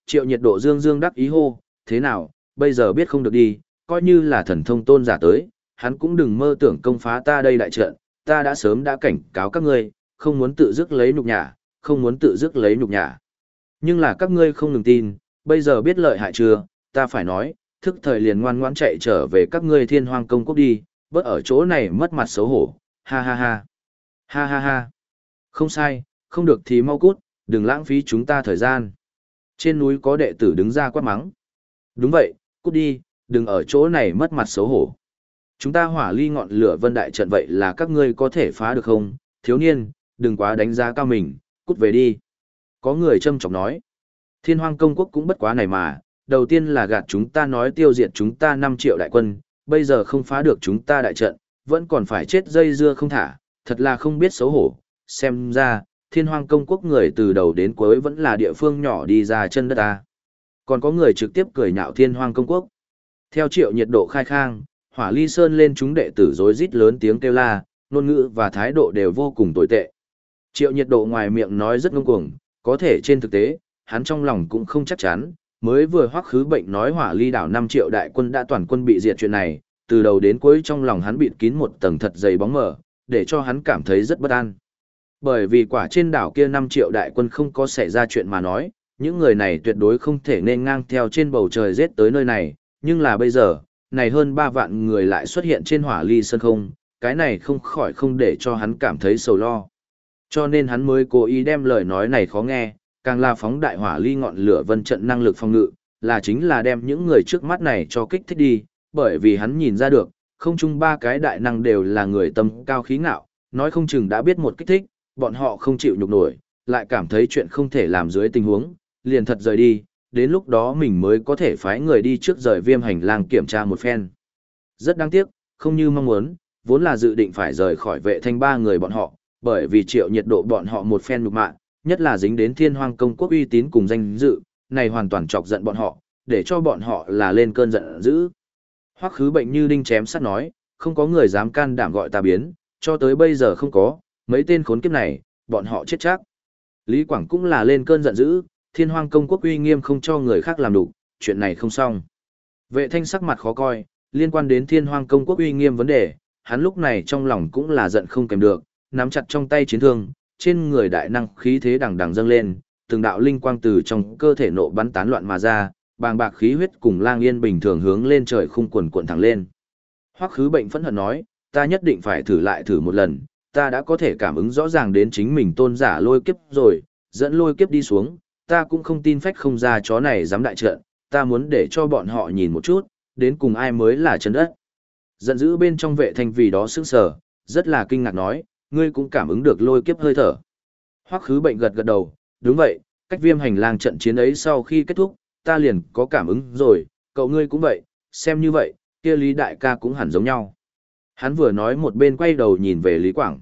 Triệu Nhiệt Độ dương dương đắc ý hô, thế nào, bây giờ biết không được đi, coi như là thần thông tôn giả tới, hắn cũng đừng mơ tưởng công phá ta đây đại trận, ta đã sớm đã cảnh cáo các ngươi, không muốn tự dứt lấy nhục nhã, không muốn tự dứt lấy nhục nhã. Nhưng là các ngươi không ngừng tin, bây giờ biết lợi hại chưa, ta phải nói, thức thời liền ngoan ngoãn chạy trở về các ngươi Thiên Hoang công quốc đi, bớt ở chỗ này mất mặt xấu hổ, ha ha ha. Ha ha ha. Không sai, không được thì mau cút, đừng lãng phí chúng ta thời gian. Trên núi có đệ tử đứng ra quát mắng. Đúng vậy, cút đi, đừng ở chỗ này mất mặt xấu hổ. Chúng ta hỏa ly ngọn lửa vân đại trận vậy là các ngươi có thể phá được không? Thiếu niên, đừng quá đánh giá cao mình, cút về đi. Có người châm chọc nói. Thiên Hoang công quốc cũng bất quá này mà, đầu tiên là gạt chúng ta nói tiêu diệt chúng ta 5 triệu đại quân, bây giờ không phá được chúng ta đại trận, vẫn còn phải chết dây dưa không thả, thật là không biết xấu hổ. Xem ra, Thiên Hoang công quốc người từ đầu đến cuối vẫn là địa phương nhỏ đi ra chân đất ta. Còn có người trực tiếp cười nhạo Thiên Hoang công quốc. Theo Triệu Nhiệt Độ khai khang, Hỏa Ly Sơn lên chúng đệ tử rối rít lớn tiếng kêu la, ngôn ngữ và thái độ đều vô cùng tồi tệ. Triệu Nhiệt Độ ngoài miệng nói rất ngông cuồng, có thể trên thực tế, hắn trong lòng cũng không chắc chắn, mới vừa Hoắc Khứ Bệnh nói Hỏa Ly đảo 5 triệu đại quân đã toàn quân bị diệt chuyện này, từ đầu đến cuối trong lòng hắn bịt kín một tầng thật dày bóng mờ, để cho hắn cảm thấy rất bất an. Bởi vì quả trên đảo kia 5 triệu đại quân không có xảy ra chuyện mà nói, những người này tuyệt đối không thể nên ngang theo trên bầu trời giết tới nơi này, nhưng là bây giờ, này hơn 3 vạn người lại xuất hiện trên Hỏa Ly Sơn không, cái này không khỏi không để cho hắn cảm thấy sầu lo. Cho nên hắn mới cố ý đem lời nói này khó nghe, càng là phóng đại Hỏa Ly ngọn lửa vân trận năng lực phòng ngự, là chính là đem những người trước mắt này cho kích thích đi, bởi vì hắn nhìn ra được, không chung 3 cái đại năng đều là người tâm cao khí ngạo, nói không chừng đã biết một kích thích, bọn họ không chịu nhục nổi, lại cảm thấy chuyện không thể làm dưới tình huống, liền thật rời đi, đến lúc đó mình mới có thể phái người đi trước rời Viêm hành lang kiểm tra một phen. Rất đáng tiếc, không như mong muốn, vốn là dự định phải rời khỏi Vệ Thanh 3 người bọn họ, bởi vì Triệu Nhiệt Độ bọn họ một phen nhục mạ, nhất là dính đến Thiên Hoang công quốc uy tín cùng danh dự, này hoàn toàn chọc giận bọn họ, để cho bọn họ là lên cơn giận dữ. Hoắc Khứ Bệnh như đinh chém sắt nói, không có người dám can đảm gọi ta biến, cho tới bây giờ không có, mấy tên khốn kiếp này, bọn họ chết chắc. Lý Quảng cũng là lên cơn giận dữ, Thiên Hoang công quốc uy nghiêm không cho người khác làm đủ, chuyện này không xong. Vệ Thanh sắc mặt khó coi, liên quan đến Thiên Hoang công quốc uy nghiêm vấn đề, hắn lúc này trong lòng cũng là giận không kèm được, nắm chặt trong tay chiến thương, trên người đại năng khí thế đằng đằng dâng lên, từng đạo linh quang từ trong cơ thể nộ bắn tán loạn mà ra, bàng bạc khí huyết cùng lang yên bình thường hướng lên trời khung quần cuộn thẳng lên. Hoắc Khứ Bệnh phẫn hận nói, ta nhất định phải thử lại thử một lần, ta đã có thể cảm ứng rõ ràng đến chính mình tôn giả lôi kiếp rồi, dẫn lôi kiếp đi xuống, ta cũng không tin phách không ra chó này dám đại trận, ta muốn để cho bọn họ nhìn một chút, đến cùng ai mới là chân đất. Giận dữ bên trong Vệ Thanh vì đó sững sờ, rất là kinh ngạc nói, ngươi cũng cảm ứng được lôi kiếp hơi thở. Hoắc Khứ Bệnh gật gật đầu, đúng vậy, cách Viêm hành lang trận chiến ấy sau khi kết thúc, ta liền có cảm ứng rồi, cậu ngươi cũng vậy, xem như vậy, kia Lý đại ca cũng hẳn giống nhau. Hắn vừa nói một bên quay đầu nhìn về Lý Quảng.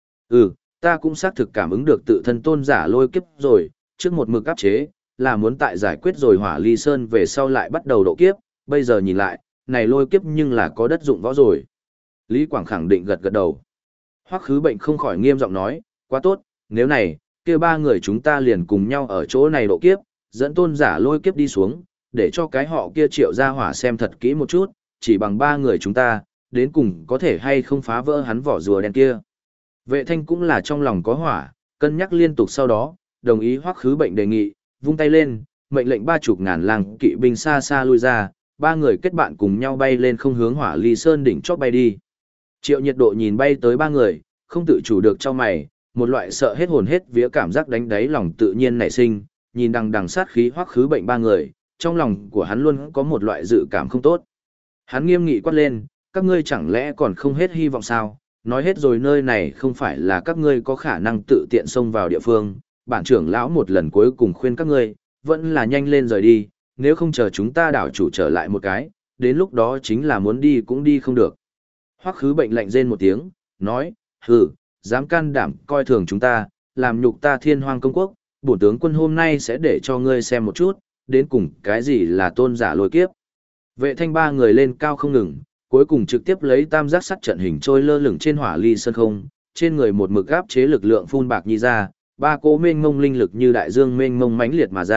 Ta cũng xác thực cảm ứng được tự thân tôn giả lôi kiếp rồi, trước một mực áp chế, là muốn tại giải quyết rồi Hỏa Ly Sơn về sau lại bắt đầu độ kiếp, bây giờ nhìn lại, này lôi kiếp nhưng là có đất dụng võ rồi. Lý Quảng khẳng định gật gật đầu. Hoắc Khứ Bệnh không khỏi nghiêm giọng nói, quá tốt, nếu này, kia 3 người chúng ta liền cùng nhau ở chỗ này độ kiếp, dẫn tôn giả lôi kiếp đi xuống, để cho cái họ kia Triệu gia hỏa xem thật kỹ một chút, chỉ bằng 3 người chúng ta, đến cùng có thể hay không phá vỡ hắn vỏ rùa đen kia. Vệ Thanh cũng là trong lòng có hỏa, cân nhắc liên tục sau đó, đồng ý Hoắc Khứ Bệnh đề nghị, vung tay lên, mệnh lệnh 30.000 lang kỵ binh xa xa lui ra, 3 người kết bạn cùng nhau bay lên không hướng Hỏa Ly Sơn đỉnh chót bay đi. Triệu Nhiệt Độ nhìn bay tới 3 người, không tự chủ được cho mày, một loại sợ hết hồn hết vía cảm giác đánh đáy lòng tự nhiên nảy sinh, nhìn đằng đằng sát khí Hoắc Khứ Bệnh 3 người, trong lòng của hắn luôn có một loại dự cảm không tốt. Hắn nghiêm nghị quát lên, các ngươi chẳng lẽ còn không hết hy vọng sao? Nói hết rồi, nơi này không phải là các ngươi có khả năng tự tiện xông vào địa phương, bản trưởng lão một lần cuối cùng khuyên các ngươi, vẫn là nhanh lên rời đi, nếu không chờ chúng ta đảo chủ trở lại một cái, đến lúc đó chính là muốn đi cũng đi không được. Hoắc Khứ Bệnh lạnh rên một tiếng, nói, hừ, dám can đảm coi thường chúng ta, làm nhục ta Thiên Hoang công quốc, bổn tướng quân hôm nay sẽ để cho ngươi xem một chút, đến cùng cái gì là tôn giả lôi kiếp. Vệ Thanh 3 người lên cao không ngừng, cuối cùng trực tiếp lấy tam giác sắt trận hình trôi lơ lửng trên Hỏa Ly Sơn không, trên người một mực áp chế lực lượng phun bạc nhi ra, 3 cỗ mênh mông linh lực như đại dương mênh mông mãnh liệt mà ra,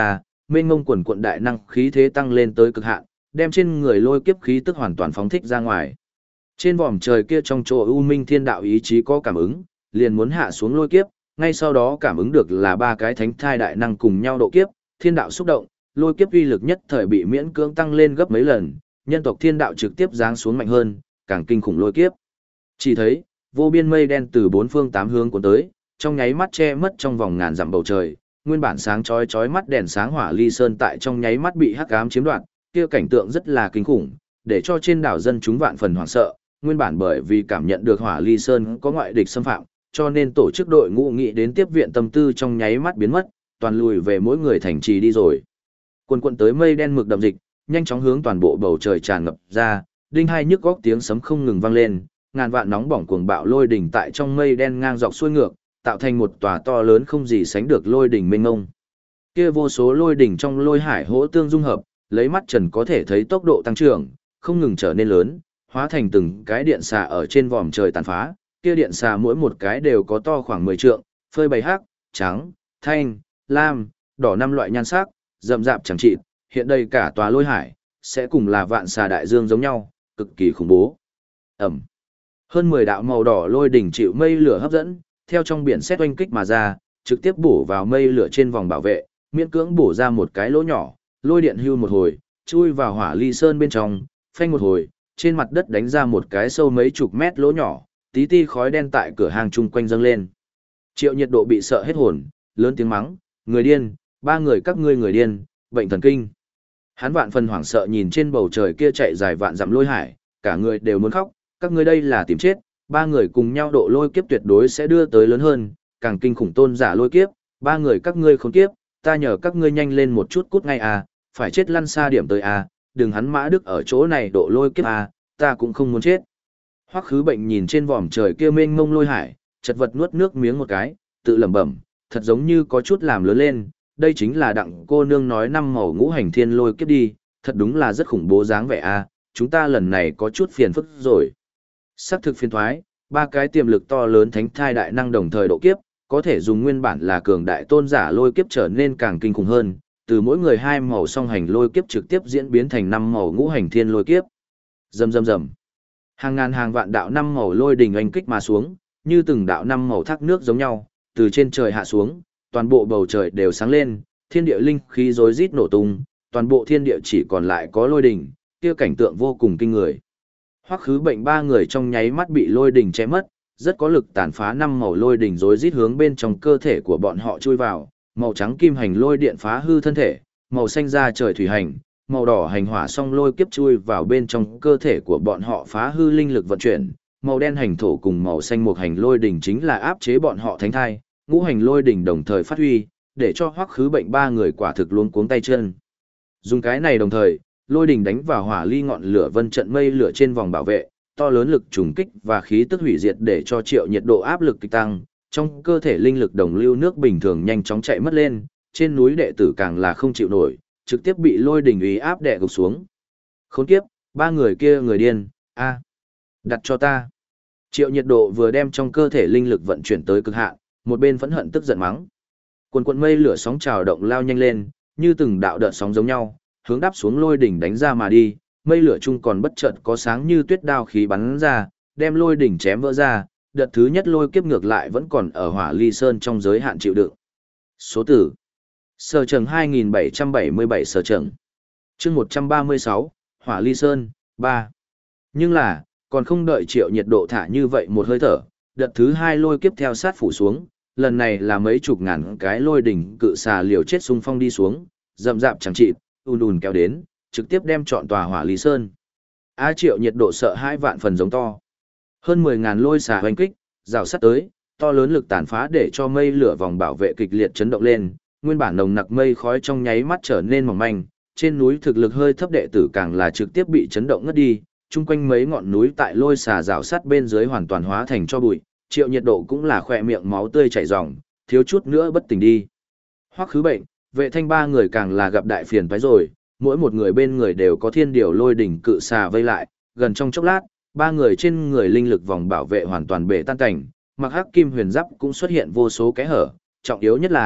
mênh ngông quần quận đại năng khí thế tăng lên tới cực hạn, đem trên người lôi kiếp khí tức hoàn toàn phóng thích ra ngoài. Trên vòm trời kia trong chỗ U Minh Thiên Đạo ý chí có cảm ứng, liền muốn hạ xuống lôi kiếp, ngay sau đó cảm ứng được là ba cái thánh thai đại năng cùng nhau độ kiếp, thiên đạo xúc động, lôi kiếp uy lực nhất thời bị miễn cưỡng tăng lên gấp mấy lần, nhân tộc thiên đạo trực tiếp giáng xuống mạnh hơn, càng kinh khủng lôi kiếp. Chỉ thấy, vô biên mây đen từ bốn phương tám hướng cuốn tới, trong nháy mắt che mất trong vòng ngàn dặm bầu trời, nguyên bản sáng chói chói mắt đèn sáng hỏa ly sơn tại trong nháy mắt bị hắc ám chiếm đoạt, kia cảnh tượng rất là kinh khủng, để cho trên đảo dân chúng vạn phần hoảng sợ, nguyên bản bởi vì cảm nhận được hỏa ly sơn có ngoại địch xâm phạm, cho nên tổ chức đội ngũ nghị đến tiếp viện tâm tư trong nháy mắt biến mất, toàn lùi về mỗi người thành trì đi rồi. Quần quần tới mây đen mực đậm dịch, nhanh chóng hướng toàn bộ bầu trời tràn ngập ra, đinh hai nhức góc tiếng sấm không ngừng vang lên, ngàn vạn nóng bỏng cuồng bạo lôi đỉnh tại trong mây đen ngang dọc xuôi ngược, tạo thành một tòa to lớn không gì sánh được lôi đỉnh mênh mông. Kia vô số lôi đỉnh trong lôi hải hỗ tương dung hợp, lấy mắt trần có thể thấy tốc độ tăng trưởng, không ngừng trở nên lớn, hóa thành từng cái điện xà ở trên vòm trời tàn phá, kia điện xà mỗi một cái đều có to khoảng 10 trượng, phơi bày hắc, trắng, thanh, lam, đỏ năm loại nhan sắc, rậm rạp chẳng trị, hiện đây cả tòa lôi hải, sẽ cùng là vạn xà đại dương giống nhau, cực kỳ khủng bố. Ẩm. Hơn 10 đạo màu đỏ lôi đỉnh chịu mây lửa hấp dẫn, theo trong biển sét oanh kích mà ra, trực tiếp bổ vào mây lửa trên vòng bảo vệ, miễn cưỡng bổ ra một cái lỗ nhỏ, lôi điện hưu một hồi, chui vào hỏa ly sơn bên trong, phanh một hồi, trên mặt đất đánh ra một cái sâu mấy chục mét lỗ nhỏ, tí ti khói đen tại cửa hàng chung quanh dâng lên. Triệu Nhiệt Độ bị sợ hết hồn, lớn tiếng mắng, người điên, ba người các ngươi người điên, bệnh thần kinh. Hắn vạn phần hoảng sợ nhìn trên bầu trời kia chạy dài vạn dặm lôi hải, cả người đều muốn khóc, các ngươi đây là tìm chết, ba người cùng nhau độ lôi kiếp tuyệt đối sẽ đưa tới lớn hơn, càng kinh khủng tôn giả lôi kiếp, ba người các ngươi khốn kiếp, ta nhờ các ngươi nhanh lên một chút cút ngay à, phải chết lăn xa điểm tới à, đừng hắn Mã Đức ở chỗ này độ lôi kiếp à, ta cũng không muốn chết. Hoắc Khứ Bệnh nhìn trên vòm trời kia mênh mông lôi hải, chật vật nuốt nước miếng một cái, tự lẩm bẩm, thật giống như có chút làm lớn lên, đây chính là đặng cô nương nói năm màu ngũ hành thiên lôi kiếp đi, thật đúng là rất khủng bố dáng vẻ à, chúng ta lần này có chút phiền phức rồi. Sắc thực phiền thoái, ba cái tiềm lực to lớn thánh thai đại năng đồng thời độ kiếp, có thể dùng nguyên bản là cường đại tôn giả lôi kiếp trở nên càng kinh khủng hơn, từ mỗi người hai màu song hành lôi kiếp trực tiếp diễn biến thành năm màu ngũ hành thiên lôi kiếp. Rầm rầm rầm. Hàng ngàn hàng vạn đạo năm màu lôi đình oanh kích mà xuống, như từng đạo năm màu thác nước giống nhau, từ trên trời hạ xuống, toàn bộ bầu trời đều sáng lên, thiên địa linh khí rối rít nổ tung, toàn bộ thiên địa chỉ còn lại có lôi đình, kia cảnh tượng vô cùng kinh người. Hoắc Khứ Bệnh ba người trong nháy mắt bị lôi đình che mất, rất có lực tàn phá năm màu lôi đình rối rít hướng bên trong cơ thể của bọn họ chui vào, màu trắng kim hành lôi điện phá hư thân thể, màu xanh da trời thủy hành, màu đỏ hành hỏa song lôi kiếp chui vào bên trong cơ thể của bọn họ phá hư linh lực vận chuyển, màu đen hành thổ cùng màu xanh một hành lôi đỉnh chính là áp chế bọn họ thánh thai, ngũ hành lôi đỉnh đồng thời phát huy, để cho Hoắc Khứ Bệnh ba người quả thực luống cuống tay chân. Dùng cái này đồng thời, lôi đỉnh đánh vào hỏa ly ngọn lửa vân trận mây lửa trên vòng bảo vệ, to lớn lực trùng kích và khí tức hủy diệt để cho Triệu Nhiệt Độ áp lực kịch tăng, trong cơ thể linh lực đồng lưu nước bình thường nhanh chóng chạy mất lên, trên núi đệ tử càng là không chịu nổi, trực tiếp bị lôi đỉnh uy áp đè gục xuống. Khốn kiếp, ba người kia người điên, a, đặt cho ta. Triệu Nhiệt Độ vừa đem trong cơ thể linh lực vận chuyển tới cực hạn, một bên phẫn hận tức giận mắng. Quần quần mây lửa sóng trào động lao nhanh lên, như từng đạo đợt sóng giống nhau, hướng đáp xuống lôi đỉnh đánh ra mà đi, mây lửa chung còn bất chợt có sáng như tuyết đao khí bắn ra, đem lôi đỉnh chém vỡ ra, đợt thứ nhất lôi kiếp ngược lại vẫn còn ở Hỏa Ly Sơn trong giới hạn chịu đựng. Số tử Sở Trần 2777 Sở Trần chương 136, Hỏa Ly Sơn, 3. Nhưng là, còn không đợi Triệu Nhiệt Độ thả như vậy một hơi thở, đợt thứ hai lôi kiếp theo sát phủ xuống, lần này là mấy chục ngàn cái lôi đỉnh cự xà liều chết xung phong đi xuống, rậm rạp chẳng chịt, ùn kéo đến, trực tiếp đem trọn tòa Hỏa Ly Sơn. Triệu Nhiệt Độ sợ hai vạn phần giống to. Hơn 10.000 lôi xà hoành kích, rào sát tới, to lớn lực tàn phá để cho mây lửa vòng bảo vệ kịch liệt chấn động lên, nguyên bản nồng nặc mây khói trong nháy mắt trở nên mỏng manh, trên núi thực lực hơi thấp đệ tử càng là trực tiếp bị chấn động ngất đi, chung quanh mấy ngọn núi tại lôi xà rào sát bên dưới hoàn toàn hóa thành cho bụi, Triệu Nhiệt Độ cũng là khỏe miệng máu tươi chảy ròng, thiếu chút nữa bất tỉnh đi. Hoắc Khứ Bệnh, Vệ Thanh ba người càng là gặp đại phiền toái rồi, mỗi một người bên người đều có thiên điều lôi đỉnh cự xà vây lại, gần trong chốc lát, ba người trên người linh lực vòng bảo vệ hoàn toàn bể tan cảnh, mặc hắc kim huyền giáp cũng xuất hiện vô số kẽ hở, trọng yếu nhất là,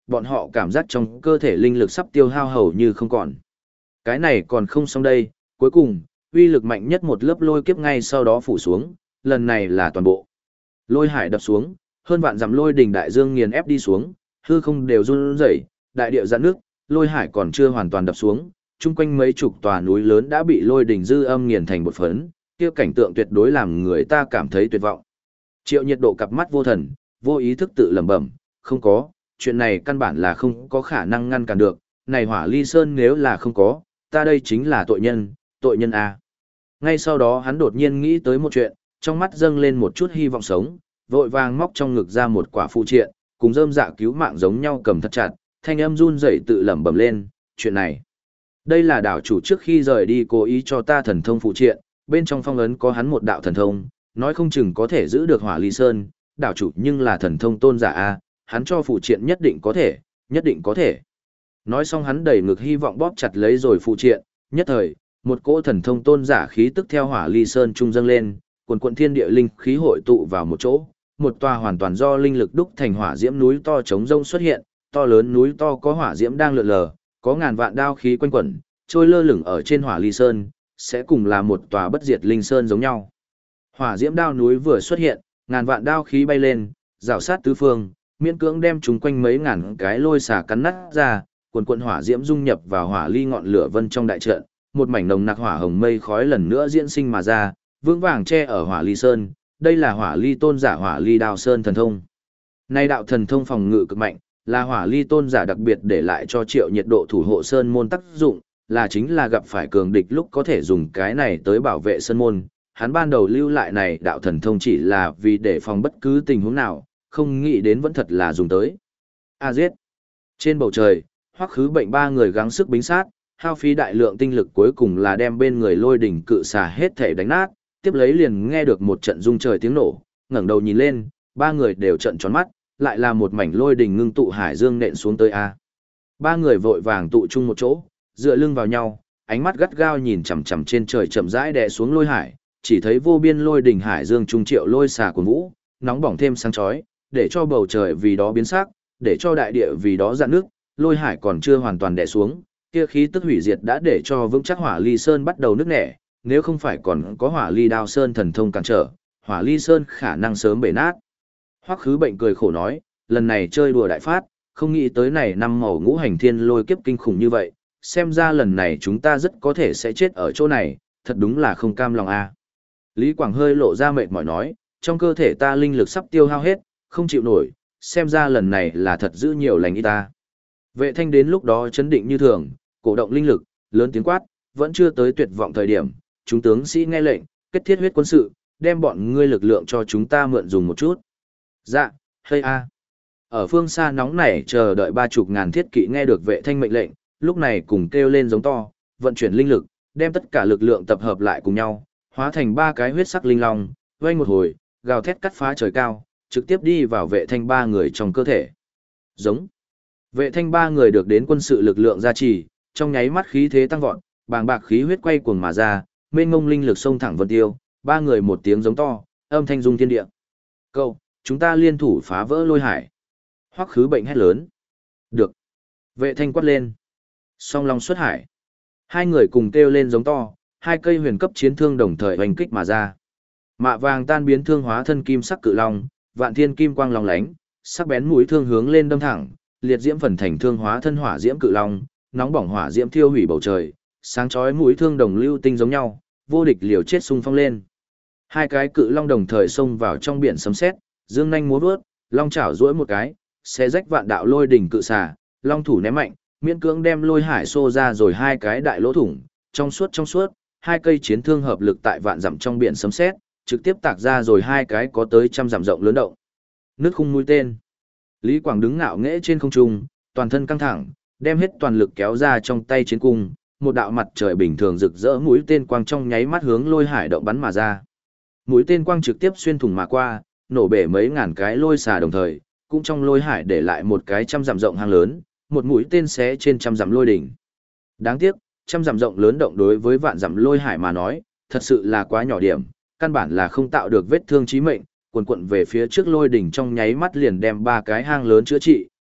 bọn họ cảm giác trong cơ thể linh lực sắp tiêu hao hầu như không còn. Cái này còn không xong đây, cuối cùng, uy lực mạnh nhất một lớp lôi kiếp ngay sau đó phủ xuống, lần này là toàn bộ. Lôi hải đập xuống, hơn vạn dặm lôi đỉnh đại dương nghiền ép đi xuống, hư không đều run rẩy, đại địa giãn nước, lôi hải còn chưa hoàn toàn đập xuống, chung quanh mấy chục tòa núi lớn đã bị lôi đỉnh dư âm nghiền thành bột phấn, kia cảnh tượng tuyệt đối làm người ta cảm thấy tuyệt vọng. Triệu Nhiệt Độ cặp mắt vô thần, vô ý thức tự lẩm bẩm, không có, chuyện này căn bản là không có khả năng ngăn cản được, này Hỏa Ly Sơn nếu là không có, ta đây chính là tội nhân a. Ngay sau đó hắn đột nhiên nghĩ tới một chuyện, trong mắt dâng lên một chút hy vọng sống, vội vàng móc trong ngực ra một quả phụ triện, cùng rơm dạ cứu mạng giống nhau cầm thật chặt, thanh âm run rẩy tự lẩm bẩm lên, chuyện này. Đây là đảo chủ trước khi rời đi cố ý cho ta thần thông phụ triện, bên trong phong ấn có hắn một đạo thần thông, nói không chừng có thể giữ được Hỏa Ly Sơn, đảo chủ nhưng là thần thông tôn giả a, hắn cho phụ triện nhất định có thể, nhất định có thể. Nói xong hắn đầy ngực hy vọng bóp chặt lấy rồi phụ triện, nhất thời, một cỗ thần thông tôn giả khí tức theo Hỏa Ly Sơn trung dâng lên, quần quần thiên địa linh khí hội tụ vào một chỗ, một tòa hoàn toàn do linh lực đúc thành hỏa diễm núi to trống rông xuất hiện, to lớn núi to có hỏa diễm đang lượn lờ, có ngàn vạn đao khí quanh quẩn, trôi lơ lửng ở trên Hỏa Ly Sơn, sẽ cùng là một tòa bất diệt linh sơn giống nhau. Hỏa diễm đao núi vừa xuất hiện, ngàn vạn đao khí bay lên, rào sát tứ phương, miễn cưỡng đem chúng quanh mấy ngàn cái lôi xà cắn nát ra, quần quần hỏa diễm dung nhập vào hỏa ly ngọn lửa vân trong đại trận, một mảnh nồng nặc hỏa hồng mây khói lần nữa diễn sinh mà ra, vững vàng che ở Hỏa Ly Sơn, đây là Hỏa Ly tôn giả Hỏa Ly Đao Sơn thần thông. Nay đạo thần thông phòng ngự cực mạnh, là Hỏa Ly tôn giả đặc biệt để lại cho Triệu Nhiệt Độ thủ hộ sơn môn tác dụng, là chính là gặp phải cường địch lúc có thể dùng cái này tới bảo vệ sơn môn. Hắn ban đầu lưu lại này đạo thần thông chỉ là vì để phòng bất cứ tình huống nào, không nghĩ đến vẫn thật là dùng tới. A giết. Trên bầu trời, Hoắc Khứ Bệnh ba người gắng sức bính sát, hao phí đại lượng tinh lực cuối cùng là đem bên người lôi đỉnh cự xà hết thể đánh nát, tiếp lấy liền nghe được một trận rung trời tiếng nổ, ngẩng đầu nhìn lên, ba người đều trợn tròn mắt, lại là một mảnh lôi đỉnh ngưng tụ hải dương nện xuống tới a. Ba người vội vàng tụ chung một chỗ, dựa lưng vào nhau, ánh mắt gắt gao nhìn chằm chằm trên trời chậm rãi đè xuống lôi hải, chỉ thấy vô biên lôi đỉnh hải dương trung triệu lôi xà của vũ, nóng bỏng thêm sáng chói, để cho bầu trời vì đó biến sắc, để cho đại địa vì đó dạn nước, lôi hải còn chưa hoàn toàn đè xuống, kia khí tức hủy diệt đã để cho vững chắc Hỏa Ly Sơn bắt đầu nứt nẻ, nếu không phải còn có Hỏa Ly Đao Sơn thần thông cản trở, Hỏa Ly Sơn khả năng sớm bể nát. Hoắc Khứ Bệnh cười khổ nói, lần này chơi đùa đại phát, không nghĩ tới này năm màu ngũ hành thiên lôi kiếp kinh khủng như vậy, xem ra lần này chúng ta rất có thể sẽ chết ở chỗ này, thật đúng là không cam lòng a. Lý Quảng hơi lộ ra mệt mỏi nói, trong cơ thể ta linh lực sắp tiêu hao hết, không chịu nổi, xem ra lần này là thật giữ nhiều lành y ta. Vệ Thanh đến lúc đó chấn định như thường, cổ động linh lực, lớn tiếng quát, vẫn chưa tới tuyệt vọng thời điểm, chúng tướng sĩ nghe lệnh, kết thiết huyết quân sự, đem bọn ngươi lực lượng cho chúng ta mượn dùng một chút. Dạ, hay a. Ở phương xa nóng nảy chờ đợi 30.000 thiết kỵ nghe được Vệ Thanh mệnh lệnh, lúc này cùng kêu lên giống to, vận chuyển linh lực, đem tất cả lực lượng tập hợp lại cùng nhau, hóa thành ba cái huyết sắc linh long, vang một hồi, gào thét cắt phá trời cao, trực tiếp đi vào Vệ Thanh ba người trong cơ thể. Giống. Vệ Thanh ba người được đến quân sự lực lượng gia trì, trong nháy mắt khí thế tăng vọt, bàng bạc khí huyết quay cuồng mà ra, mênh mông linh lực xông thẳng vân tiêu, ba người một tiếng giống to, âm thanh rung thiên địa. Cậu, chúng ta liên thủ phá vỡ lôi hải. Hoắc Khứ Bệnh hét lớn. Được. Vệ Thanh quát lên. Song long xuất hải. Hai người cùng kêu lên giống to, hai cây huyền cấp chiến thương đồng thời hoành kích mà ra. Mạ vàng tan biến thương hóa thân kim sắc cự long, vạn thiên kim quang long lánh, sắc bén mũi thương hướng lên đâm thẳng, liệt diễm phần thành thương hóa thân hỏa diễm cự long, nóng bỏng hỏa diễm thiêu hủy bầu trời, sáng chói mũi thương đồng lưu tinh giống nhau, vô địch liều chết xung phong lên. Hai cái cự long đồng thời xông vào trong biển sấm sét, dương nhanh múa vớt, long chảo duỗi một cái, xé rách vạn đạo lôi đỉnh cự xà, long thủ ném mạnh, miễn cưỡng đem lôi hải xô ra rồi hai cái đại lỗ thủng, trong suốt, hai cây chiến thương hợp lực tại vạn dặm trong biển sấm sét, trực tiếp tạc ra rồi hai cái có tới trăm dặm rộng lớn động. Nước khung mũi tên. Lý Quảng đứng ngạo nghễ trên không trung, toàn thân căng thẳng, đem hết toàn lực kéo ra trong tay chiến cung, một đạo mặt trời bình thường rực rỡ mũi tên quang trong nháy mắt hướng lôi hải động bắn mà ra. Mũi tên quang trực tiếp xuyên thủng mà qua, nổ bể mấy ngàn cái lôi xà đồng thời, cũng trong lôi hải để lại một cái trăm dặm rộng hang lớn, một mũi tên xé trên trăm dặm lôi đỉnh. Đáng tiếc, trăm dặm rộng lớn động đối với vạn dặm lôi hải mà nói, thật sự là quá nhỏ điểm, căn bản là không tạo được vết thương chí mệnh, quần quận về phía trước lôi đỉnh trong nháy mắt liền đem ba cái hang lớn chữa trị,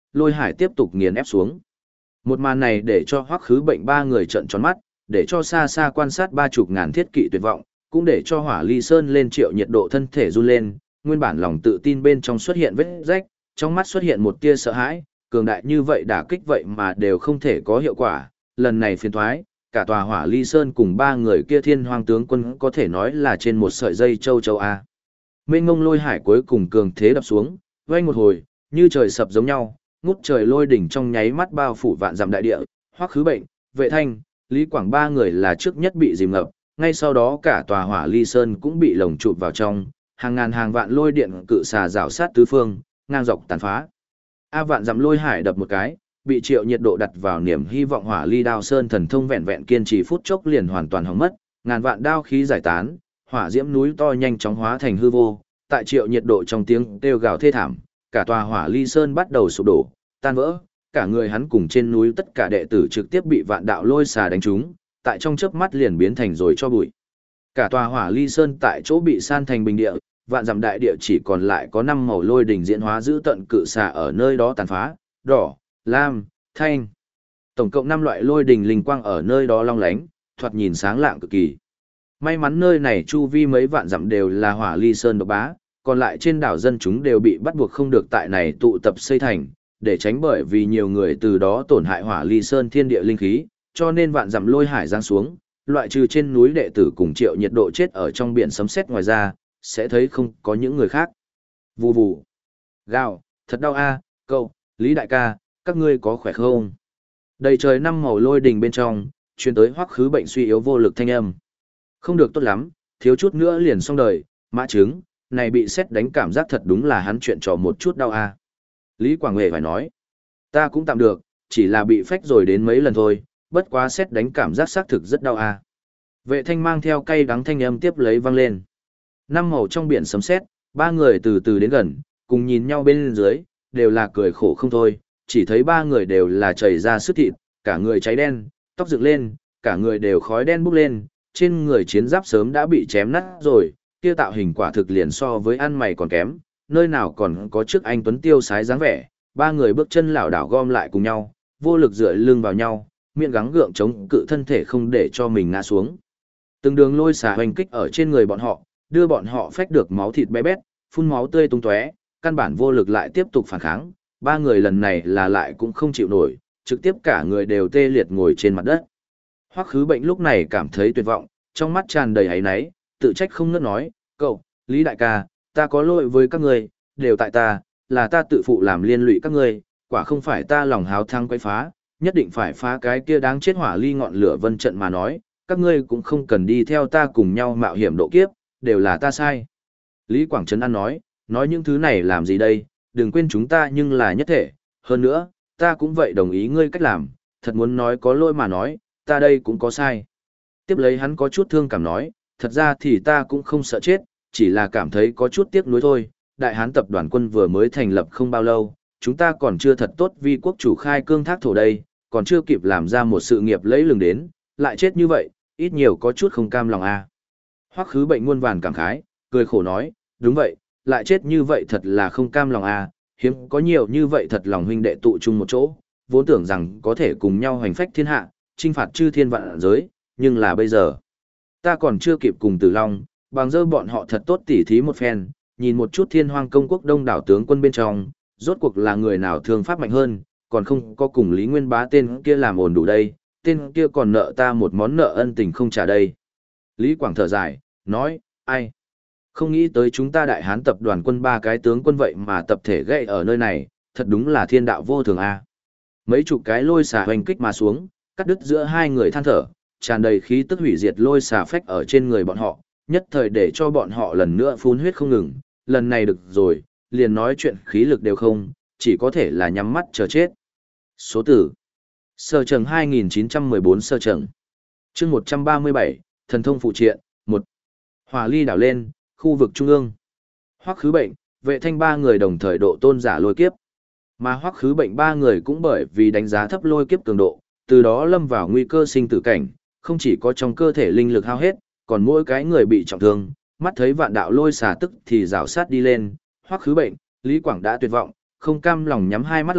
lôi hải tiếp tục nghiền ép xuống. Một màn này để cho Hoắc Khứ Bệnh ba người trợn tròn mắt, để cho xa xa quan sát 30 ngàn thiết kỵ tuyệt vọng, cũng để cho Hỏa Ly Sơn lên Triệu Nhiệt Độ thân thể run lên, nguyên bản lòng tự tin bên trong xuất hiện vết rách, trong mắt xuất hiện một tia sợ hãi, cường đại như vậy đả kích vậy mà đều không thể có hiệu quả, lần này phiền toái, cả tòa Hỏa Ly Sơn cùng ba người kia Thiên Hoang tướng quân có thể nói là trên một sợi dây châu châu a. Mênh ngông lôi hải cuối cùng cường thế đập xuống, vang một hồi, như trời sập giống nhau, ngút trời lôi đỉnh trong nháy mắt bao phủ vạn dặm đại địa, Hoắc Khứ Bệnh, Vệ Thanh, Lý Quảng ba người là trước nhất bị dìm ngập, ngay sau đó cả tòa Hỏa Ly Sơn cũng bị lồng chụp vào trong, hàng ngàn hàng vạn lôi điện cự xà rào sát tứ phương, ngang dọc tàn phá. Vạn dặm lôi hải đập một cái, bị Triệu Nhiệt Độ đặt vào niềm hy vọng Hỏa Ly Đao Sơn thần thông vẹn vẹn kiên trì phút chốc liền hoàn toàn hỏng mất, ngàn vạn đao khí giải tán, hỏa diễm núi to nhanh chóng hóa thành hư vô, tại Triệu Nhiệt Độ trong tiếng kêu gào thê thảm, cả tòa Hỏa Ly Sơn bắt đầu sụp đổ, tan vỡ, cả người hắn cùng trên núi tất cả đệ tử trực tiếp bị vạn đạo lôi xà đánh trúng, tại trong chớp mắt liền biến thành rồi cho bụi. Cả tòa Hỏa Ly Sơn tại chỗ bị san thành bình địa, vạn dặm đại địa chỉ còn lại có 5 màu lôi đỉnh diễn hóa giữ tận cự xà ở nơi đó tàn phá, đỏ, lam, thanh. Tổng cộng 5 loại lôi đỉnh linh quang ở nơi đó long lánh, thoạt nhìn sáng lạng cực kỳ. May mắn nơi này chu vi mấy vạn dặm đều là Hỏa Ly Sơn độc bá, còn lại trên đảo dân chúng đều bị bắt buộc không được tại này tụ tập xây thành, để tránh bởi vì nhiều người từ đó tổn hại Hỏa Ly Sơn thiên địa linh khí, cho nên vạn dặm lôi hải giáng xuống, loại trừ trên núi đệ tử cùng Triệu Nhiệt Độ chết ở trong biển sấm sét ngoài ra, sẽ thấy không có những người khác. Vù vù. Gào, thật đau a, cậu, Lý đại ca, các ngươi có khỏe không? Đầy trời 5 màu lôi đình bên trong, truyền tới Hoắc Khứ Bệnh suy yếu vô lực thanh âm. Không được tốt lắm, thiếu chút nữa liền xong đời, mã trứng, này bị sét đánh cảm giác thật đúng là hắn chuyện trò một chút đau a. Lý Quảng Huệ phải nói, ta cũng tạm được, chỉ là bị phách rồi đến mấy lần thôi, bất quá sét đánh cảm giác xác thực rất đau a. Vệ Thanh mang theo cay đắng thanh âm tiếp lấy vang lên. 5 màu trong biển sấm sét, ba người từ từ đến gần, cùng nhìn nhau bên dưới, đều là cười khổ không thôi, chỉ thấy ba người đều là chảy ra sức thịt, cả người cháy đen, tóc dựng lên, cả người đều khói đen bốc lên, trên người chiến giáp sớm đã bị chém nát rồi, kia tạo hình quả thực liền so với ăn mày còn kém, nơi nào còn có trước anh tuấn tiêu sái dáng vẻ, ba người bước chân lảo đảo gom lại cùng nhau, vô lực dựa lưng vào nhau, miệng gắng gượng chống cự thân thể không để cho mình ngã xuống. Từng đường lôi xả hoành kích ở trên người bọn họ, đưa bọn họ phách được máu thịt bé bét, phun máu tươi tung tóe, căn bản vô lực lại tiếp tục phản kháng, ba người lần này là lại cũng không chịu nổi, trực tiếp cả người đều tê liệt ngồi trên mặt đất. Hoắc Khứ Bệnh lúc này cảm thấy tuyệt vọng, trong mắt tràn đầy áy náy, tự trách không ngớt nói, cậu, Lý đại ca, ta có lỗi với các ngươi, đều tại ta, là ta tự phụ làm liên lụy các ngươi, quả không phải ta lòng háo thắng quấy phá, nhất định phải phá cái kia đáng chết Hỏa Ly ngọn lửa vân trận mà nói, các ngươi cũng không cần đi theo ta cùng nhau mạo hiểm độ kiếp, đều là ta sai. Lý Quảng Trấn An nói những thứ này làm gì đây, đừng quên chúng ta nhưng là nhất thể, hơn nữa, ta cũng vậy đồng ý ngươi cách làm, thật muốn nói có lỗi mà nói, ta đây cũng có sai. Tiếp lấy hắn có chút thương cảm nói, thật ra thì ta cũng không sợ chết, chỉ là cảm thấy có chút tiếc nuối thôi, Đại Hán tập đoàn quân vừa mới thành lập không bao lâu, chúng ta còn chưa thật tốt vì quốc chủ khai cương thác thổ đây, còn chưa kịp làm ra một sự nghiệp lẫy lừng đến, lại chết như vậy, ít nhiều có chút không cam lòng a. Hoắc Khứ Bệnh muôn vàn cảm khái, cười khổ nói, đúng vậy, lại chết như vậy thật là không cam lòng a, hiếm có nhiều như vậy thật lòng huynh đệ tụ chung một chỗ, vốn tưởng rằng có thể cùng nhau hoành phách thiên hạ, chinh phạt chư thiên vạn giới, nhưng là bây giờ, ta còn chưa kịp cùng Tử Long, bằng dơ bọn họ thật tốt tỉ thí một phen, nhìn một chút Thiên Hoang công quốc đông đảo tướng quân bên trong, rốt cuộc là người nào thương pháp mạnh hơn, còn không có cùng Lý Nguyên Bá tên kia làm ổn đủ đây, tên kia còn nợ ta một món nợ ân tình không trả đây. Lý Quảng thở dài, nói, ai? Không nghĩ tới chúng ta Đại Hán tập đoàn quân ba cái tướng quân vậy mà tập thể gậy ở nơi này, thật đúng là thiên đạo vô thường a. Mấy chục cái lôi xả hoành kích mà xuống, cắt đứt giữa hai người than thở, tràn đầy khí tức hủy diệt lôi xả phách ở trên người bọn họ, nhất thời để cho bọn họ lần nữa phun huyết không ngừng, lần này được rồi, liền nói chuyện khí lực đều không, chỉ có thể là nhắm mắt chờ chết. Số tử Sở Trần 2914 Sở Trần chương 137, Thần thông phụ triện, 1. Hỏa Ly đảo lên, khu vực trung ương. Hoắc Khứ Bệnh, Vệ Thanh ba người đồng thời độ tôn giả lôi kiếp. Mà Hoắc Khứ Bệnh ba người cũng bởi vì đánh giá thấp lôi kiếp cường độ, từ đó lâm vào nguy cơ sinh tử cảnh, không chỉ có trong cơ thể linh lực hao hết, còn mỗi cái người bị trọng thương, mắt thấy vạn đạo lôi xả tức thì rảo sát đi lên, Hoắc Khứ Bệnh, Lý Quảng đã tuyệt vọng, không cam lòng nhắm hai mắt lại,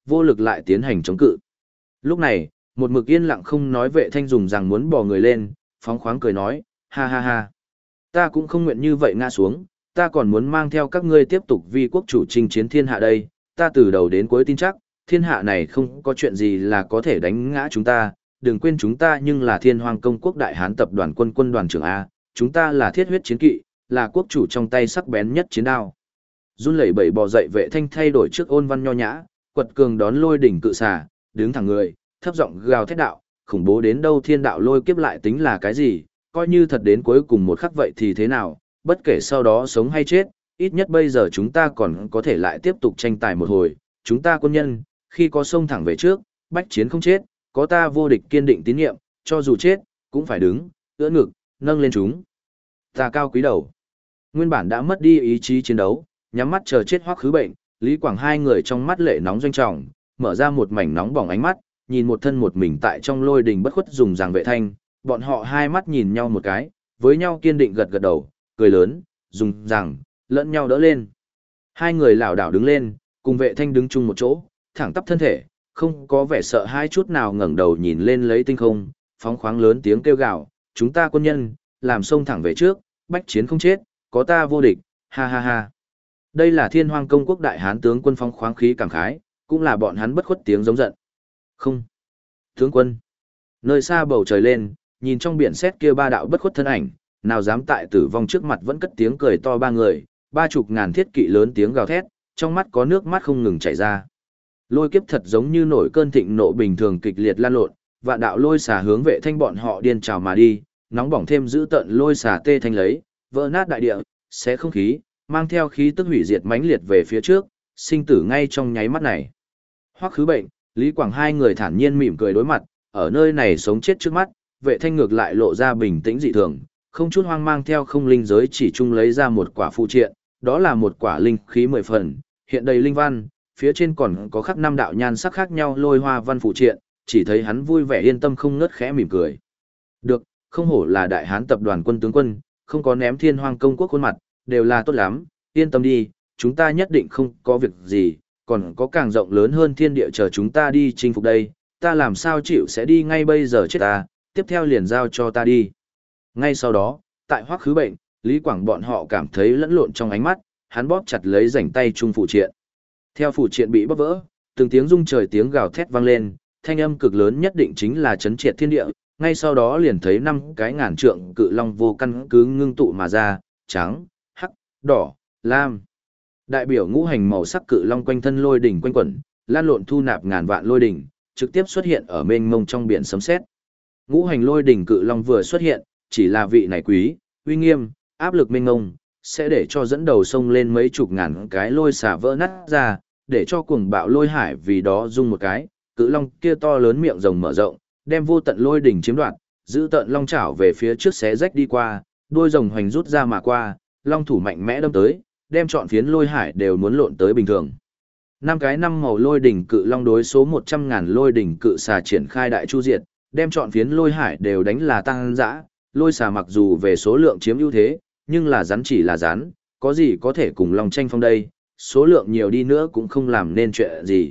vô lực lại tiến hành chống cự. Lúc này, một mực yên lặng không nói Vệ Thanh dùng rằng muốn bò người lên, phóng khoáng cười nói, ha ha ha. Ta cũng không nguyện như vậy ngã xuống, ta còn muốn mang theo các ngươi tiếp tục vi quốc chủ chinh chiến thiên hạ đây, ta từ đầu đến cuối tin chắc, thiên hạ này không có chuyện gì là có thể đánh ngã chúng ta, đừng quên chúng ta nhưng là Thiên Hoang Công Quốc Đại Hán tập đoàn quân quân đoàn trưởng A, chúng ta là thiết huyết chiến kỵ, là quốc chủ trong tay sắc bén nhất chiến đao. Run lẩy bẩy bò dậy Vệ Thanh thay đổi trước ôn văn nho nhã, quật cường đón lôi đỉnh cự xà, đứng thẳng người, thấp giọng gào thét đạo, khủng bố đến đâu thiên đạo lôi kiếp lại tính là cái gì, coi như thật đến cuối cùng một khắc vậy thì thế nào, bất kể sau đó sống hay chết, ít nhất bây giờ chúng ta còn có thể lại tiếp tục tranh tài một hồi, chúng ta quân nhân, khi có sông thẳng về trước, bách chiến không chết, có ta vô địch kiên định tín nhiệm, cho dù chết, cũng phải đứng, ưỡn ngực, nâng lên chúng. Ta cao quý đầu. Nguyên bản đã mất đi ý chí chiến đấu, nhắm mắt chờ chết Hoắc Khứ Bệnh, Lý Quảng hai người trong mắt lệ nóng doanh trọng, mở ra một mảnh nóng bỏng ánh mắt, nhìn một thân một mình tại trong lôi đình bất khuất dùng rằng Vệ Thanh, bọn họ hai mắt nhìn nhau một cái, với nhau kiên định gật gật đầu, cười lớn, dùng rằng, lẫn nhau đỡ lên. Hai người lảo đảo đứng lên, cùng Vệ Thanh đứng chung một chỗ, thẳng tắp thân thể, không có vẻ sợ hai chút nào ngẩng đầu nhìn lên lấy tinh không, phóng khoáng lớn tiếng kêu gào, chúng ta quân nhân, làm sông thẳng về trước, bách chiến không chết, có ta vô địch, ha ha ha. Đây là Thiên Hoang Công Quốc Đại Hán tướng quân phóng khoáng khí cảm khái, cũng là bọn hắn bất khuất tiếng giống giận. Không. Tướng quân. Nơi xa bầu trời lên, nhìn trong biển sét kia ba đạo bất khuất thân ảnh, nào dám tại tử vong trước mặt vẫn cất tiếng cười to ba người, 30.000 thiết kỵ lớn tiếng gào thét, trong mắt có nước mắt không ngừng chảy ra. Lôi kiếp thật giống như nổi cơn thịnh nộ bình thường kịch liệt lan lộn, vạn đạo lôi xà hướng Vệ Thanh bọn họ điên trào mà đi, nóng bỏng thêm giữ tận lôi xà tê thanh lấy, vỡ nát đại địa, xé không khí, mang theo khí tức hủy diệt mãnh liệt về phía trước, sinh tử ngay trong nháy mắt này. Hoắc Khứ Bệnh, Lý Quảng hai người thản nhiên mỉm cười đối mặt, ở nơi này sống chết trước mắt, Vệ Thanh ngược lại lộ ra bình tĩnh dị thường, không chút hoang mang theo không linh giới chỉ chung lấy ra một quả phụ triện, đó là một quả linh khí 10 phần, hiện đầy linh văn, phía trên còn có khắc 5 đạo nhan sắc khác nhau lôi hoa văn phụ triện, chỉ thấy hắn vui vẻ yên tâm không ngớt khẽ mỉm cười. Được, không hổ là Đại Hán tập đoàn quân tướng quân, không có ném Thiên Hoang Công Quốc khuôn mặt, đều là tốt lắm, yên tâm đi, chúng ta nhất định không có việc gì, còn có càng rộng lớn hơn thiên địa chờ chúng ta đi chinh phục đây, ta làm sao chịu sẽ đi ngay bây giờ chết ta, tiếp theo liền giao cho ta đi. Ngay sau đó, tại Hoắc Khứ Bệnh, Lý Quảng bọn họ cảm thấy lẫn lộn trong ánh mắt, hắn bóp chặt lấy rảnh tay trung phụ triện. Theo phụ triện bị bóp vỡ, từng tiếng rung trời tiếng gào thét vang lên, thanh âm cực lớn nhất định chính là chấn triệt thiên địa, ngay sau đó liền thấy 5 cái ngàn trượng cự long vô căn cứ ngưng tụ mà ra, trắng, hắc, đỏ, lam. Đại biểu ngũ hành màu sắc cự long quanh thân lôi đỉnh quanh quẩn, lan lộn thu nạp ngàn vạn lôi đỉnh, trực tiếp xuất hiện ở mênh mông trong biển sấm sét. Ngũ hành lôi đỉnh cự long vừa xuất hiện, chỉ là vị này quý, uy nghiêm, áp lực mênh mông, sẽ để cho dẫn đầu sông lên mấy chục ngàn cái lôi xả vỡ nát ra, để cho cuồng bạo lôi hải vì đó rung một cái, cự long kia to lớn miệng rồng mở rộng, đem vô tận lôi đỉnh chiếm đoạt, giữ tận long chảo về phía trước xé rách đi qua, đuôi rồng hoành rút ra mà qua, long thủ mạnh mẽ đâm tới, đem trọn phiến lôi hải đều muốn lộn tới bình thường. 5 cái 5 màu lôi đỉnh cự long đối số 100.000 lôi đỉnh cự xà triển khai đại chu diệt, đem trọn phiến lôi hải đều đánh là tăng dã, lôi xà mặc dù về số lượng chiếm ưu thế, nhưng là rắn chỉ là rắn, có gì có thể cùng long tranh phong đây, số lượng nhiều đi nữa cũng không làm nên chuyện gì.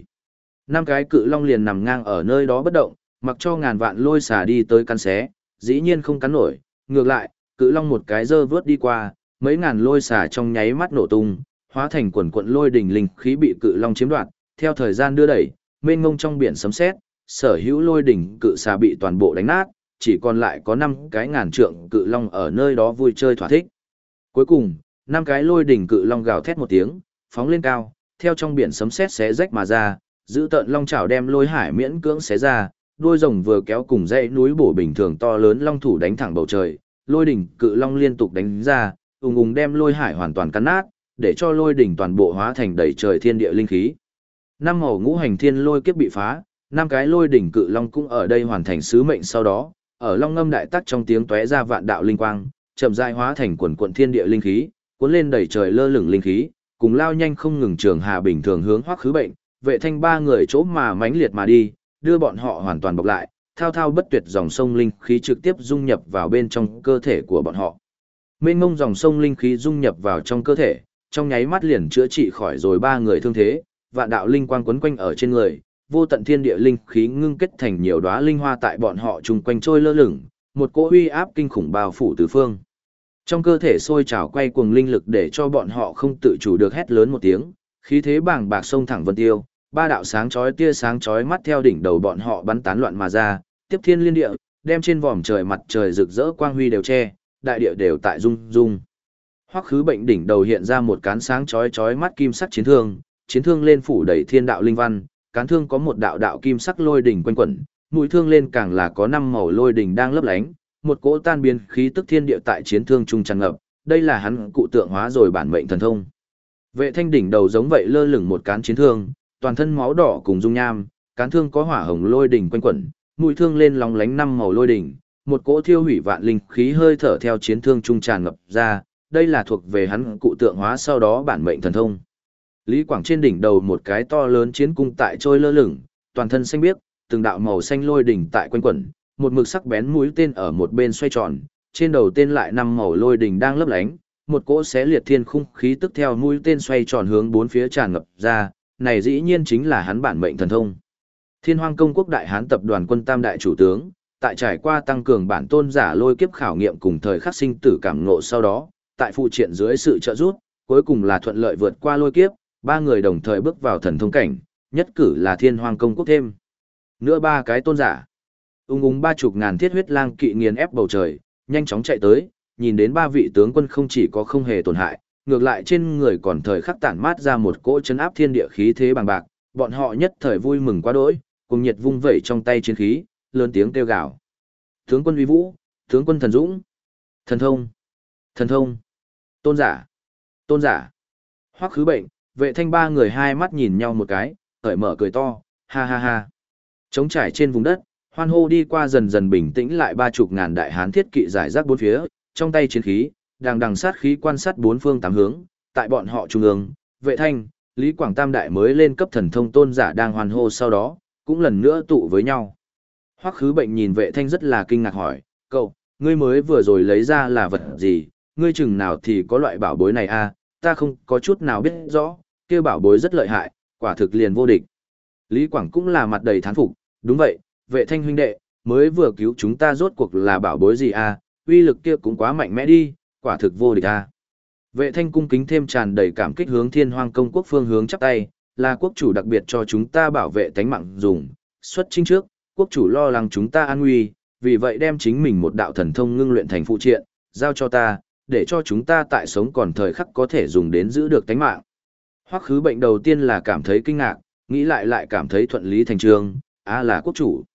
5 cái cự long liền nằm ngang ở nơi đó bất động, mặc cho ngàn vạn lôi xà đi tới cắn xé, dĩ nhiên không cắn nổi, ngược lại, cự long một cái giơ vớt đi qua, mấy ngàn lôi xà trong nháy mắt nổ tung, hóa thành quần quận lôi đỉnh linh khí bị cự long chiếm đoạt, theo thời gian đưa đẩy, mênh mông trong biển sấm sét, sở hữu lôi đỉnh cự xà bị toàn bộ đánh nát, chỉ còn lại có 5 cái ngàn trượng cự long ở nơi đó vui chơi thỏa thích. Cuối cùng, 5 cái lôi đỉnh cự long gào thét một tiếng, phóng lên cao, theo trong biển sấm sét xé rách mà ra, giữ tợn long chảo đem lôi hải miễn cưỡng xé ra, đuôi rồng vừa kéo cùng dãy núi bổ bình thường to lớn long thủ đánh thẳng bầu trời, lôi đỉnh cự long liên tục đánh ra, ùng ùng đem lôi hải hoàn toàn cắn nát, để cho lôi đỉnh toàn bộ hóa thành đầy trời thiên địa linh khí. 5 màu ngũ hành thiên lôi kiếp bị phá, 5 cái lôi đỉnh cự long cũng ở đây hoàn thành sứ mệnh sau đó, ở long ngâm đại tắc trong tiếng tóe ra vạn đạo linh quang, chậm rãi hóa thành quần quần thiên địa linh khí, cuốn lên đầy trời lơ lửng linh khí, cùng lao nhanh không ngừng trường hà bình thường hướng Hoắc Khứ Bệnh, Vệ Thanh ba người chỗ mà mãnh liệt mà đi, đưa bọn họ hoàn toàn bọc lại, thao thao bất tuyệt dòng sông linh khí trực tiếp dung nhập vào bên trong cơ thể của bọn họ. Mênh mông dòng sông linh khí dung nhập vào trong cơ thể, trong nháy mắt liền chữa trị khỏi rồi ba người thương thế, vạn đạo linh quang quấn quanh ở trên người, vô tận thiên địa linh khí ngưng kết thành nhiều đóa linh hoa tại bọn họ chung quanh trôi lơ lửng, một cỗ uy áp kinh khủng bao phủ tứ phương. Trong cơ thể sôi trào quay cuồng linh lực để cho bọn họ không tự chủ được hét lớn một tiếng, khí thế bàng bạc xông thẳng vân tiêu, ba đạo sáng chói tia sáng chói mắt theo đỉnh đầu bọn họ bắn tán loạn mà ra, tiếp thiên liên địa, đem trên vòm trời mặt trời rực rỡ quang huy đều che, đại địa đều tại rung rung. Hoắc Khứ Bệnh đỉnh đầu hiện ra một cán sáng chói chói mắt kim sắc chiến thương lên phủ đầy thiên đạo linh văn, cán thương có một đạo đạo kim sắc lôi đỉnh quanh quẩn, mũi thương lên càng là có 5 màu lôi đỉnh đang lấp lánh, một cỗ tan biến khí tức thiên địa tại chiến thương trung tràn ngập, đây là hắn cụ tượng hóa rồi bản mệnh thần thông. Vệ Thanh đỉnh đầu giống vậy lơ lửng một cán chiến thương, toàn thân máu đỏ cùng dung nham, cán thương có hỏa hồng lôi đỉnh quanh quẩn, mũi thương lên lóng lánh 5 màu lôi đỉnh, một cỗ thiêu hủy vạn linh khí hơi thở theo chiến thương trung tràn ngập ra, đây là thuộc về hắn cụ tượng hóa sau đó bản mệnh thần thông. Lý Quảng trên đỉnh đầu một cái to lớn chiến cung tại trôi lơ lửng, toàn thân xanh biếc, từng đạo màu xanh lôi đỉnh tại quanh quẩn, một mực sắc bén mũi tên ở một bên xoay tròn, trên đầu tên lại 5 màu lôi đỉnh đang lấp lánh, một cỗ xé liệt thiên khung khí tức theo mũi tên xoay tròn hướng bốn phía tràn ngập ra, này dĩ nhiên chính là hắn bản mệnh thần thông. Thiên Hoang Công Quốc Đại Hán tập đoàn quân tam đại chủ tướng, tại trải qua tăng cường bản tôn giả lôi kiếp khảo nghiệm cùng thời khắc sinh tử cảm ngộ sau đó, tại phụ triện dưới sự trợ giúp, cuối cùng là thuận lợi vượt qua lôi kiếp, ba người đồng thời bước vào thần thông cảnh, nhất cử là Thiên Hoang Công Quốc thêm. Nữa ba cái tôn giả. Ung 30 ngàn thiết huyết lang kỵ nghiền ép bầu trời, nhanh chóng chạy tới, nhìn đến ba vị tướng quân không chỉ có không hề tổn hại, ngược lại trên người còn thời khắc tản mát ra một cỗ chấn áp thiên địa khí thế bằng bạc, bọn họ nhất thời vui mừng quá đỗi, cùng nhiệt vung vẩy trong tay chiến khí, lớn tiếng kêu gào. Tướng quân uy vũ, tướng quân thần dũng, thần thông, thần thông, tôn giả, tôn giả. Hoắc Khứ Bệnh, Vệ Thanh ba người hai mắt nhìn nhau một cái, cởi mở cười to, ha ha ha. Trống trải trên vùng đất, hoan hô đi qua dần dần bình tĩnh lại 30 ngàn đại hán thiết kỵ giải rác bốn phía, trong tay chiến khí, đằng đằng sát khí quan sát bốn phương tám hướng, tại bọn họ trung ương, Vệ Thanh, Lý Quảng tam đại mới lên cấp thần thông tôn giả đang hoan hô sau đó, cũng lần nữa tụ với nhau. Hoắc Khứ Bệnh nhìn Vệ Thanh rất là kinh ngạc hỏi, cậu, ngươi mới vừa rồi lấy ra là vật gì, ngươi chừng nào thì có loại bảo bối này à, ta không có chút nào biết rõ, kia bảo bối rất lợi hại, quả thực liền vô địch. Lý Quảng cũng là mặt đầy thán phục, đúng vậy, Vệ Thanh huynh đệ, mới vừa cứu chúng ta rốt cuộc là bảo bối gì à, uy lực kia cũng quá mạnh mẽ đi, quả thực vô địch à. Vệ Thanh cung kính thêm tràn đầy cảm kích hướng Thiên Hoang Công Quốc phương hướng chắp tay, là quốc chủ đặc biệt cho chúng ta bảo vệ tánh mạng dùng, xuất chinh trước, quốc chủ lo lắng chúng ta an nguy, vì vậy đem chính mình một đạo thần thông ngưng luyện thành phụ triện, giao cho ta, để cho chúng ta tại sống còn thời khắc có thể dùng đến giữ được tánh mạng. Hoắc Khứ Bệnh đầu tiên là cảm thấy kinh ngạc, nghĩ lại cảm thấy thuận lý thành trương, là quốc chủ.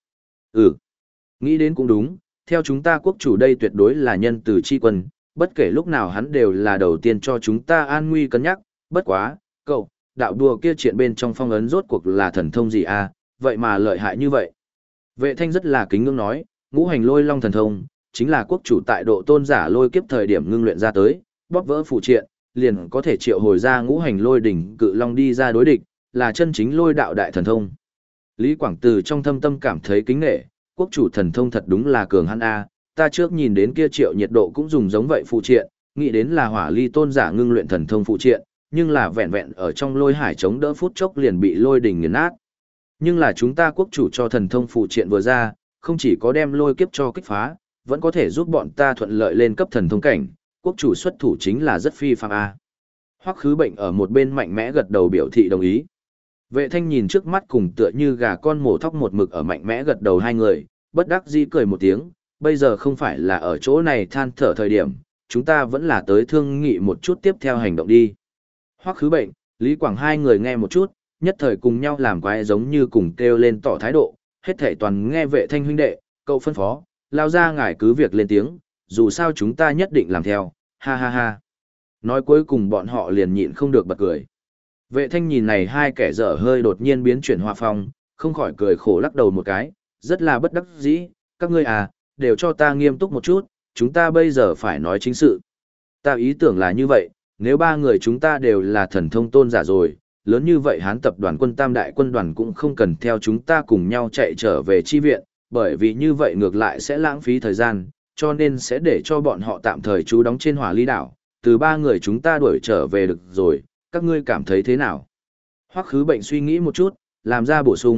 Nghĩ đến cũng đúng, theo chúng ta quốc chủ đây tuyệt đối là nhân từ chi quân, bất kể lúc nào hắn đều là đầu tiên cho chúng ta an nguy cân nhắc, bất quá, cậu, đạo đùa kia chuyện bên trong phong ấn rốt cuộc là thần thông gì à, vậy mà lợi hại như vậy. Vệ Thanh rất là kính ngưỡng nói, ngũ hành lôi long thần thông, chính là quốc chủ tại độ tôn giả lôi kiếp thời điểm ngưng luyện ra tới, bóp vỡ phụ triện, liền có thể triệu hồi ra ngũ hành lôi đỉnh cự long đi ra đối địch, là chân chính lôi đạo đại thần thông. Lý Quảng Từ trong thâm tâm cảm thấy kính nể, quốc chủ thần thông thật đúng là cường hắn a, ta trước nhìn đến kia triệu nhiệt độ cũng dùng giống vậy phụ triện, nghĩ đến là hỏa ly tôn giả ngưng luyện thần thông phụ triện, nhưng là vẹn vẹn ở trong lôi hải chống đỡ phút chốc liền bị lôi đỉnh nghiền nát. Nhưng là chúng ta quốc chủ cho thần thông phụ triện vừa ra, không chỉ có đem lôi kiếp cho kích phá, vẫn có thể giúp bọn ta thuận lợi lên cấp thần thông cảnh, quốc chủ xuất thủ chính là rất phi phàm a. Hoắc Khứ Bệnh ở một bên mạnh mẽ gật đầu biểu thị đồng ý. Vệ Thanh nhìn trước mắt cùng tựa như gà con mổ thóc một mực ở mạnh mẽ gật đầu hai người, bất đắc dĩ cười một tiếng, bây giờ không phải là ở chỗ này than thở thời điểm, chúng ta vẫn là tới thương nghị một chút tiếp theo hành động đi. Hoắc Khứ Bệnh, Lý Quảng hai người nghe một chút, nhất thời cùng nhau làm quái giống như cùng kêu lên tỏ thái độ, hết thảy toàn nghe Vệ Thanh huynh đệ, cậu phân phó, lao ra ngài cứ việc lên tiếng, dù sao chúng ta nhất định làm theo, ha ha ha. Nói cuối cùng bọn họ liền nhịn không được bật cười. Vệ Thanh nhìn này hai kẻ dở hơi đột nhiên biến chuyển hòa phong, không khỏi cười khổ lắc đầu một cái, rất là bất đắc dĩ, các ngươi đều cho ta nghiêm túc một chút, chúng ta bây giờ phải nói chính sự. Ta ý tưởng là như vậy, nếu ba người chúng ta đều là thần thông tôn giả rồi, lớn như vậy Hán tập đoàn quân tam đại quân đoàn cũng không cần theo chúng ta cùng nhau chạy trở về chi viện, bởi vì như vậy ngược lại sẽ lãng phí thời gian, cho nên sẽ để cho bọn họ tạm thời trú đóng trên Hỏa Ly đảo, từ ba người chúng ta đuổi trở về được rồi, các ngươi cảm thấy thế nào? Hoắc Khứ Bệnh suy nghĩ một chút, làm ra bổ sung,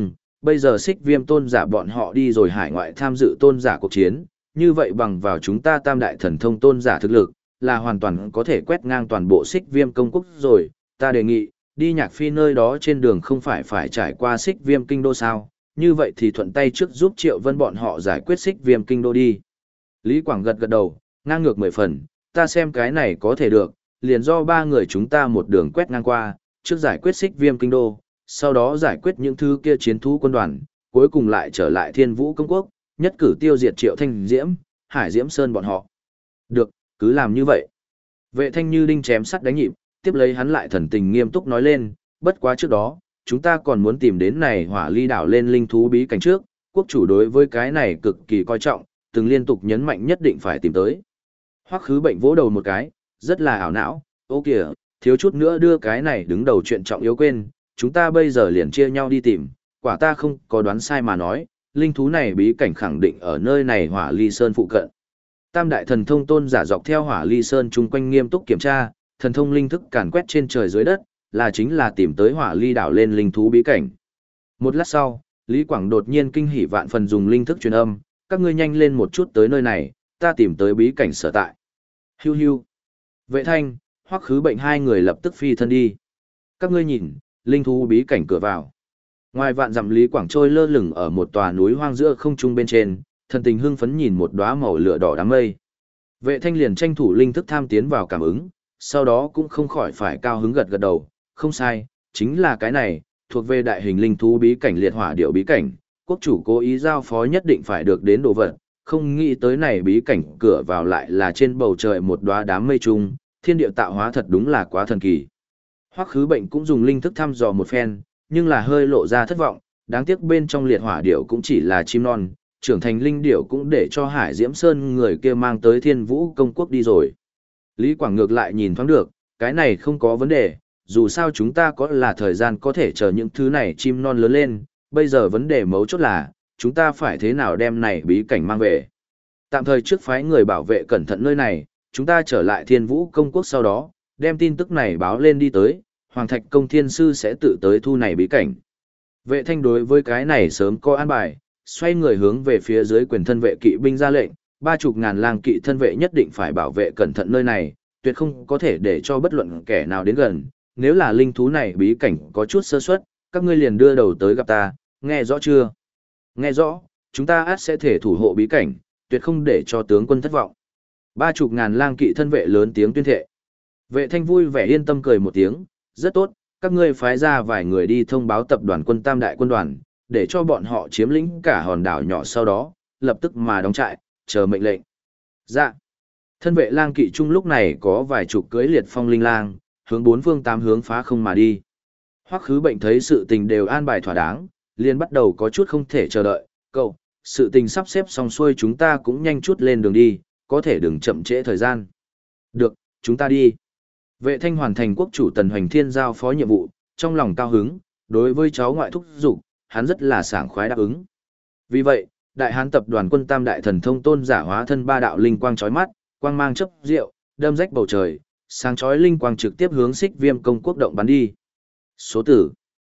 Bây giờ Xích Viêm tôn giả bọn họ đi rồi hải ngoại tham dự tôn giả cuộc chiến, như vậy bằng vào chúng ta tam đại thần thông tôn giả thực lực, là hoàn toàn có thể quét ngang toàn bộ Xích Viêm công quốc rồi, ta đề nghị, đi Nhạc Phi nơi đó trên đường không phải trải qua Xích Viêm kinh đô sao, như vậy thì thuận tay trước giúp Triệu Vân bọn họ giải quyết Xích Viêm kinh đô đi. Lý Quảng gật gật đầu, ngang ngược 10 phần, ta xem cái này có thể được, liền do ba người chúng ta một đường quét ngang qua, trước giải quyết Xích Viêm kinh đô, sau đó giải quyết những thứ kia chiến thú quân đoàn, cuối cùng lại trở lại Thiên Vũ công quốc, nhất cử tiêu diệt Triệu Thanh Diễm, Hải Diễm Sơn bọn họ. Được, cứ làm như vậy. Vệ Thanh như đinh chém sắt đánh nhịp, tiếp lấy hắn lại thần tình nghiêm túc nói lên, bất quá trước đó, chúng ta còn muốn tìm đến này Hỏa Ly đảo lên linh thú bí cảnh trước, quốc chủ đối với cái này cực kỳ coi trọng, từng liên tục nhấn mạnh nhất định phải tìm tới. Hoắc Khứ Bệnh vỗ đầu một cái, rất là ảo não, ô kìa, thiếu chút nữa đưa cái này đứng đầu chuyện trọng yếu quên, chúng ta bây giờ liền chia nhau đi tìm, quả ta không có đoán sai mà nói, linh thú này bí cảnh khẳng định ở nơi này Hỏa Ly Sơn phụ cận. Tam đại thần thông tôn giả dọc theo Hỏa Ly Sơn chung quanh nghiêm túc kiểm tra, thần thông linh thức càn quét trên trời dưới đất, là chính là tìm tới Hỏa Ly đảo lên linh thú bí cảnh. Một lát sau, Lý Quảng đột nhiên kinh hỉ vạn phần dùng linh thức truyền âm, các ngươi nhanh lên một chút tới nơi này, ta tìm tới bí cảnh sở tại. Hiu hiu. Vệ Thanh, Hoắc Khứ Bệnh hai người lập tức phi thân đi. Các ngươi nhìn, linh thú bí cảnh cửa vào. Ngoài vạn dặm Lý Quảng trôi lơ lửng ở một tòa núi hoang giữa không trung bên trên, thần tình hưng phấn nhìn một đóa màu lửa đỏ đám mây. Vệ Thanh liền tranh thủ linh thức tham tiến vào cảm ứng, sau đó cũng không khỏi phải cao hứng gật gật đầu, không sai, chính là cái này, thuộc về đại hình linh thú bí cảnh liệt hỏa điệu bí cảnh, quốc chủ cố ý giao phó nhất định phải được đến đồ vật, không nghĩ tới này bí cảnh cửa vào lại là trên bầu trời một đóa đám mây trung, thiên địa tạo hóa thật đúng là quá thần kỳ. Hoắc Khứ Bệnh cũng dùng linh thức thăm dò một phen, nhưng là hơi lộ ra thất vọng, đáng tiếc bên trong liệt hỏa điệu cũng chỉ là chim non, trưởng thành linh điệu cũng để cho Hải Diễm Sơn người kia mang tới Thiên Vũ công quốc đi rồi. Lý Quảng ngược lại nhìn thoáng được, cái này không có vấn đề, dù sao chúng ta có là thời gian có thể chờ những thứ này chim non lớn lên, bây giờ vấn đề mấu chốt là, chúng ta phải thế nào đem này bí cảnh mang về. Tạm thời trước phái người bảo vệ cẩn thận nơi này, chúng ta trở lại Thiên Vũ công quốc sau đó, đem tin tức này báo lên đi tới, Hoàng Thạch Công Thiên Sư sẽ tự tới thu này bí cảnh. Vệ Thanh đối với cái này sớm có an bài, xoay người hướng về phía dưới quyền thân vệ kỵ binh ra lệnh, 30.000 lang kỵ thân vệ nhất định phải bảo vệ cẩn thận nơi này, tuyệt không có thể để cho bất luận kẻ nào đến gần, nếu là linh thú này bí cảnh có chút sơ suất, các ngươi liền đưa đầu tới gặp ta, nghe rõ chưa? Nghe rõ, chúng ta ắt sẽ thể thủ hộ bí cảnh, tuyệt không để cho tướng quân thất vọng. 30.000 lang kỵ thân vệ lớn tiếng tuyên thệ. Vệ Thanh vui vẻ yên tâm cười một tiếng, rất tốt, các ngươi phái ra vài người đi thông báo tập đoàn quân Tam đại quân đoàn, để cho bọn họ chiếm lĩnh cả hòn đảo nhỏ sau đó, lập tức mà đóng trại, chờ mệnh lệnh. Dạ. Thân vệ lang kỵ trung lúc này có vài chục cưỡi liệt phong linh lang, hướng bốn phương tám hướng phá không mà đi. Hoắc Khứ Bệnh thấy sự tình đều an bài thỏa đáng, liền bắt đầu có chút không thể chờ đợi, cậu, sự tình sắp xếp xong xuôi chúng ta cũng nhanh chút lên đường đi, có thể đừng chậm trễ thời gian. Được, chúng ta đi. Vệ Thanh hoàn thành quốc chủ Tần Hoành Thiên giao phó nhiệm vụ, trong lòng cao hứng, đối với cháu ngoại thúc dục, hắn rất là sảng khoái đáp ứng. Vì vậy, Đại Hán tập đoàn quân Tam đại thần thông tôn giả hóa thân ba đạo linh quang chói mắt, quang mang chớp diệu, đâm rách bầu trời, sáng chói linh quang trực tiếp hướng Xích Viêm công quốc động bắn đi. Số tử.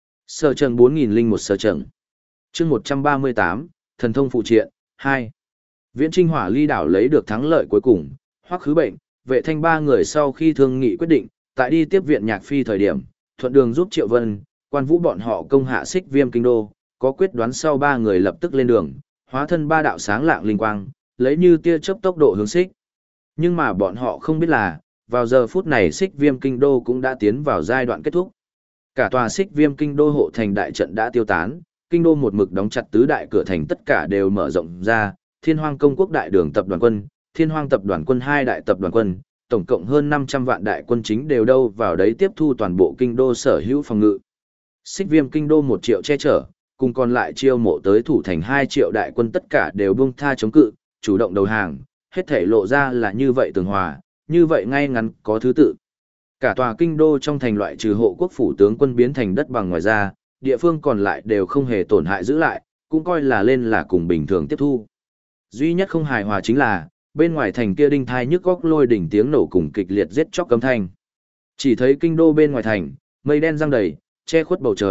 Sở Trần 4001 Sở Trần. Chương 138, thần thông phụ triện 2. Viễn Trinh Hỏa Ly đảo lấy được thắng lợi cuối cùng, Hoắc Khứ Bệnh, Vệ Thanh ba người sau khi thương nghị quyết định, tại đi tiếp viện Nhạc Phi thời điểm, thuận đường giúp Triệu Vân, Quan Vũ bọn họ công hạ Xích Viêm kinh đô, có quyết đoán sau ba người lập tức lên đường, hóa thân ba đạo sáng lạng linh quang, lấy như tia chớp tốc độ hướng xích. Nhưng mà bọn họ không biết là, vào giờ phút này Xích Viêm kinh đô cũng đã tiến vào giai đoạn kết thúc. Cả tòa Xích Viêm kinh đô hộ thành đại trận đã tiêu tán, kinh đô một mực đóng chặt tứ đại cửa thành tất cả đều mở rộng ra, Thiên Hoang công quốc đại đường tập đoàn quân, Thiên Hoang tập đoàn quân hai đại tập đoàn quân, tổng cộng hơn 500 vạn đại quân chính đều đâu vào đấy tiếp thu toàn bộ kinh đô sở hữu phòng ngự. Xích Viêm kinh đô 1 triệu che chở, cùng còn lại chiêu mộ tới thủ thành 2 triệu đại quân tất cả đều buông tha chống cự, chủ động đầu hàng, hết thể lộ ra là như vậy tường hòa, như vậy ngay ngắn có thứ tự. Cả tòa kinh đô trong thành loại trừ hộ quốc phủ tướng quân biến thành đất bằng ngoài ra, địa phương còn lại đều không hề tổn hại giữ lại, cũng coi là lên là cùng bình thường tiếp thu. Duy nhất không hài hòa chính là, bên ngoài thành kia đinh thai nhức góc lôi đỉnh tiếng nổ cùng kịch liệt giết chóc cấm thanh. Chỉ thấy kinh đô bên ngoài thành, mây đen giăng đầy, che khuất bầu trời,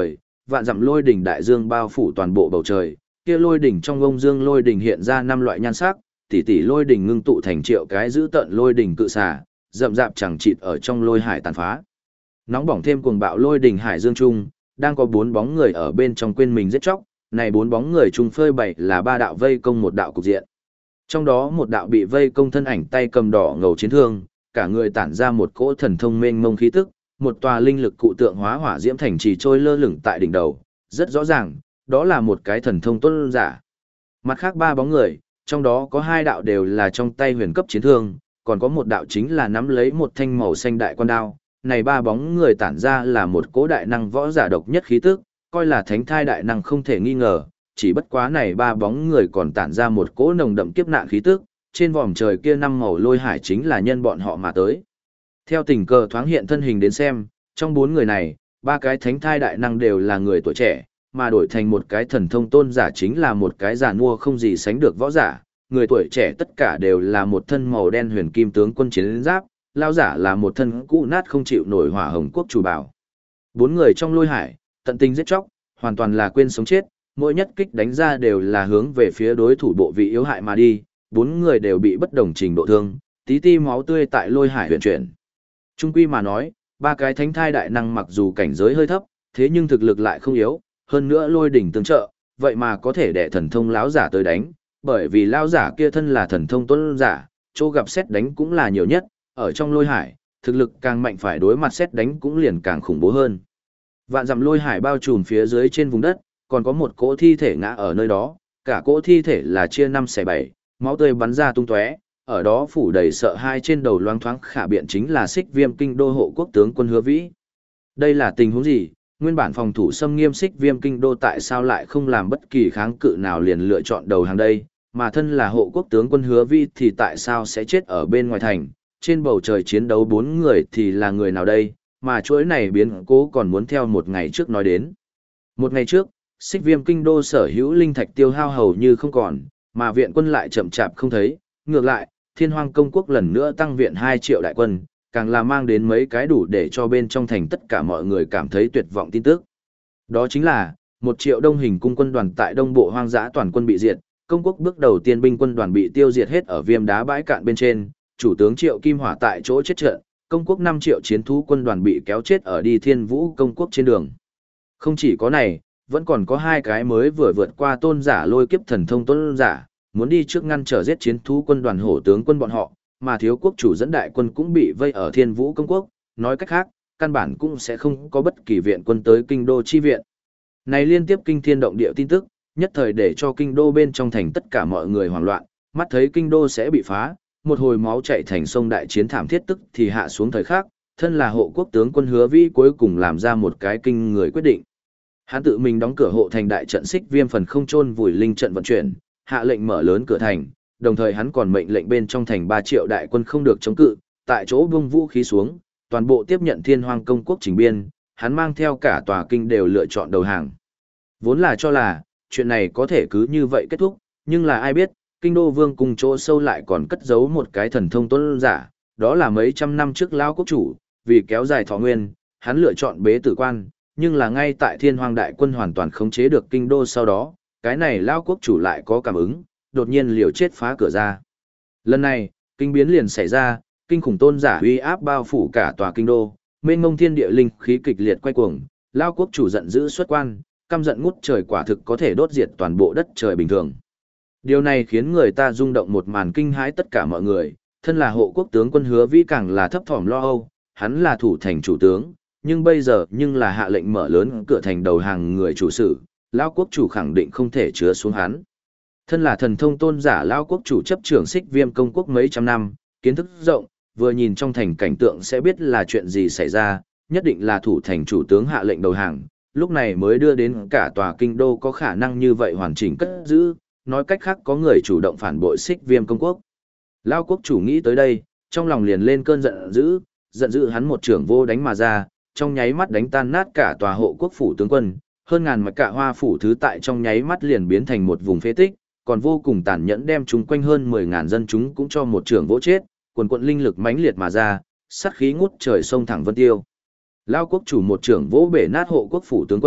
vạn dặm lôi đỉnh đại dương bao phủ toàn bộ bầu trời, kia lôi đỉnh trong ông dương lôi đỉnh hiện ra 5 loại nhan sắc, tỷ tỷ lôi đỉnh ngưng tụ thành triệu cái giữ tận lôi đỉnh cự xà, rậm rạp chẳng chịt ở trong lôi hải tàn phá. Nóng bỏng thêm cuồng bạo lôi đỉnh hải dương trung, đang có 4 bóng người ở bên trong quên mình giết chóc, này 4 bóng người chung phơi bày là 3 đạo vây công một đạo cục diện. Trong đó một đạo bị vây công thân ảnh tay cầm đỏ ngầu chiến thương, cả người tản ra một cỗ thần thông mênh mông khí tức, một tòa linh lực cụ tượng hóa hỏa diễm thành trì trôi lơ lửng tại đỉnh đầu, rất rõ ràng, đó là một cái thần thông tuân giả. Mặt khác 3 bóng người, trong đó có 2 đạo đều là trong tay huyền cấp chiến thương, còn có một đạo chính là nắm lấy một thanh màu xanh đại quan đao. Này 3 bóng người tản ra là một cỗ đại năng võ giả độc nhất khí tức, coi là thánh thai đại năng không thể nghi ngờ, chỉ bất quá này 3 bóng người còn tản ra một cỗ nồng đậm kiếp nạn khí tức, trên vòm trời kia 5 màu lôi hải chính là nhân bọn họ mà tới. Theo tình cờ thoáng hiện thân hình đến xem, trong 4 người này, 3 cái thánh thai đại năng đều là người tuổi trẻ, mà đổi thành một cái thần thông tôn giả chính là một cái già nua không gì sánh được võ giả, người tuổi trẻ tất cả đều là một thân màu đen huyền kim tướng quân chiến giáp, lao giả là một thân cũ nát không chịu nổi hỏa hồng quốc chủ bảo. 4 người trong lôi hải, tận tình giết chóc, hoàn toàn là quên sống chết, mỗi nhất kích đánh ra đều là hướng về phía đối thủ bộ vị yếu hại mà đi, 4 người đều bị bất đồng trình độ thương, tí ti máu tươi tại lôi hải huyền chuyển. Trung quy mà nói, 3 cái thánh thai đại năng mặc dù cảnh giới hơi thấp, thế nhưng thực lực lại không yếu, hơn nữa lôi đỉnh tương trợ, vậy mà có thể đè thần thông lão giả tới đánh, bởi vì lão giả kia thân là thần thông tuân giả, chỗ gặp xét đánh cũng là nhiều nhất, ở trong lôi hải, thực lực càng mạnh phải đối mặt xét đánh cũng liền càng khủng bố hơn. Vạn dặm lôi hải bao trùm phía dưới trên vùng đất, còn có một cỗ thi thể ngã ở nơi đó, cả cỗ thi thể là chia 5 xẻ 7, máu tươi bắn ra tung tóe, ở đó phủ đầy sợ hai trên đầu loáng thoáng khả biện chính là Xích Viêm kinh đô hộ quốc tướng quân Hứa Vĩ. Đây là tình huống gì? Nguyên bản phòng thủ xâm nghiêm Xích Viêm kinh đô tại sao lại không làm bất kỳ kháng cự nào liền lựa chọn đầu hàng đây, mà thân là hộ quốc tướng quân Hứa Vĩ thì tại sao sẽ chết ở bên ngoài thành? Trên bầu trời chiến đấu 4 người thì là người nào đây, mà chuỗi này biến cố còn muốn theo một ngày trước nói đến. Một ngày trước, Xích Viêm kinh đô sở hữu linh thạch tiêu hao hầu như không còn, mà viện quân lại chậm chạp không thấy, ngược lại, Thiên Hoang công quốc lần nữa tăng viện 2 triệu đại quân, càng là mang đến mấy cái đủ để cho bên trong thành tất cả mọi người cảm thấy tuyệt vọng tin tức. Đó chính là, 1 triệu đông hình cung quân đoàn tại đông bộ hoang dã toàn quân bị diệt, công quốc bước đầu tiên binh quân đoàn bị tiêu diệt hết ở Viêm đá bãi cạn bên trên, chủ tướng Triệu Kim Hỏa tại chỗ chết trận, công quốc 5 triệu chiến thú quân đoàn bị kéo chết ở đi Thiên Vũ công quốc trên đường. Không chỉ có này, vẫn còn có 2 cái mới vừa vượt qua tôn giả lôi kiếp thần thông tôn giả, muốn đi trước ngăn trở giết chiến thú quân đoàn hổ tướng quân bọn họ, mà thiếu quốc chủ dẫn đại quân cũng bị vây ở Thiên Vũ công quốc, nói cách khác, căn bản cũng sẽ không có bất kỳ viện quân tới kinh đô chi viện. Này liên tiếp kinh thiên động địa tin tức, nhất thời để cho kinh đô bên trong thành tất cả mọi người hoảng loạn, mắt thấy kinh đô sẽ bị phá, một hồi máu chảy thành sông đại chiến thảm thiết tức thì hạ xuống thời khắc, thân là hộ quốc tướng quân Hứa Vĩ cuối cùng làm ra một cái kinh người quyết định. Hắn tự mình đóng cửa hộ thành đại trận Xích Viêm phần không chôn vùi linh trận vận chuyển, hạ lệnh mở lớn cửa thành, đồng thời hắn còn mệnh lệnh bên trong thành 3 triệu đại quân không được chống cự, tại chỗ buông vũ khí xuống, toàn bộ tiếp nhận Thiên Hoang công quốc chỉnh biên, hắn mang theo cả tòa kinh đều lựa chọn đầu hàng. Vốn là cho là, chuyện này có thể cứ như vậy kết thúc, nhưng là ai biết, kinh đô vương cùng chỗ sâu lại còn cất giấu một cái thần thông tuân giả, đó là mấy trăm năm trước lão quốc chủ, vì kéo dài thọ nguyên, hắn lựa chọn bế tử quan, nhưng là ngay tại Thiên Hoang đại quân hoàn toàn khống chế được kinh đô sau đó, cái này lão quốc chủ lại có cảm ứng, đột nhiên liều chết phá cửa ra. Lần này, kinh biến liền xảy ra, kinh khủng tôn giả uy áp bao phủ cả tòa kinh đô, mênh mông thiên địa linh khí kịch liệt quay cuồng, lão quốc chủ giận dữ xuất quan, căm giận ngút trời quả thực có thể đốt diệt toàn bộ đất trời bình thường. Điều này khiến người ta rung động một màn kinh hãi tất cả mọi người, thân là hộ quốc tướng quân Hứa Vĩ càng là thấp thỏm lo âu, hắn là thủ thành chủ tướng, nhưng bây giờ nhưng là hạ lệnh mở lớn cửa thành đầu hàng người chủ sự, lão quốc chủ khẳng định không thể chứa xuống hắn. Thân là thần thông tôn giả lão quốc chủ chấp trưởng Xích Viêm công quốc mấy trăm năm, kiến thức rộng, vừa nhìn trong thành cảnh tượng sẽ biết là chuyện gì xảy ra, nhất định là thủ thành chủ tướng hạ lệnh đầu hàng, lúc này mới đưa đến cả tòa kinh đô có khả năng như vậy hoàn chỉnh cất giữ, nói cách khác có người chủ động phản bội Xích Viêm công quốc. Lão quốc chủ nghĩ tới đây, trong lòng liền lên cơn giận dữ hắn một trưởng vô đánh mà ra, trong nháy mắt đánh tan nát cả tòa hộ quốc phủ tướng quân, hơn ngàn mạch cạ hoa phủ thứ tại trong nháy mắt liền biến thành một vùng phế tích, còn vô cùng tàn nhẫn đem chúng quanh hơn 10.000 dân chúng cũng cho một trưởng vỗ chết, quần quận linh lực mãnh liệt mà ra, sát khí ngút trời sông thẳng vân tiêu. Lão quốc chủ một trưởng vỗ bể nát hộ quốc phủ tướng quân,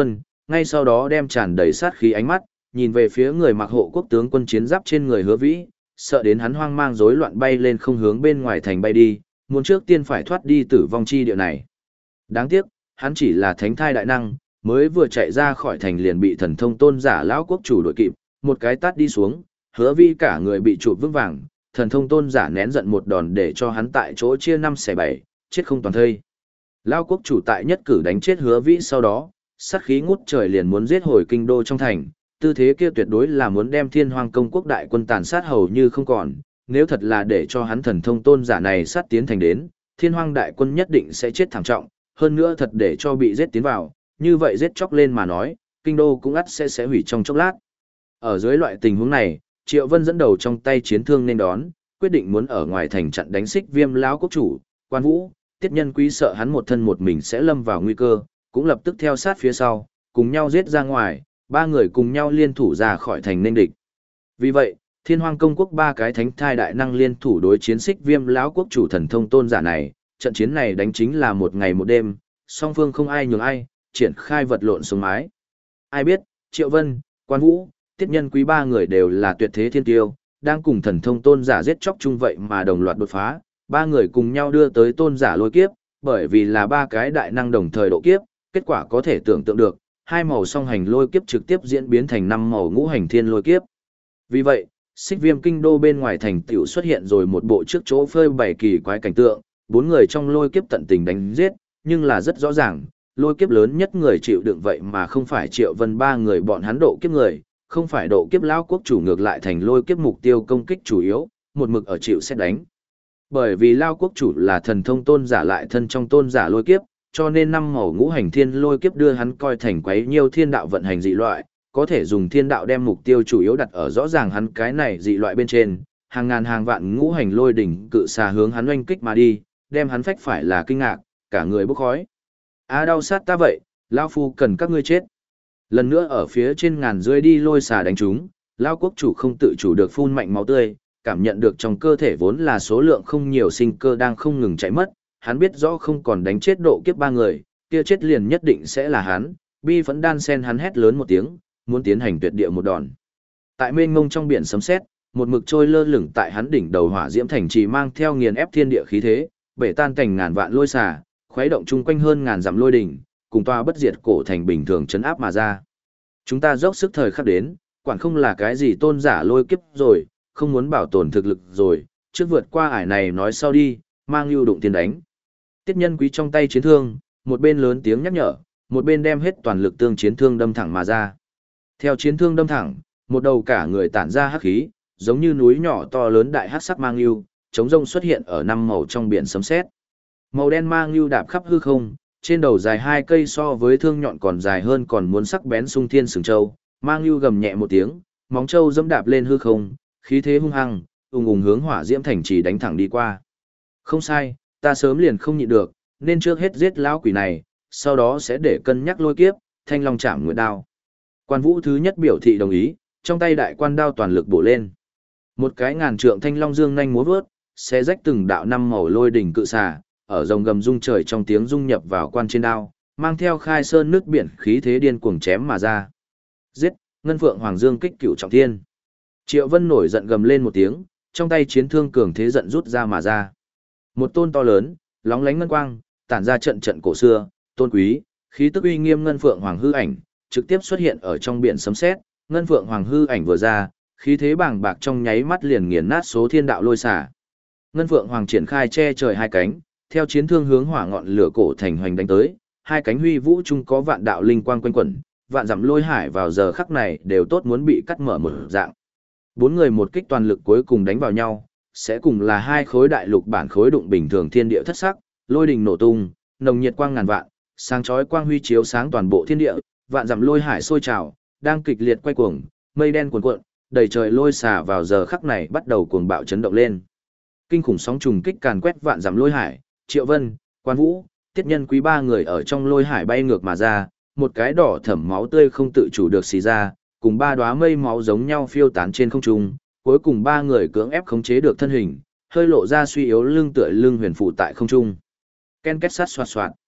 ngay sau đó đem tràn đầy sát khí ánh mắt, nhìn về phía người mặc hộ quốc tướng quân chiến giáp trên người Hứa Vĩ, sợ đến hắn hoang mang rối loạn bay lên không hướng bên ngoài thành bay đi, muốn trước tiên phải thoát đi tử vong chi địa này. Đáng tiếc, hắn chỉ là thánh thai đại năng, mới vừa chạy ra khỏi thành liền bị thần thông tôn giả lão quốc chủ đuổi kịp, một cái tát đi xuống, Hứa Vĩ cả người bị chụp vững vàng, thần thông tôn giả nén giận một đòn để cho hắn tại chỗ chia 5/7, chết không toàn thây. Lão quốc chủ tại nhất cử đánh chết Hứa Vĩ sau đó, sát khí ngút trời liền muốn giết hồi kinh đô trong thành, tư thế kia tuyệt đối là muốn đem Thiên Hoang công quốc đại quân tàn sát hầu như không còn, nếu thật là để cho hắn thần thông tôn giả này sát tiến thành đến, Thiên Hoang đại quân nhất định sẽ chết thảm trọng, hơn nữa thật để cho bị giết tiến vào, như vậy giết chóc lên mà nói, kinh đô cũng ắt sẽ hủy trong chốc lát. Ở dưới loại tình huống này, Triệu Vân dẫn đầu trong tay chiến thương nên đón, quyết định muốn ở ngoài thành chặn đánh Xích Viêm lão quốc chủ, Quan Vũ, Tiết Nhân Quý sợ hắn một thân một mình sẽ lâm vào nguy cơ, cũng lập tức theo sát phía sau, cùng nhau giết ra ngoài, ba người cùng nhau liên thủ ra khỏi thành nên địch. Vì vậy, Thiên Hoang công quốc ba cái thánh thai đại năng liên thủ đối chiến Xích Viêm lão quốc chủ thần thông tôn giả này, trận chiến này đánh chính là một ngày một đêm, song phương không ai nhường ai, triển khai vật lộn xuống mái. Ai biết, Triệu Vân, Quan Vũ, Tiết Nhân Quý ba người đều là tuyệt thế thiên tiêu, đang cùng thần thông tôn giả giết chóc chung vậy mà đồng loạt đột phá, ba người cùng nhau đưa tới tôn giả lôi kiếp, bởi vì là ba cái đại năng đồng thời độ kiếp, kết quả có thể tưởng tượng được, hai màu song hành lôi kiếp trực tiếp diễn biến thành 5 màu ngũ hành thiên lôi kiếp. Vì vậy, Xích Viêm kinh đô bên ngoài thành tiểu xuất hiện rồi một bộ trước chỗ phơi bày kỳ quái cảnh tượng, bốn người trong lôi kiếp tận tình đánh giết, nhưng là rất rõ ràng, lôi kiếp lớn nhất người chịu đựng vậy mà không phải Triệu Vân ba người bọn hắn độ kiếp người, không phải độ kiếp lão quốc chủ, ngược lại thành lôi kiếp mục tiêu công kích chủ yếu, một mực ở chịu xét đánh. Bởi vì lão quốc chủ là thần thông tôn giả lại thân trong tôn giả lôi kiếp, cho nên 5 màu ngũ hành thiên lôi kiếp đưa hắn coi thành quấy nhiều thiên đạo vận hành dị loại, có thể dùng thiên đạo đem mục tiêu chủ yếu đặt ở rõ ràng hắn cái này dị loại bên trên, hàng ngàn hàng vạn ngũ hành lôi đỉnh cự xà hướng hắn oanh kích mà đi, đem hắn phách phải là kinh ngạc, cả người bốc khói. Đau sát ta vậy, lão phu cần các ngươi chết. Lần nữa ở phía trên ngàn rưỡi đi lôi xà đánh chúng, lão quốc chủ không tự chủ được phun mạnh máu tươi, cảm nhận được trong cơ thể vốn là số lượng không nhiều sinh cơ đang không ngừng chạy mất, hắn biết rõ không còn đánh chết độ kiếp ba người, kia chết liền nhất định sẽ là hắn, bi phẫn đan sen hắn hét lớn một tiếng, muốn tiến hành tuyệt địa một đòn. Tại mênh mông trong biển sấm sét, một mực trôi lơ lửng tại hắn đỉnh đầu hỏa diễm thành trì mang theo nghiền ép thiên địa khí thế, bể tan cảnh ngàn vạn lôi xà, khuấy động chung quanh hơn ngàn dặm lôi đỉnh, cùng toa bất diệt cổ thành bình thường chấn áp mà ra. Chúng ta dốc sức thời khắc đến, quản không là cái gì tôn giả lôi kiếp rồi, không muốn bảo tồn thực lực rồi, trước vượt qua ải này nói sau đi, mang lưu đụng tiền đánh. Tiết Nhân Quý trong tay chiến thương, một bên lớn tiếng nhắc nhở, một bên đem hết toàn lực tương chiến thương đâm thẳng mà ra. Theo chiến thương đâm thẳng, một đầu cả người tản ra hắc khí, giống như núi nhỏ to lớn đại hắc sắc mang lưu, chống rông xuất hiện ở 5 màu trong biển sấm sét. Màu đen mang lưu đạp khắp hư không, trên đầu dài 2 cây so với thương nhọn còn dài hơn còn muốn sắc bén sung thiên sừng châu, mang lưu gầm nhẹ một tiếng, móng châu dẫm đạp lên hư không, khí thế hung hăng, ùng ùng hướng hỏa diễm thành trì đánh thẳng đi qua. Không sai, ta sớm liền không nhịn được, nên trước hết giết lão quỷ này, sau đó sẽ để cân nhắc lôi kiếp, thanh long chạm nguyệt đao. Quan Vũ thứ nhất biểu thị đồng ý, trong tay đại quan đao toàn lực bổ lên. Một cái ngàn trượng thanh long dương nhanh múa vớt, xé rách từng đạo 5 màu lôi đỉnh cự xà, ở rồng gầm rung trời trong tiếng rung nhập vào quan trên đao, mang theo khai sơn nước biển khí thế điên cuồng chém mà ra. Giết, Ngân Phượng Hoàng Dương kích cửu trọng thiên. Triệu Vân nổi giận gầm lên một tiếng, trong tay chiến thương cường thế giận rút ra mà ra. Một tôn to lớn, lóng lánh ngân quang, tản ra trận trận cổ xưa, tôn quý, khí tức uy nghiêm Ngân Phượng Hoàng hư ảnh, trực tiếp xuất hiện ở trong biển sấm sét. Ngân Phượng Hoàng hư ảnh vừa ra, khí thế bàng bạc trong nháy mắt liền nghiền nát số thiên đạo lôi xả. Ngân Phượng Hoàng triển khai che trời hai cánh, theo chiến thương hướng hỏa ngọn lửa cổ thành hoành đánh tới, hai cánh huy vũ chung có vạn đạo linh quang quanh quẩn, vạn dặm lôi hải vào giờ khắc này đều tốt muốn bị cắt mở một dạng. Bốn người một kích toàn lực cuối cùng đánh vào nhau, sẽ cùng là hai khối đại lục bản khối đụng bình thường thiên địa thất sắc, lôi đình nổ tung, nồng nhiệt quang ngàn vạn, sáng chói quang huy chiếu sáng toàn bộ thiên địa, vạn dặm lôi hải sôi trào, đang kịch liệt quay cuồng, mây đen cuồn cuộn, đầy trời lôi xả vào giờ khắc này bắt đầu cuồng bạo chấn động lên. Kinh khủng sóng trùng kích càn quét vạn dặm lôi hải, Triệu Vân, Quan Vũ, Tiết Nhân Quý ba người ở trong lôi hải bay ngược mà ra, một cái đỏ thẫm máu tươi không tự chủ được xì ra, cùng ba đóa mây máu giống nhau phiêu tán trên không trung, cuối cùng ba người cưỡng ép khống chế được thân hình, hơi lộ ra suy yếu lưng tựa lưng huyền phụ tại không trung. Ken két sát xoạt xoạt.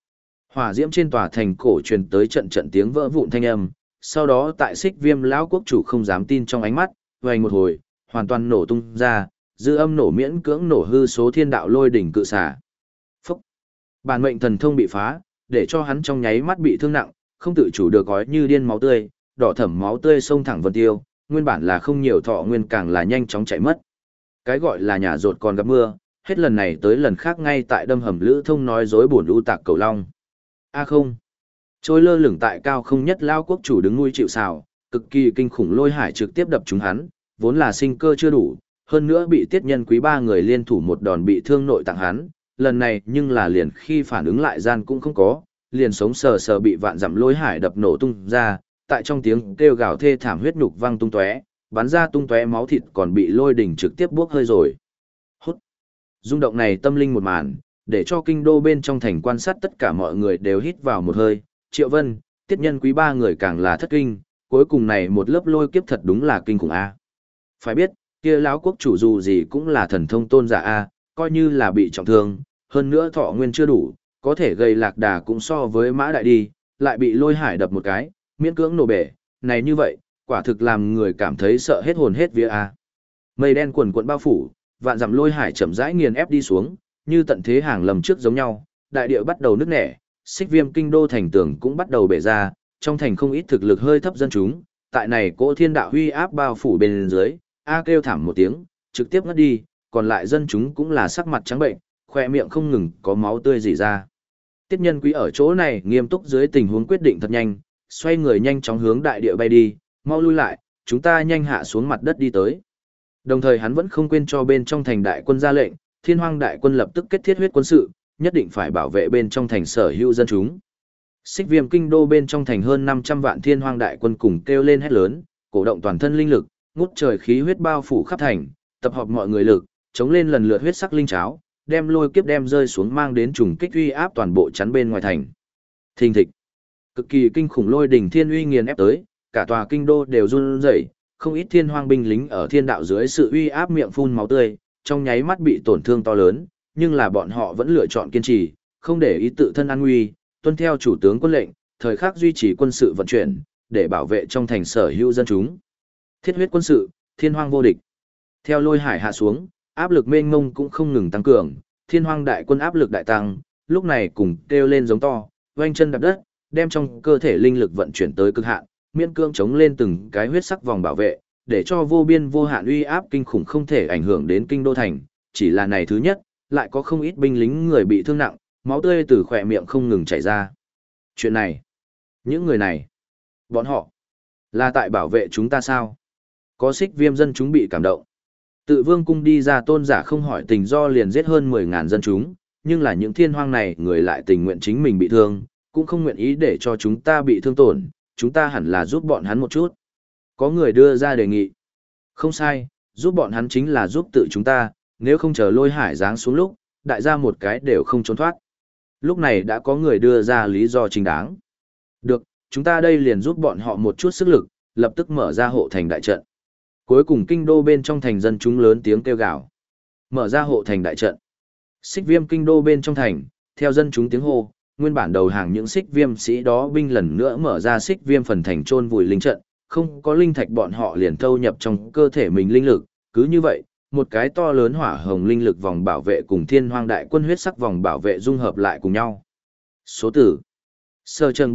Hỏa diễm trên tòa thành cổ truyền tới trận trận tiếng vỡ vụn thanh âm, sau đó tại Xích Viêm lão quốc chủ không dám tin trong ánh mắt, vang một hồi, hoàn toàn nổ tung ra, dư âm nổ miễn cưỡng nổ hư số thiên đạo lôi đỉnh cự xả. Phúc! Bản mệnh thần thông bị phá, để cho hắn trong nháy mắt bị thương nặng, không tự chủ được gói như điên máu tươi, đỏ thẫm máu tươi xông thẳng vân tiêu, nguyên bản là không nhiều thọ nguyên càng là nhanh chóng chạy mất. Cái gọi là nhà rột còn gặp mưa, hết lần này tới lần khác ngay tại đâm hầm lữ thông nói dối buồn u tạc cầu long. A không! Trôi lơ lửng tại cao không nhất lao quốc chủ đứng nuôi chịu sào, cực kỳ kinh khủng lôi hải trực tiếp đập trúng hắn, vốn là sinh cơ chưa đủ, hơn nữa bị tiết nhân quý ba người liên thủ một đòn bị thương nội tạng hắn, lần này nhưng là liền khi phản ứng lại gian cũng không có, liền sống sờ sờ bị vạn dặm lôi hải đập nổ tung ra, tại trong tiếng kêu gào thê thảm huyết nhục văng tung tóe, bắn ra tung tóe máu thịt còn bị lôi đỉnh trực tiếp buốc hơi rồi. Hút. Rung động này tâm linh một màn, để cho kinh đô bên trong thành quan sát tất cả mọi người đều hít vào một hơi, Triệu Vân, tiết nhân quý ba người càng là thất kinh, cuối cùng này một lớp lôi kiếp thật đúng là kinh khủng a. Phải biết, kia lão quốc chủ dù gì cũng là thần thông tôn giả a, coi như là bị trọng thương, hơn nữa thọ nguyên chưa đủ, có thể gây lạc đà cũng so với mã đại đi, lại bị lôi hải đập một cái, miễn cưỡng nổ bể, này như vậy, quả thực làm người cảm thấy sợ hết hồn hết vía a. Mây đen quần quần bao phủ, vạn dặm lôi hải chậm rãi nghiền ép đi xuống, như tận thế hàng lầm trước giống nhau, đại địa bắt đầu nứt nẻ, Xích Viêm kinh đô thành tường cũng bắt đầu bể ra, trong thành không ít thực lực hơi thấp dân chúng, tại này cỗ thiên đạo huy áp bao phủ bên dưới, a kêu thảm một tiếng, trực tiếp ngất đi, còn lại dân chúng cũng là sắc mặt trắng bệnh, khoe miệng không ngừng có máu tươi rỉ ra. Tiết nhân quý ở chỗ này nghiêm túc dưới tình huống quyết định thật nhanh, xoay người nhanh chóng hướng đại địa bay đi, mau lui lại, chúng ta nhanh hạ xuống mặt đất đi tới. Đồng thời hắn vẫn không quên cho bên trong thành đại quân ra lệnh, Thiên Hoang đại quân lập tức kết thiết huyết quân sự, nhất định phải bảo vệ bên trong thành sở hữu dân chúng. Xích Viêm kinh đô bên trong thành hơn 500 vạn Thiên Hoang đại quân cùng kêu lên hét lớn, cổ động toàn thân linh lực, ngút trời khí huyết bao phủ khắp thành, tập hợp mọi người lực, chống lên lần lượt huyết sắc linh cháo, đem lôi kiếp đem rơi xuống mang đến trùng kích uy áp toàn bộ chắn bên ngoài thành. Thình thịch, cực kỳ kinh khủng lôi đỉnh thiên uy nghiền ép tới, cả tòa kinh đô đều run rẩy, không ít Thiên Hoang binh lính ở thiên đạo dưới sự uy áp miệng phun máu tươi, trong nháy mắt bị tổn thương to lớn, nhưng là bọn họ vẫn lựa chọn kiên trì, không để ý tự thân an nguy, tuân theo chủ tướng quân lệnh, thời khắc duy trì quân sự vận chuyển, để bảo vệ trong thành sở hữu dân chúng. Thiết huyết quân sự, Thiên Hoang vô địch. Theo lôi hải hạ xuống, áp lực mênh mông cũng không ngừng tăng cường, Thiên Hoang đại quân áp lực đại tăng, lúc này cùng kêu lên giống to, oanh chân đạp đất, đem trong cơ thể linh lực vận chuyển tới cực hạn, miễn cưỡng chống lên từng cái huyết sắc vòng bảo vệ, để cho vô biên vô hạn uy áp kinh khủng không thể ảnh hưởng đến kinh đô thành, chỉ là này thứ nhất, lại có không ít binh lính người bị thương nặng, máu tươi từ khỏe miệng không ngừng chảy ra. Chuyện này, những người này, bọn họ, là tại bảo vệ chúng ta sao? Có Xích Viêm dân chúng bị cảm động. Tự vương cung đi ra tôn giả không hỏi tình do liền giết hơn 10.000 dân chúng, nhưng là những Thiên Hoang này người lại tình nguyện chính mình bị thương, cũng không nguyện ý để cho chúng ta bị thương tổn, chúng ta hẳn là giúp bọn hắn một chút. Có người đưa ra đề nghị. Không sai, giúp bọn hắn chính là giúp tự chúng ta, nếu không chờ lôi hải giáng xuống lúc, đại gia một cái đều không trốn thoát. Lúc này đã có người đưa ra lý do chính đáng. Được, chúng ta đây liền giúp bọn họ một chút sức lực, lập tức mở ra hộ thành đại trận. Cuối cùng kinh đô bên trong thành dân chúng lớn tiếng kêu gào. Mở ra hộ thành đại trận. Xích Viêm kinh đô bên trong thành, theo dân chúng tiếng hô, nguyên bản đầu hàng những Xích Viêm sĩ đó binh lần nữa mở ra Xích Viêm phần thành chôn vùi linh trận, không có linh thạch bọn họ liền thâu nhập trong cơ thể mình linh lực, cứ như vậy, một cái to lớn hỏa hồng linh lực vòng bảo vệ cùng Thiên Hoang đại quân huyết sắc vòng bảo vệ dung hợp lại cùng nhau. Số tử. Sơ trần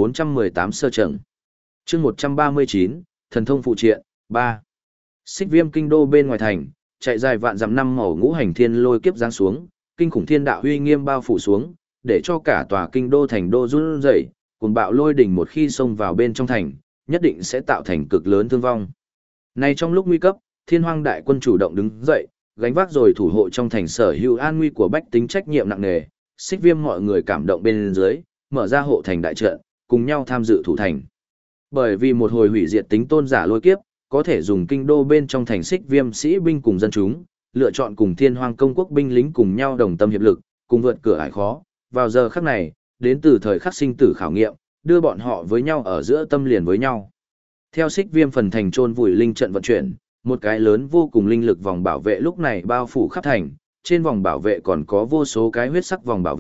4418 sơ trần. Chương 139, thần thông phụ triện, 3. Xích Viêm kinh đô bên ngoài thành, chạy dài vạn dặm năm màu ngũ hành thiên lôi kiếp giáng xuống, kinh khủng thiên đạo uy nghiêm bao phủ xuống, để cho cả tòa kinh đô thành đô run rẩy, cuồng bạo lôi đỉnh một khi xông vào bên trong thành, nhất định sẽ tạo thành cực lớn thương vong. Nay trong lúc nguy cấp, Thiên Hoang đại quân chủ động đứng dậy, gánh vác rồi thủ hộ trong thành sở hữu an nguy của bách tính trách nhiệm nặng nề, Xích Viêm mọi người cảm động bên dưới, mở ra hộ thành đại trận, cùng nhau tham dự thủ thành. Bởi vì một hồi hủy diệt tính tôn giả lôi kiếp, có thể dùng kinh đô bên trong thành Xích Viêm sĩ binh cùng dân chúng, lựa chọn cùng Thiên Hoang công quốc binh lính cùng nhau đồng tâm hiệp lực, cùng vượt cửa ải khó. Vào giờ khắc này, đến từ thời khắc sinh tử khảo nghiệm, đưa bọn họ với nhau ở giữa tâm liền với nhau. Theo Xích Viêm phần thành chôn vùi linh trận vận chuyển, một cái lớn vô cùng linh lực vòng bảo vệ lúc này bao phủ khắp thành, trên vòng bảo vệ còn có vô số cái huyết sắc vòng bảo vệ,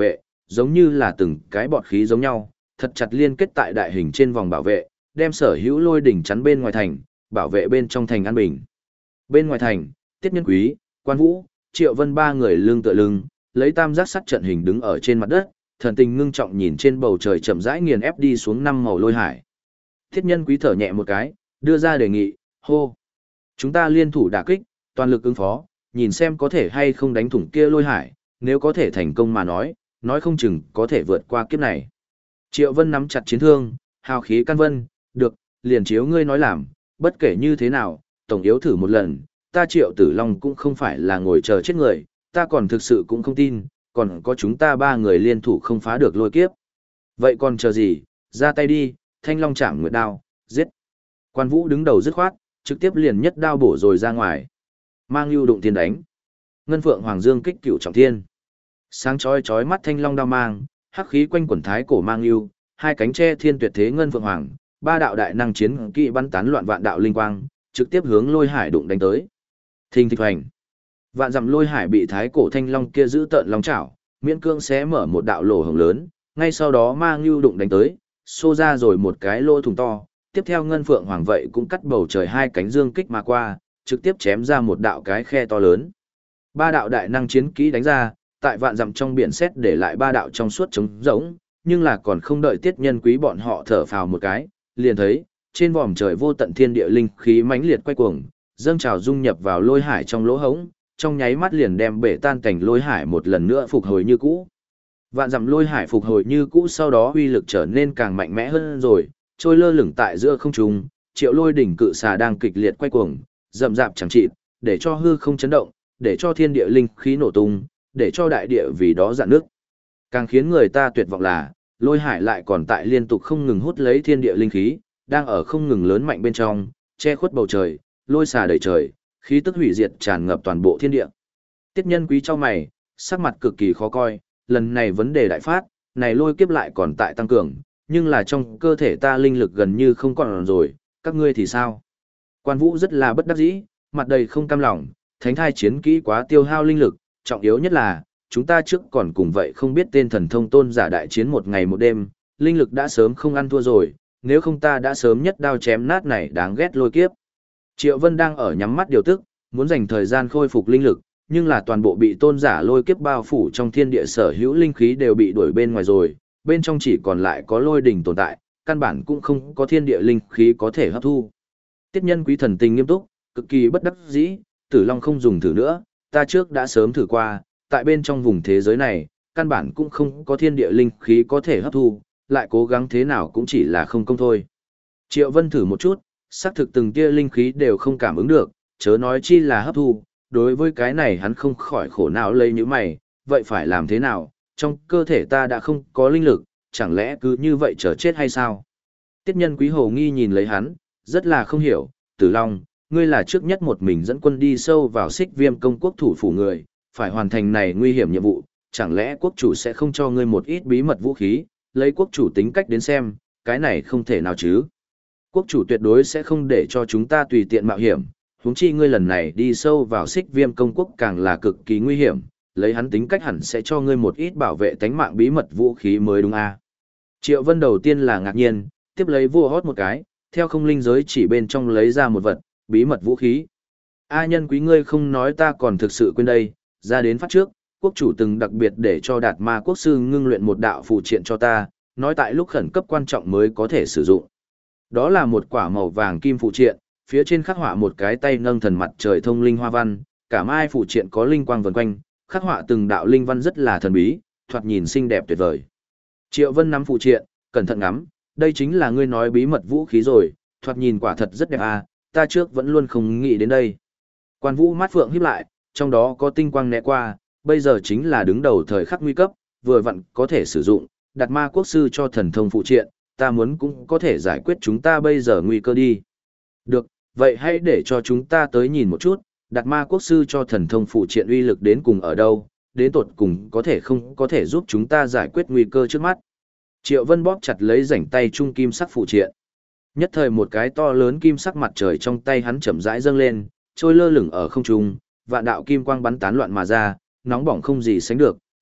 giống như là từng cái bọt khí giống nhau, thật chặt liên kết tại đại hình trên vòng bảo vệ, đem sở hữu lôi đỉnh chắn bên ngoài thành, bảo vệ bên trong thành an bình. Bên ngoài thành, Tiết Nhân Quý, Quan Vũ, Triệu Vân ba người lưng tựa lưng, lấy tam giác sắt trận hình đứng ở trên mặt đất, thần tình ngưng trọng nhìn trên bầu trời chậm rãi nghiền ép đi xuống năm màu lôi hải. Tiết Nhân Quý thở nhẹ một cái, đưa ra đề nghị, hô. Chúng ta liên thủ đả kích, toàn lực ứng phó, nhìn xem có thể hay không đánh thủng kia lôi hải, nếu có thể thành công mà nói không chừng có thể vượt qua kiếp này. Triệu Vân nắm chặt chiến thương, hào khí can vân, được, liền chiếu ngươi nói làm, bất kể như thế nào, tổng yếu thử một lần, ta Triệu Tử Long cũng không phải là ngồi chờ chết người, ta còn thực sự cũng không tin, còn có chúng ta ba người liên thủ không phá được lôi kiếp. Vậy còn chờ gì, ra tay đi, Thanh Long chạm nguyệt đao, giết. Quan Vũ đứng đầu dứt khoát, trực tiếp liền nhất đao bổ rồi ra ngoài. Mang lưu đụng thiên đánh. Ngân Phượng Hoàng Dương kích cửu trọng thiên. Sáng chói chói mắt thanh long đao mang, hắc khí quanh quần thái cổ mang lưu, hai cánh che thiên tuyệt thế Ngân Phượng Hoàng, ba đạo đại năng chiến kỵ bắn tán loạn vạn đạo linh quang, trực tiếp hướng lôi hải đụng đánh tới. Thình thịch hoành. Vạn dặm lôi hải bị thái cổ thanh long kia giữ tợn long chảo, miễn cương xé mở một đạo lỗ hổng lớn, ngay sau đó mang lưu đụng đánh tới, xô ra rồi một cái lỗ thủng to. Tiếp theo Ngân Phượng Hoàng vậy cũng cắt bầu trời hai cánh dương kích mà qua, trực tiếp chém ra một đạo cái khe to lớn. Ba đạo đại năng chiến kỹ đánh ra, tại vạn dặm trong biển xét để lại ba đạo trong suốt trống rỗng, nhưng là còn không đợi Tiết Nhân Quý bọn họ thở phào một cái, liền thấy, trên vòm trời vô tận thiên địa linh khí mãnh liệt quay cuồng, dâng trào dung nhập vào lôi hải trong lỗ hổng, trong nháy mắt liền đem bể tan cảnh lôi hải một lần nữa phục hồi như cũ. Vạn dặm lôi hải phục hồi như cũ sau đó uy lực trở nên càng mạnh mẽ hơn rồi, trôi lơ lửng tại giữa không trung, Triệu Lôi đỉnh cự xà đang kịch liệt quay cuồng, rậm rạp chẳng chịt, để cho hư không chấn động, để cho thiên địa linh khí nổ tung, để cho đại địa vì đó rạn nước. Càng khiến người ta tuyệt vọng là, lôi hải lại còn tại liên tục không ngừng hút lấy thiên địa linh khí, đang ở không ngừng lớn mạnh bên trong, che khuất bầu trời, lôi xà đầy trời, khí tức hủy diệt tràn ngập toàn bộ thiên địa. Tiết Nhân Quý chau mày, sắc mặt cực kỳ khó coi, lần này vấn đề đại phát, này lôi kiếp lại còn tại tăng cường, nhưng là trong cơ thể ta linh lực gần như không còn rồi, các ngươi thì sao? Quan Vũ rất là bất đắc dĩ, mặt đầy không cam lòng, thánh thai chiến kỹ quá tiêu hao linh lực, trọng yếu nhất là, chúng ta trước còn cùng vậy không biết tên thần thông tôn giả đại chiến một ngày một đêm, linh lực đã sớm không ăn thua rồi, nếu không ta đã sớm nhất đao chém nát này đáng ghét lôi kiếp. Triệu Vân đang ở nhắm mắt điều tức, muốn dành thời gian khôi phục linh lực, nhưng là toàn bộ bị tôn giả lôi kiếp bao phủ trong thiên địa sở hữu linh khí đều bị đuổi bên ngoài rồi, bên trong chỉ còn lại có lôi đỉnh tồn tại, căn bản cũng không có thiên địa linh khí có thể hấp thu. Tiết Nhân Quý thần tình nghiêm túc, cực kỳ bất đắc dĩ, Tử Long không dùng thử nữa, ta trước đã sớm thử qua, tại bên trong vùng thế giới này, căn bản cũng không có thiên địa linh khí có thể hấp thu, lại cố gắng thế nào cũng chỉ là không công thôi. Triệu Vân thử một chút, xác thực từng tia linh khí đều không cảm ứng được, chớ nói chi là hấp thu, đối với cái này hắn không khỏi khổ não lấy như mày, vậy phải làm thế nào, trong cơ thể ta đã không có linh lực, chẳng lẽ cứ như vậy chờ chết hay sao? Tiết Nhân Quý hồ nghi nhìn lấy hắn, rất là không hiểu, Tử Long, ngươi là trước nhất một mình dẫn quân đi sâu vào Xích Viêm công quốc thủ phủ người, phải hoàn thành này nguy hiểm nhiệm vụ, chẳng lẽ quốc chủ sẽ không cho ngươi một ít bí mật vũ khí, lấy quốc chủ tính cách đến xem, cái này không thể nào chứ? Quốc chủ tuyệt đối sẽ không để cho chúng ta tùy tiện mạo hiểm, huống chi ngươi lần này đi sâu vào Xích Viêm công quốc càng là cực kỳ nguy hiểm, lấy hắn tính cách hẳn sẽ cho ngươi một ít bảo vệ tánh mạng bí mật vũ khí mới đúng a. Triệu Vân đầu tiên là ngạc nhiên, tiếp lấy vua hót một cái, theo không linh giới chỉ bên trong lấy ra một vật, bí mật vũ khí. A Nhân Quý ngươi không nói ta còn thực sự quên đây, ra đến phát trước, quốc chủ từng đặc biệt để cho Đạt Ma quốc sư ngưng luyện một đạo phù triện cho ta, nói tại lúc khẩn cấp quan trọng mới có thể sử dụng. Đó là một quả màu vàng kim phù triện, phía trên khắc họa một cái tay nâng thần mặt trời thông linh hoa văn, cả mai phù triện có linh quang vần quanh, khắc họa từng đạo linh văn rất là thần bí, thoạt nhìn xinh đẹp tuyệt vời. Triệu Vân nắm phù triện, cẩn thận ngắm, đây chính là ngươi nói bí mật vũ khí rồi, thoạt nhìn quả thật rất đẹp à, ta trước vẫn luôn không nghĩ đến đây. Quan Vũ mắt phượng híp lại, trong đó có tinh quang né qua, bây giờ chính là đứng đầu thời khắc nguy cấp, vừa vặn có thể sử dụng, Đạt Ma quốc sư cho thần thông phụ triện, ta muốn cũng có thể giải quyết chúng ta bây giờ nguy cơ đi. Được, vậy hãy để cho chúng ta tới nhìn một chút, Đạt Ma quốc sư cho thần thông phụ triện uy lực đến cùng ở đâu, đến tột cùng có thể không có thể giúp chúng ta giải quyết nguy cơ trước mắt. Triệu Vân bóp chặt lấy rảnh tay trung kim sắc phụ triện. Nhất thời một cái to lớn kim sắc mặt trời trong tay hắn chậm rãi dâng lên, trôi lơ lửng ở không trung, vạn đạo kim quang bắn tán loạn mà ra, nóng bỏng không gì sánh được,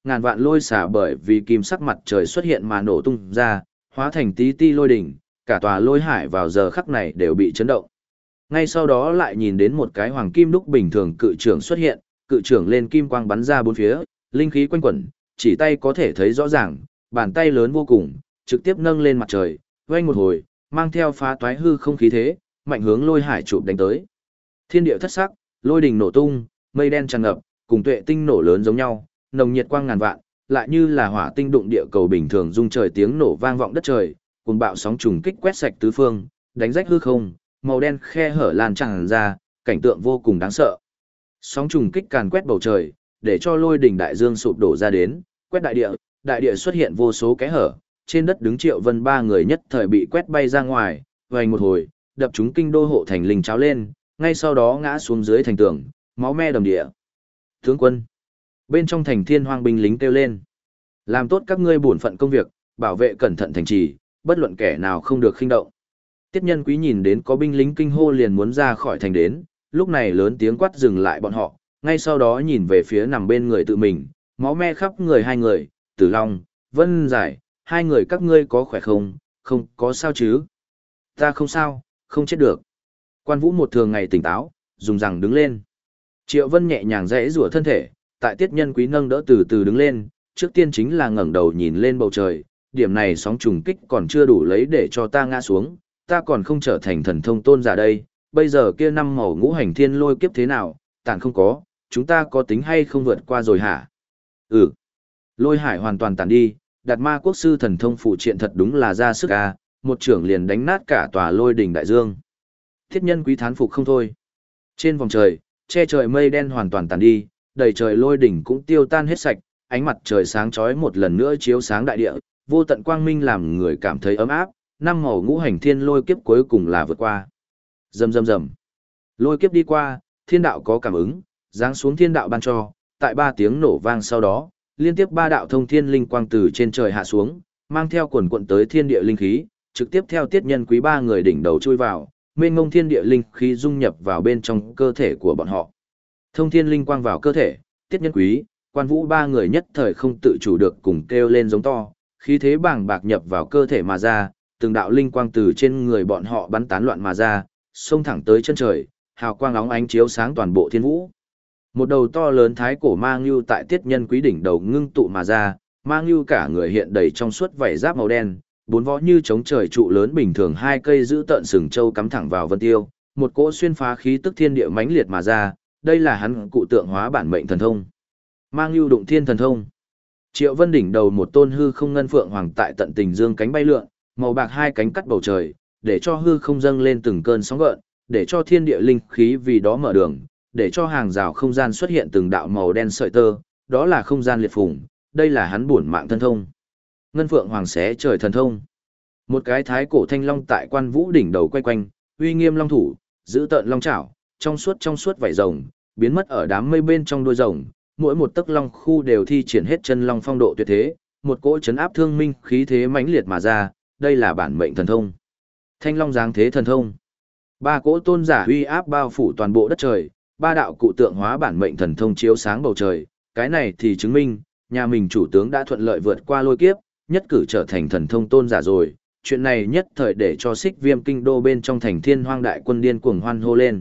ngàn vạn lôi xả bởi vì kim sắc mặt trời xuất hiện mà nổ tung ra, hóa thành tí ti lôi đỉnh, cả tòa lôi hải vào giờ khắc này đều bị chấn động. Ngay sau đó lại nhìn đến một cái hoàng kim đúc bình thường cự trưởng xuất hiện, cự trưởng lên kim quang bắn ra bốn phía, linh khí quanh quẩn, chỉ tay có thể thấy rõ ràng, bàn tay lớn vô cùng, trực tiếp nâng lên mặt trời, vang một hồi, mang theo phá toái hư không khí thế, mạnh hướng lôi hải chụp đánh tới. Thiên địa thất sắc, lôi đình nổ tung, mây đen tràn ngập, cùng tuệ tinh nổ lớn giống nhau, nồng nhiệt quang ngàn vạn, lại như là hỏa tinh đụng địa cầu bình thường rung trời tiếng nổ vang vọng đất trời, cùng bạo sóng trùng kích quét sạch tứ phương, đánh rách hư không, màu đen khe hở lan tràn ra, cảnh tượng vô cùng đáng sợ. Sóng trùng kích càn quét bầu trời, để cho lôi đỉnh đại dương sụp đổ ra đến, quét đại địa xuất hiện vô số kẽ hở, trên đất đứng Triệu Vân ba người nhất thời bị quét bay ra ngoài, vành một hồi, đập chúng kinh đô hộ thành linh cháo lên, ngay sau đó ngã xuống dưới thành tường, máu me đầm địa. Tướng quân, bên trong thành Thiên Hoang binh lính kêu lên, làm tốt các ngươi bổn phận công việc, bảo vệ cẩn thận thành trì, bất luận kẻ nào không được khinh động. Tiết Nhân Quý nhìn đến có binh lính kinh hô liền muốn ra khỏi thành đến, lúc này lớn tiếng quát dừng lại bọn họ, ngay sau đó nhìn về phía nằm bên người tự mình, máu me khắp người hai người, Tử Long, Vân Giải, hai người các ngươi có khỏe không, không có sao chứ? Ta không sao, không chết được. Quan Vũ một thường ngày tỉnh táo, dùng rằng đứng lên. Triệu Vân nhẹ nhàng rẽ rủa thân thể, tại Tiết Nhân Quý nâng đỡ từ từ đứng lên, trước tiên chính là ngẩng đầu nhìn lên bầu trời, điểm này sóng trùng kích còn chưa đủ lấy để cho ta ngã xuống, ta còn không trở thành thần thông tôn giả đây, bây giờ kia năm màu ngũ hành thiên lôi kiếp thế nào, tàn không có, chúng ta có tính hay không vượt qua rồi hả? Ừ. Lôi hải hoàn toàn tàn đi, Đạt Ma quốc sư thần thông phụ triện thật đúng là ra sức a, một trưởng liền đánh nát cả tòa lôi đỉnh đại dương. Thiết Nhân Quý thán phục không thôi. Trên vòng trời, che trời mây đen hoàn toàn tàn đi, đầy trời lôi đỉnh cũng tiêu tan hết sạch, ánh mặt trời sáng chói một lần nữa chiếu sáng đại địa, vô tận quang minh làm người cảm thấy ấm áp, năm màu ngũ hành thiên lôi kiếp cuối cùng là vượt qua. Rầm rầm rầm. Lôi kiếp đi qua, thiên đạo có cảm ứng, giáng xuống thiên đạo ban cho, tại ba tiếng nổ vang sau đó, liên tiếp ba đạo thông thiên linh quang từ trên trời hạ xuống, mang theo quần quận tới thiên địa linh khí, trực tiếp theo Tiết Nhân Quý ba người đỉnh đầu chui vào, mênh mông thiên địa linh khí dung nhập vào bên trong cơ thể của bọn họ. Thông thiên linh quang vào cơ thể, Tiết Nhân Quý, Quan Vũ ba người nhất thời không tự chủ được cùng kêu lên giống to, khí thế bàng bạc nhập vào cơ thể mà ra, từng đạo linh quang từ trên người bọn họ bắn tán loạn mà ra, xông thẳng tới chân trời, hào quang óng ánh chiếu sáng toàn bộ thiên vũ. Một đầu to lớn thái cổ ma ngưu tại Tiết Nhân Quý đỉnh đầu ngưng tụ mà ra, ma ngưu cả người hiện đầy trong suốt vảy giáp màu đen, bốn vó như chống trời trụ lớn bình thường, hai cây giữ tợn sừng châu cắm thẳng vào vân tiêu, một cỗ xuyên phá khí tức thiên địa mãnh liệt mà ra, đây là hắn cụ tượng hóa bản mệnh thần thông. Ma ngưu đụng thiên thần thông. Triệu Vân đỉnh đầu một tôn hư không ngân phượng hoàng tại tận tình dương cánh bay lượn, màu bạc hai cánh cắt bầu trời, để cho hư không dâng lên từng cơn sóng gợn, để cho thiên địa linh khí vì đó mở đường, để cho hàng rào không gian xuất hiện từng đạo màu đen sợi tơ, đó là không gian liệt phùng, đây là hắn bổn mạng thân thông. Ngân phượng hoàng xé trời thần thông. Một cái thái cổ thanh long tại Quan Vũ đỉnh đầu quay quanh, uy nghiêm long thủ, giữ tợn long chảo, trong suốt vảy rồng, biến mất ở đám mây bên trong đuôi rồng, mỗi một tấc long khu đều thi triển hết chân long phong độ tuyệt thế, một cỗ chấn áp thương minh khí thế mãnh liệt mà ra, đây là bản mệnh thần thông. Thanh long giáng thế thần thông. Ba cỗ tôn giả uy áp bao phủ toàn bộ đất trời, ba đạo cụ tượng hóa bản mệnh thần thông chiếu sáng bầu trời, cái này thì chứng minh, nhà mình chủ tướng đã thuận lợi vượt qua lôi kiếp, nhất cử trở thành thần thông tôn giả rồi. Chuyện này nhất thời để cho Xích Viêm kinh đô bên trong thành Thiên Hoang đại quân điên cuồng hoan hô lên.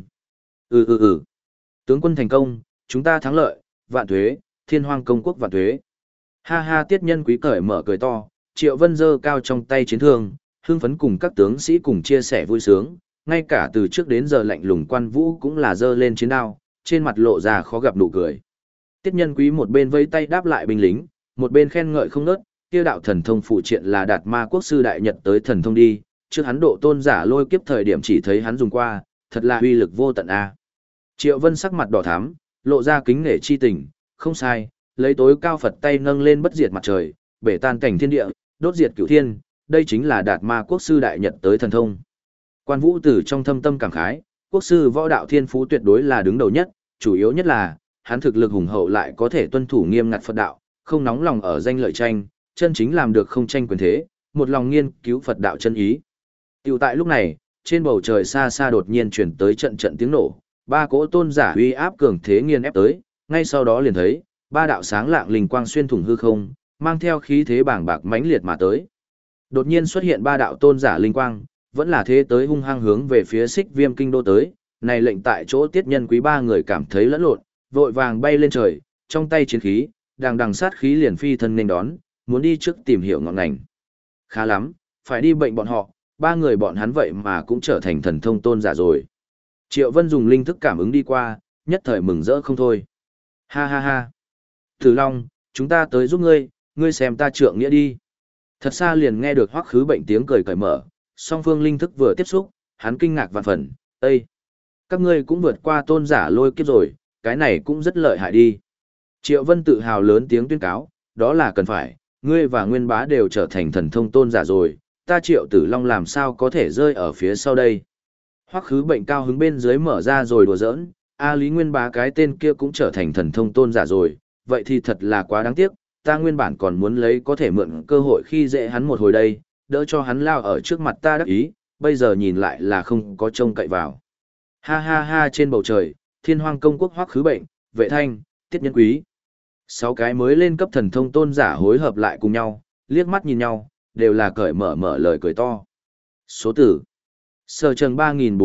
Tướng quân thành công, chúng ta thắng lợi, vạn tuế, Thiên Hoang công quốc vạn tuế. Ha ha, Tiết Nhân Quý cởi mở cười to, Triệu Vân giơ cao trong tay chiến thương, hưng phấn cùng các tướng sĩ cùng chia sẻ vui sướng, ngay cả từ trước đến giờ lạnh lùng Quan Vũ cũng là giơ lên chiến đao, trên mặt lộ ra khó gặp nụ cười. Tiết Nhân Quý một bên vẫy tay đáp lại binh lính, một bên khen ngợi không ngớt, kia đạo thần thông phụ triện là Đạt Ma quốc sư đại nhật tới thần thông đi, trước hắn độ tôn giả lôi kiếp thời điểm chỉ thấy hắn dùng qua, thật là uy lực vô tận a. Triệu Vân sắc mặt đỏ thắm, lộ ra kính nể chi tình, không sai, lấy tối cao Phật tay nâng lên bất diệt mặt trời, bể tan cảnh thiên địa, đốt diệt cửu thiên, đây chính là Đạt Ma quốc sư đại nhật tới thần thông. Quan Vũ từ trong thâm tâm cảm khái, quốc sư võ đạo thiên phú tuyệt đối là đứng đầu nhất, chủ yếu nhất là, hắn thực lực hùng hậu lại có thể tuân thủ nghiêm ngặt Phật đạo, không nóng lòng ở danh lợi tranh, chân chính làm được không tranh quyền thế, một lòng nghiên cứu Phật đạo chân ý. Tiểu tại lúc này, trên bầu trời xa xa đột nhiên chuyển tới trận trận tiếng nổ, ba cỗ tôn giả uy áp cường thế nghiền ép tới, ngay sau đó liền thấy, ba đạo sáng lạng linh quang xuyên thủng hư không, mang theo khí thế bàng bạc mãnh liệt mà tới. Đột nhiên xuất hiện ba đạo tôn giả linh quang, vẫn là thế tới hung hăng hướng về phía Xích Viêm kinh đô tới, này lệnh tại chỗ Tiết Nhân Quý ba người cảm thấy lẫn lộn, vội vàng bay lên trời, trong tay chiến khí, đằng đằng sát khí liền phi thân nên đón, muốn đi trước tìm hiểu ngọn ngành. Khá lắm, phải đi bệnh bọn họ, ba người bọn hắn vậy mà cũng trở thành thần thông tôn giả rồi. Triệu Vân dùng linh thức cảm ứng đi qua, nhất thời mừng rỡ không thôi. Ha ha ha. Tử Long, chúng ta tới giúp ngươi, ngươi xem ta trượng nghĩa đi. Thật xa liền nghe được Hoắc Khứ Bệnh tiếng cười cởi mở, song phương linh thức vừa tiếp xúc, hắn kinh ngạc vạn phần, "Ê, các ngươi cũng vượt qua tôn giả lôi kiếp rồi, cái này cũng rất lợi hại đi." Triệu Vân tự hào lớn tiếng tuyên cáo, "Đó là cần phải, ngươi và Nguyên Bá đều trở thành thần thông tôn giả rồi, ta Triệu Tử Long làm sao có thể rơi ở phía sau đây." Hoắc Khứ Bệnh cao hứng bên dưới mở ra rồi đùa giỡn, "A Lý Nguyên Bá cái tên kia cũng trở thành thần thông tôn giả rồi, vậy thì thật là quá đáng tiếc, ta nguyên bản còn muốn lấy có thể mượn cơ hội khi dễ hắn một hồi đây, đỡ cho hắn lao ở trước mặt ta đắc ý, bây giờ nhìn lại là không có trông cậy vào." Ha ha ha, trên bầu trời, Thiên Hoang công quốc Hoắc Khứ Bệnh, Vệ Thanh, Tiết Nhân Quý. 6 cái mới lên cấp thần thông tôn giả hối hợp lại cùng nhau, liếc mắt nhìn nhau, đều là cởi mở lời cười to. Số tử. Sở Trần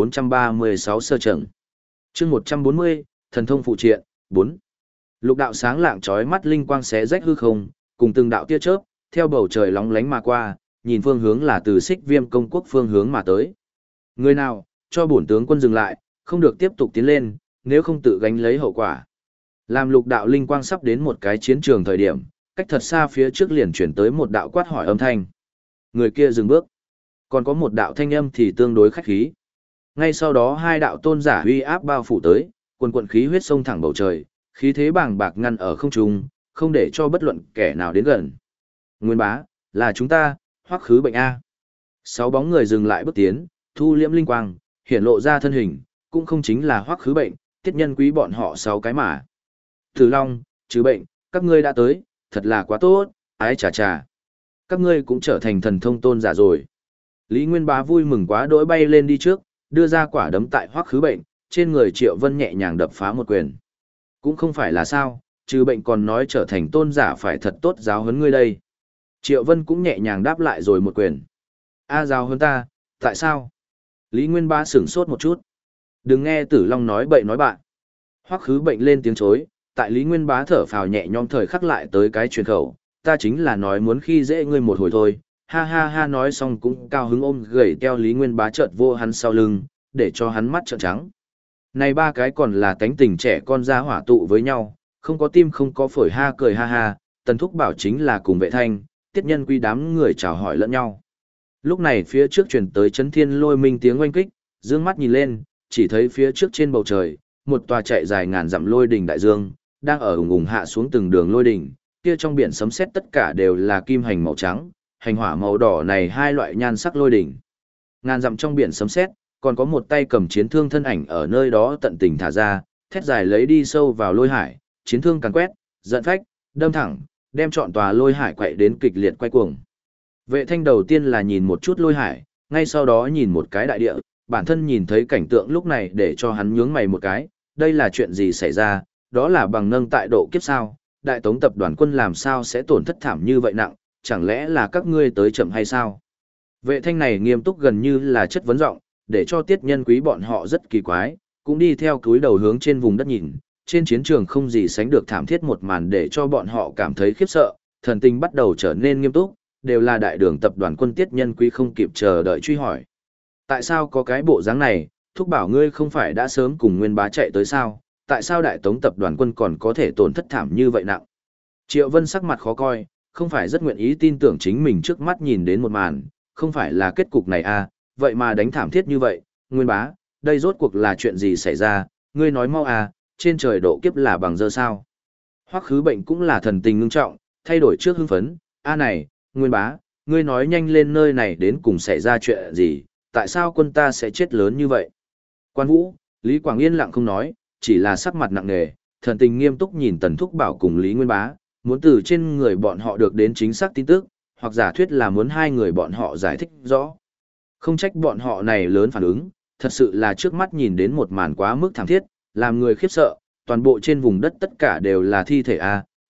3436 Sở Trần. Chương 140, thần thông phụ triện, 4. Lục đạo sáng lạng chói mắt linh quang xé rách hư không, cùng từng đạo tia chớp, theo bầu trời lóng lánh mà qua, nhìn phương hướng là từ Xích Viêm công quốc phương hướng mà tới. Người nào, cho bổn tướng quân dừng lại, không được tiếp tục tiến lên, nếu không tự gánh lấy hậu quả. Làm lục đạo linh quang sắp đến một cái chiến trường thời điểm, cách thật xa phía trước liền chuyển tới một đạo quát hỏi âm thanh. Người kia dừng bước. Còn có một đạo thanh âm thì tương đối khách khí. Ngay sau đó hai đạo tôn giả uy áp bao phủ tới, quần quần khí huyết sông thẳng bầu trời, khí thế bàng bạc ngăn ở không trung, không để cho bất luận kẻ nào đến gần. Nguyên Bá, là chúng ta, Hoắc Khứ Bệnh A. 6 bóng người dừng lại bước tiến, thu liễm linh quang, hiển lộ ra thân hình, cũng không chính là Hoắc Khứ Bệnh, Tiết Nhân Quý bọn họ 6 cái mà. Tử Long, Trừ Bệnh, các ngươi đã tới, thật là quá tốt, ái chà chà. Các ngươi cũng trở thành thần thông tôn giả rồi. Lý Nguyên Bá vui mừng quá đỗi bay lên đi trước, đưa ra quả đấm tại Hoắc Khứ Bệnh, trên người Triệu Vân nhẹ nhàng đập phá một quyền. Cũng không phải là sao, Trừ Bệnh còn nói trở thành tôn giả phải thật tốt giáo huấn ngươi đây. Triệu Vân cũng nhẹ nhàng đáp lại rồi một quyền. A, giáo huấn ta, tại sao? Lý Nguyên Bá sửng sốt một chút. Đừng nghe Tử Long nói bậy nói bạn. Hoắc Khứ Bệnh lên tiếng chối, tại Lý Nguyên Bá thở phào nhẹ nhõm thời khắc lại tới cái truyền khẩu, ta chính là nói muốn khi dễ ngươi một hồi thôi. Ha ha ha, nói xong cũng cao hứng ôm gầy teo Lý Nguyên Bá chợt vô hắn sau lưng, để cho hắn mắt trợn trắng. Này ba cái còn là tánh tình trẻ con ra hỏa tụ với nhau, không có tim không có phổi, ha cười ha ha, Tần Thúc bảo chính là cùng Vệ Thanh, Tiết Nhân Quý đám người chào hỏi lẫn nhau. Lúc này phía trước truyền tới chấn thiên lôi minh tiếng oanh kích, dương mắt nhìn lên, chỉ thấy phía trước trên bầu trời, một tòa chạy dài ngàn dặm lôi đỉnh đại dương, đang ở ùng ùng hạ xuống từng đường lôi đỉnh, kia trong biển sấm sét tất cả đều là kim hành màu trắng, hành hỏa màu đỏ này hai loại nhan sắc lôi đỉnh. Ngàn dặm trong biển sấm sét, còn có một tay cầm chiến thương thân ảnh ở nơi đó tận tình thả ra, thét dài lấy đi sâu vào lôi hải, chiến thương càn quét, giận phách, đâm thẳng, đem trọn tòa lôi hải quậy đến kịch liệt quay cuồng. Vệ Thanh đầu tiên là nhìn một chút lôi hải, ngay sau đó nhìn một cái đại địa, bản thân nhìn thấy cảnh tượng lúc này để cho hắn nhướng mày một cái, đây là chuyện gì xảy ra, đó là bằng nâng tại độ kiếp sao, đại tống tập đoàn quân làm sao sẽ tổn thất thảm như vậy nặng, chẳng lẽ là các ngươi tới chậm hay sao? Vệ Thanh này nghiêm túc gần như là chất vấn giọng, để cho Tiết Nhân Quý bọn họ rất kỳ quái, cũng đi theo cúi đầu hướng trên vùng đất nhìn, trên chiến trường không gì sánh được thảm thiết một màn để cho bọn họ cảm thấy khiếp sợ, thần tình bắt đầu trở nên nghiêm túc, đều là đại đường tập đoàn quân Tiết Nhân Quý không kịp chờ đợi truy hỏi. Tại sao có cái bộ dáng này, Thúc bảo ngươi không phải đã sớm cùng Nguyên Bá chạy tới sao, tại sao đại tống tập đoàn quân còn có thể tổn thất thảm như vậy nặng? Triệu Vân sắc mặt khó coi, không phải rất nguyện ý tin tưởng chính mình trước mắt nhìn đến một màn, không phải là kết cục này à, vậy mà đánh thảm thiết như vậy, Nguyên Bá, đây rốt cuộc là chuyện gì xảy ra, ngươi nói mau à, trên trời độ kiếp là bằng giờ sao? Hoắc Khứ Bệnh cũng là thần tình ngưng trọng, thay đổi trước hưng phấn, a này, Nguyên Bá, ngươi nói nhanh lên nơi này đến cùng xảy ra chuyện gì, tại sao quân ta sẽ chết lớn như vậy? Quan Vũ, Lý Quảng yên lặng không nói, chỉ là sắc mặt nặng nề, thần tình nghiêm túc nhìn Tần Thúc Bảo cùng Lý Nguyên Bá, muốn từ trên người bọn họ được đến chính xác tin tức, hoặc giả thuyết là muốn hai người bọn họ giải thích rõ. Không trách bọn họ này lớn phản ứng, thật sự là trước mắt nhìn đến một màn quá mức thảm thiết, làm người khiếp sợ, toàn bộ trên vùng đất tất cả đều là thi thể a,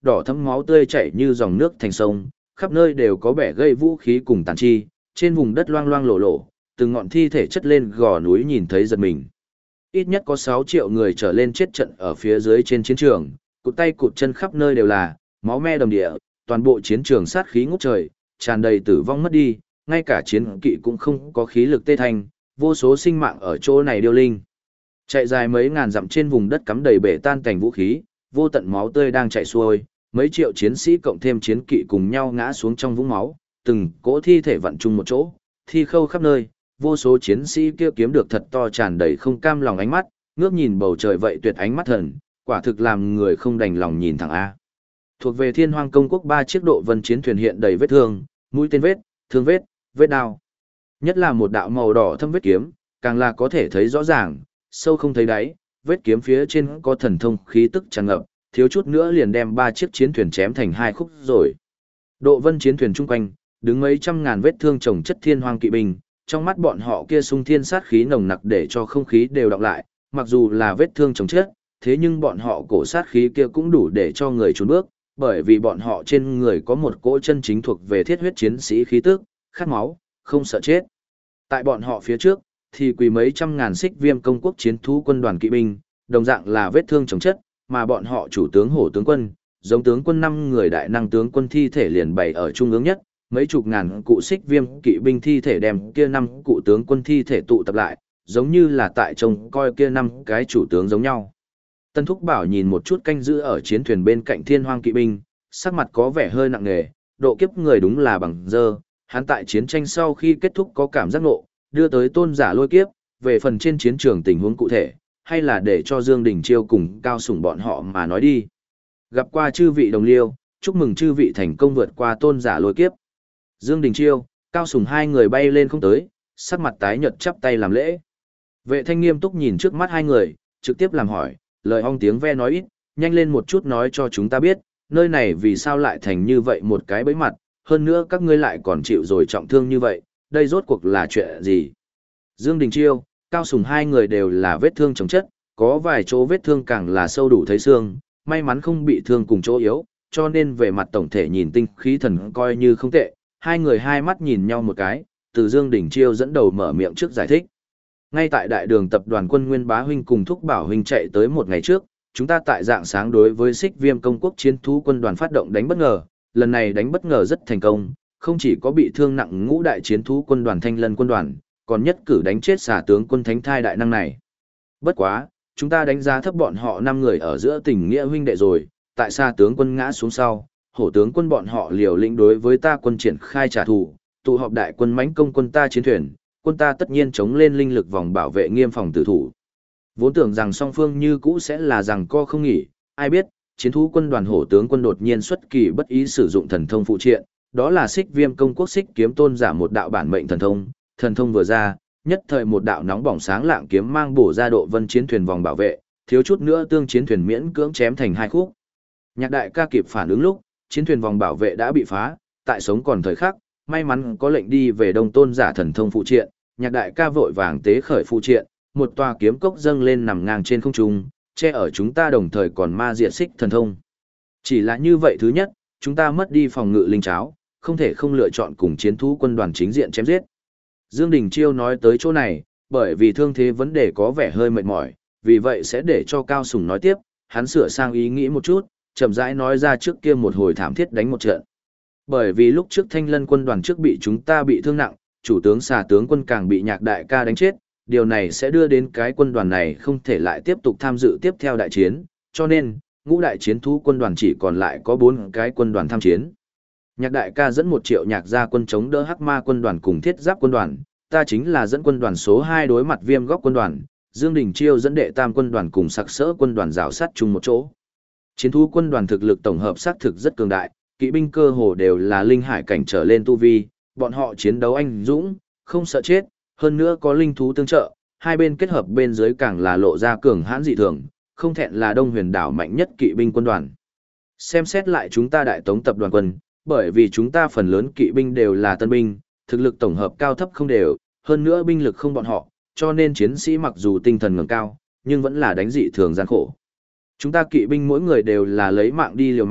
đỏ thẫm máu tươi chảy như dòng nước thành sông, khắp nơi đều có bẻ gây vũ khí cùng tàn chi, trên vùng đất loang loang lổ lổ, từng ngọn thi thể chất lên gò núi nhìn thấy giật mình. Ít nhất có 6 triệu người trở lên chết trận ở phía dưới trên chiến trường, cụt tay cụt chân khắp nơi đều là, máu me đầm địa, toàn bộ chiến trường sát khí ngút trời, tràn đầy tử vong mất đi, ngay cả chiến kỵ cũng không có khí lực tê thanh, vô số sinh mạng ở chỗ này điêu linh. Chạy dài mấy ngàn dặm trên vùng đất cắm đầy bể tan cảnh vũ khí, vô tận máu tươi đang chảy xuôi, mấy triệu chiến sĩ cộng thêm chiến kỵ cùng nhau ngã xuống trong vũng máu, từng cỗ thi thể vặn chung một chỗ, thi khâu khắp nơi, vô số chiến sĩ kia kiếm được thật to tràn đầy không cam lòng ánh mắt, ngước nhìn bầu trời vậy tuyệt ánh mắt thần, quả thực làm người không đành lòng nhìn thẳng A. Thuộc về Thiên Hoang Công Quốc 3 chiếc độ vân chiến thuyền hiện đầy vết thương, mũi tên vết, thương vết, vết đao. Nhất là một đạo màu đỏ thâm vết kiếm, càng là có thể thấy rõ ràng, sâu không thấy đáy, vết kiếm phía trên có thần thông khí tức tràn ngập, thiếu chút nữa liền đem 3 chiếc chiến thuyền chém thành 2 khúc rồi. Độ vân chiến thuyền chung quanh, đứng mấy trăm ngàn vết thương chồng chất thiên hoang kỵ binh, trong mắt bọn họ kia sung thiên sát khí nồng nặc để cho không khí đều đọng lại, mặc dù là vết thương chồng chất, thế nhưng bọn họ cổ sát khí kia cũng đủ để cho người trốn bước, bởi vì bọn họ trên người có một cỗ chân chính thuộc về thiết huyết chiến sĩ khí tức, khát máu, không sợ chết. Tại bọn họ phía trước, thì quỳ mấy trăm ngàn xích viêm công quốc chiến thú quân đoàn kỵ binh, đồng dạng là vết thương chồng chất, mà bọn họ chủ tướng hổ tướng quân, giống tướng quân 5 người đại năng tướng quân thi thể liền bày ở trung ương nhất, mấy chục ngàn cụ xích viêm kỵ binh thi thể đem kia 5 cụ tướng quân thi thể tụ tập lại, giống như là tại trông coi kia 5 cái chủ tướng giống nhau. Tân Thúc Bảo nhìn một chút canh giữ ở chiến thuyền bên cạnh thiên hoang kỵ binh, sắc mặt có vẻ hơi nặng nề, độ kiếp người đúng là bằng dơ, hắn tại chiến tranh sau khi kết thúc có cảm giác ngộ, đưa tới tôn giả lôi kiếp, về phần trên chiến trường tình huống cụ thể, hay là để cho Dương Đình Chiêu cùng Cao Sủng bọn họ mà nói đi. Gặp qua chư vị đồng liêu, chúc mừng chư vị thành công vượt qua tôn giả lôi kiếp. Dương Đình Chiêu, Cao Sủng hai người bay lên không tới, sắc mặt tái nhợt chắp tay làm lễ. Vệ Thanh nghiêm túc nhìn trước mắt hai người, trực tiếp làm hỏi, lời ong tiếng ve nói ít, nhanh lên một chút nói cho chúng ta biết, nơi này vì sao lại thành như vậy một cái bẫy mặt, hơn nữa các ngươi lại còn chịu rồi trọng thương như vậy, đây rốt cuộc là chuyện gì? Dương Đình Chiêu, Cao Sủng hai người đều là vết thương chồng chất, có vài chỗ vết thương càng là sâu đủ thấy xương, may mắn không bị thương cùng chỗ yếu, cho nên về mặt tổng thể nhìn tinh khí thần coi như không tệ. Hai người hai mắt nhìn nhau một cái, từ Dương Đình Chiêu dẫn đầu mở miệng trước giải thích. Ngay tại đại đường tập đoàn quân Nguyên Bá huynh cùng Thúc Bảo huynh chạy tới một ngày trước, chúng ta tại dạng sáng đối với Xích Viêm công quốc chiến thú quân đoàn phát động đánh bất ngờ, lần này đánh bất ngờ rất thành công, không chỉ có bị thương nặng ngũ đại chiến thú quân đoàn Thanh Lân quân đoàn, còn nhất cử đánh chết xà tướng quân Thánh Thai đại năng này. Bất quá, chúng ta đánh giá thấp bọn họ 5 người ở giữa tình nghĩa huynh đệ rồi, tại xà tướng quân ngã xuống sau, hổ tướng quân bọn họ liều lĩnh đối với ta quân triển khai trả thù, tụ họp đại quân mãnh công quân ta chiến thuyền, quân ta tất nhiên chống lên linh lực vòng bảo vệ nghiêm phòng tử thủ. Vốn tưởng rằng song phương như cũ sẽ là rằng co không nghỉ, ai biết, chiến thú quân đoàn hổ tướng quân đột nhiên xuất kỳ bất ý sử dụng thần thông phụ triện, đó là Xích Viêm công quốc xích kiếm tôn giả một đạo bản mệnh thần thông vừa ra, nhất thời một đạo nóng bỏng sáng lạng kiếm mang bổ ra độ vân chiến thuyền vòng bảo vệ, thiếu chút nữa tương chiến thuyền miễn cưỡng chém thành 2 khúc. Nhạc đại ca kịp phản ứng lúc, chiến thuyền vòng bảo vệ đã bị phá, tại sống còn thời khắc, may mắn có lệnh đi về đông tôn giả thần thông phụ triện, nhạc đại ca vội vàng tế khởi phụ triện, một tòa kiếm cốc dâng lên nằm ngang trên không trung, che ở chúng ta đồng thời còn ma diệt xích thần thông. Chỉ là như vậy thứ nhất, chúng ta mất đi phòng ngự linh cháo, không thể không lựa chọn cùng chiến thú quân đoàn chính diện chém giết. Dương Đình Chiêu nói tới chỗ này, bởi vì thương thế vấn đề có vẻ hơi mệt mỏi, vì vậy sẽ để cho Cao Sủng nói tiếp, hắn sửa sang ý nghĩ một chút, chậm rãi nói ra trước kia một hồi thảm thiết đánh một trận. Bởi vì lúc trước Thanh Lân quân đoàn trước bị chúng ta bị thương nặng, chủ tướng xà tướng quân càng bị nhạc đại ca đánh chết, điều này sẽ đưa đến cái quân đoàn này không thể lại tiếp tục tham dự tiếp theo đại chiến, cho nên, ngũ đại chiến thú quân đoàn chỉ còn lại có 4 cái quân đoàn tham chiến. Nhạc đại ca dẫn 1 triệu nhạc gia quân chống đỡ Hắc Ma quân đoàn cùng Thiết Giáp quân đoàn, ta chính là dẫn quân đoàn số 2 đối mặt Viêm Góc quân đoàn, Dương Đình Chiêu dẫn đệ tam quân đoàn cùng Sặc Sỡ quân đoàn rào sát chung một chỗ. Chiến thú quân đoàn thực lực tổng hợp xác thực rất cường đại, kỵ binh cơ hồ đều là linh hải cảnh trở lên tu vi, bọn họ chiến đấu anh dũng, không sợ chết, hơn nữa có linh thú tương trợ, hai bên kết hợp bên dưới càng là lộ ra cường hãn dị thường, không thẹn là Đông Huyền đảo mạnh nhất kỵ binh quân đoàn. Xem xét lại chúng ta Đại Tống tập đoàn quân, bởi vì chúng ta phần lớn kỵ binh đều là tân binh, thực lực tổng hợp cao thấp không đều, hơn nữa binh lực không bọn họ, cho nên chiến sĩ mặc dù tinh thần ngẩng cao, nhưng vẫn là đánh dị thường gian khổ. Chúng ta kỵ binh mỗi người đều là lấy mạng đi liều mạng,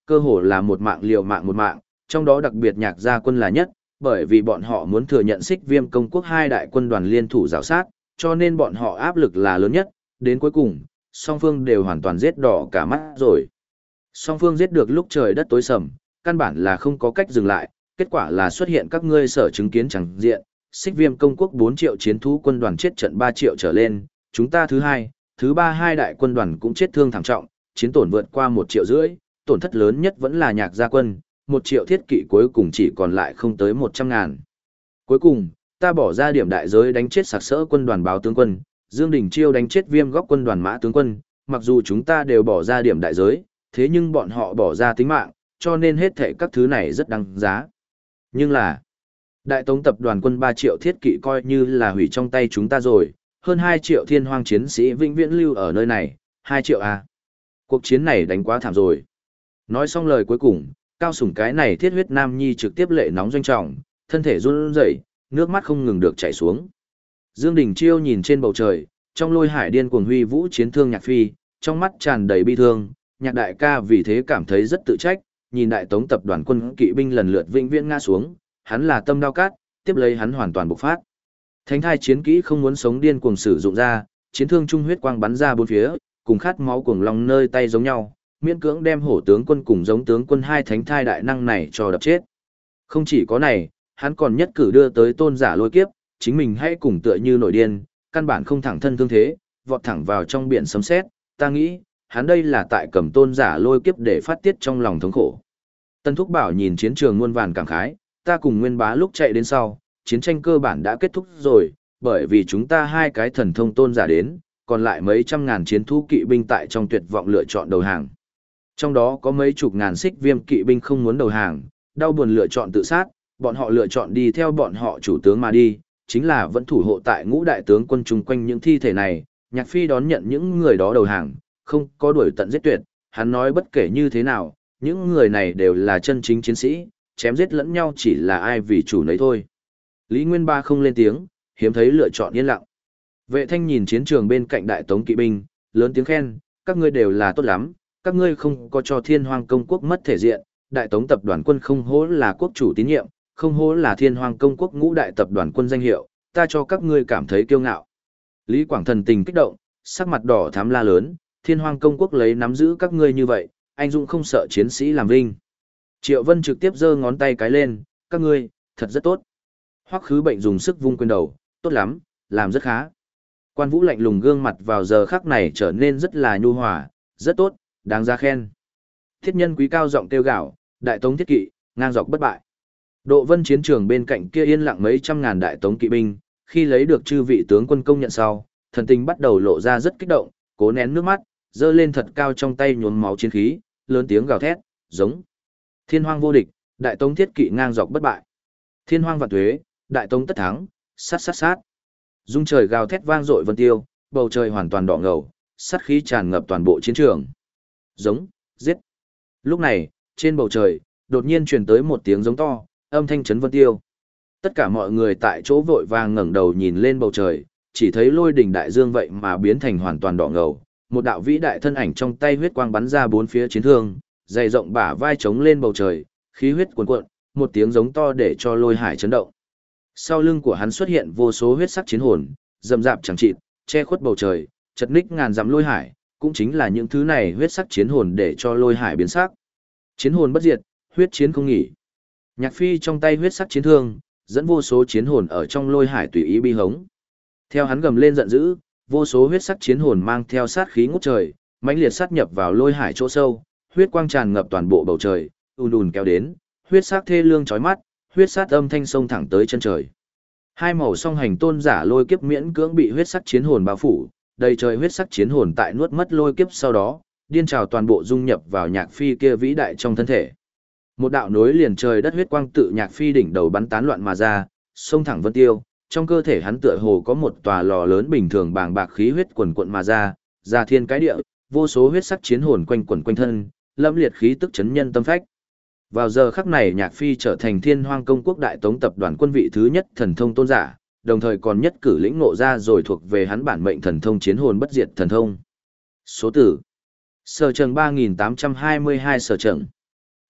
Cơ hồ là một mạng liều mạng một mạng, trong đó đặc biệt Nhạc Gia quân là nhất, bởi vì bọn họ muốn thừa nhận Xích Viêm công quốc hai đại quân đoàn liên thủ rào sát, cho nên bọn họ áp lực là lớn nhất, đến cuối cùng, song phương đều hoàn toàn giết đỏ cả mắt rồi. Song phương giết được lúc trời đất tối sầm, căn bản là không có cách dừng lại, kết quả là xuất hiện các ngươi sở chứng kiến chẳng diện, Xích Viêm công quốc 4 triệu chiến thú quân đoàn chết trận 3 triệu trở lên, chúng ta thứ hai, thứ ba hai đại quân đoàn cũng chết thương thảm trọng, chiến tổn vượt qua 1,5 triệu, tổn thất lớn nhất vẫn là Nhạc Gia quân, 1 triệu thiết kỵ cuối cùng chỉ còn lại không tới 100.000. Cuối cùng, ta bỏ ra điểm đại giới đánh chết sặc sỡ quân đoàn Báo tướng quân, Dương Đình Chiêu đánh chết Viêm Góc quân đoàn Mã tướng quân, mặc dù chúng ta đều bỏ ra điểm đại giới, thế nhưng bọn họ bỏ ra tính mạng, cho nên hết thảy các thứ này rất đáng giá. Nhưng là, Đại Tống tập đoàn quân 3 triệu thiết kỵ coi như là hủy trong tay chúng ta rồi, hơn 2 triệu thiên hoang chiến sĩ vĩnh viễn lưu ở nơi này, 2 triệu à. Cuộc chiến này đánh quá thảm rồi. Nói xong lời cuối cùng, Cao Sủng cái này thiết huyết nam nhi trực tiếp lệ nóng doanh trọng, thân thể run rẩy, nước mắt không ngừng được chảy xuống. Dương Đình Chiêu nhìn trên bầu trời, trong lôi hải điên cuồng huy vũ chiến thương Nhạc Phi, trong mắt tràn đầy bi thương, Nhạc đại ca vì thế cảm thấy rất tự trách, nhìn Đại Tống tập đoàn quân kỵ binh lần lượt vĩnh viễn ngã xuống, hắn là tâm đao cát, tiếp lấy hắn hoàn toàn bộc phát. Thánh thai chiến kỹ không muốn sống điên cuồng sử dụng ra, chiến thương trung huyết quang bắn ra bốn phía, cùng khát máu cuồng long nơi tay giống nhau, miễn cưỡng đem hổ tướng quân cùng giống tướng quân hai thánh thai đại năng này cho đập chết. Không chỉ có này, hắn còn nhất cử đưa tới tôn giả lôi kiếp, chính mình hãy cùng tựa như nổi điên, căn bản không thẳng thân thương thế, vọt thẳng vào trong biển sấm sét, ta nghĩ, hắn đây là tại cầm tôn giả lôi kiếp để phát tiết trong lòng thống khổ. Tân Thúc Bảo nhìn chiến trường muôn vàn cảm khái, ta cùng Nguyên Bá lúc chạy đến sau, chiến tranh cơ bản đã kết thúc rồi, bởi vì chúng ta hai cái thần thông tôn giả đến, còn lại mấy trăm ngàn chiến thú kỵ binh tại trong tuyệt vọng lựa chọn đầu hàng. Trong đó có mấy chục ngàn Xích Viêm kỵ binh không muốn đầu hàng, đau buồn lựa chọn tự sát, bọn họ lựa chọn đi theo bọn họ chủ tướng mà đi, chính là vẫn thủ hộ tại ngũ đại tướng quân chung quanh những thi thể này. Nhạc Phi đón nhận những người đó đầu hàng, không có đuổi tận giết tuyệt, hắn nói bất kể như thế nào, những người này đều là chân chính chiến sĩ, chém giết lẫn nhau chỉ là ai vì chủ nấy thôi. Lý Nguyên Ba không lên tiếng, hiếm thấy lựa chọn yên lặng. Vệ Thanh nhìn chiến trường bên cạnh Đại Tống kỵ binh, lớn tiếng khen, các ngươi đều là tốt lắm, các ngươi không có cho Thiên Hoang công quốc mất thể diện, Đại Tống tập đoàn quân không hố là quốc chủ tín nhiệm, không hố là Thiên Hoang công quốc ngũ đại tập đoàn quân danh hiệu, ta cho các ngươi cảm thấy kiêu ngạo. Lý Quảng thần tình kích động, sắc mặt đỏ thắm la lớn, Thiên Hoang công quốc lấy nắm giữ các ngươi như vậy, anh dũng không sợ chiến sĩ làm vinh. Triệu Vân trực tiếp giơ ngón tay cái lên, các ngươi, thật rất tốt. Hoắc Khứ Bệnh dùng sức vung quyền đầu, tốt lắm, làm rất khá. Quan Vũ lạnh lùng gương mặt vào giờ khắc này trở nên rất là nhu hòa, rất tốt, đáng ra khen. Thiết Nhân Quý cao giọng kêu gào, Đại Tống thiết kỵ, ngang dọc bất bại. Độ Vân chiến trường bên cạnh kia yên lặng mấy trăm ngàn Đại Tống kỵ binh, khi lấy được chư vị tướng quân công nhận sau, thần tình bắt đầu lộ ra rất kích động, cố nén nước mắt, giơ lên thật cao trong tay nhuốm máu chiến khí, lớn tiếng gào thét, giống. Thiên Hoang vô địch, Đại Tống thiết kỵ ngang dọc bất bại. Thiên Hoang vạn tuế, Đại Tống tất thắng, sát sát sát. Dung trời gào thét vang dội vân tiêu, bầu trời hoàn toàn đỏ ngầu, sát khí tràn ngập toàn bộ chiến trường. Giống, giết. Lúc này, trên bầu trời, đột nhiên truyền tới một tiếng giống to, âm thanh chấn vân tiêu. Tất cả mọi người tại chỗ vội vàng ngẩng đầu nhìn lên bầu trời, chỉ thấy lôi đỉnh đại dương vậy mà biến thành hoàn toàn đỏ ngầu, một đạo vĩ đại thân ảnh trong tay huyết quang bắn ra bốn phía chiến thương, dày rộng bả vai trống lên bầu trời, khí huyết cuồn cuộn, một tiếng giống to để cho lôi hải chấn động. Sau lưng của hắn xuất hiện vô số huyết sắc chiến hồn, rậm rạp chẳng chịt, che khuất bầu trời, chật ních ngàn dặm lôi hải, cũng chính là những thứ này huyết sắc chiến hồn để cho lôi hải biến sắc. Chiến hồn bất diệt, huyết chiến không nghỉ. Nhạc Phi trong tay huyết sắc chiến thương, dẫn vô số chiến hồn ở trong lôi hải tùy ý bi hống. Theo hắn gầm lên giận dữ, vô số huyết sắc chiến hồn mang theo sát khí ngút trời, mãnh liệt sát nhập vào lôi hải chỗ sâu, huyết quang tràn ngập toàn bộ bầu trời, ùn ùn kéo đến, huyết sắc thê lương chói mắt, huyết sát âm thanh sông thẳng tới chân trời. Hai màu song hành tôn giả lôi kiếp miễn cưỡng bị huyết sắc chiến hồn bao phủ, đầy trời huyết sắc chiến hồn tại nuốt mất lôi kiếp sau đó, điên trào toàn bộ dung nhập vào Nhạc Phi kia vĩ đại trong thân thể. Một đạo nối liền trời đất huyết quang tự Nhạc Phi đỉnh đầu bắn tán loạn mà ra, sông thẳng vân tiêu, trong cơ thể hắn tựa hồ có một tòa lò lớn bình thường bàng bạc khí huyết quần quận mà ra thiên cái địa, vô số huyết sắc chiến hồn quanh quẩn quanh thân, lâm liệt khí tức chấn nhân tâm phách. Vào giờ khắc này Nhạc Phi trở thành Thiên Hoang công quốc Đại Tống tập đoàn quân vị thứ nhất thần thông tôn giả, đồng thời còn nhất cử lĩnh ngộ ra rồi thuộc về hắn bản mệnh thần thông chiến hồn bất diệt thần thông. Số tử Sở Trần 3822 Sở Trần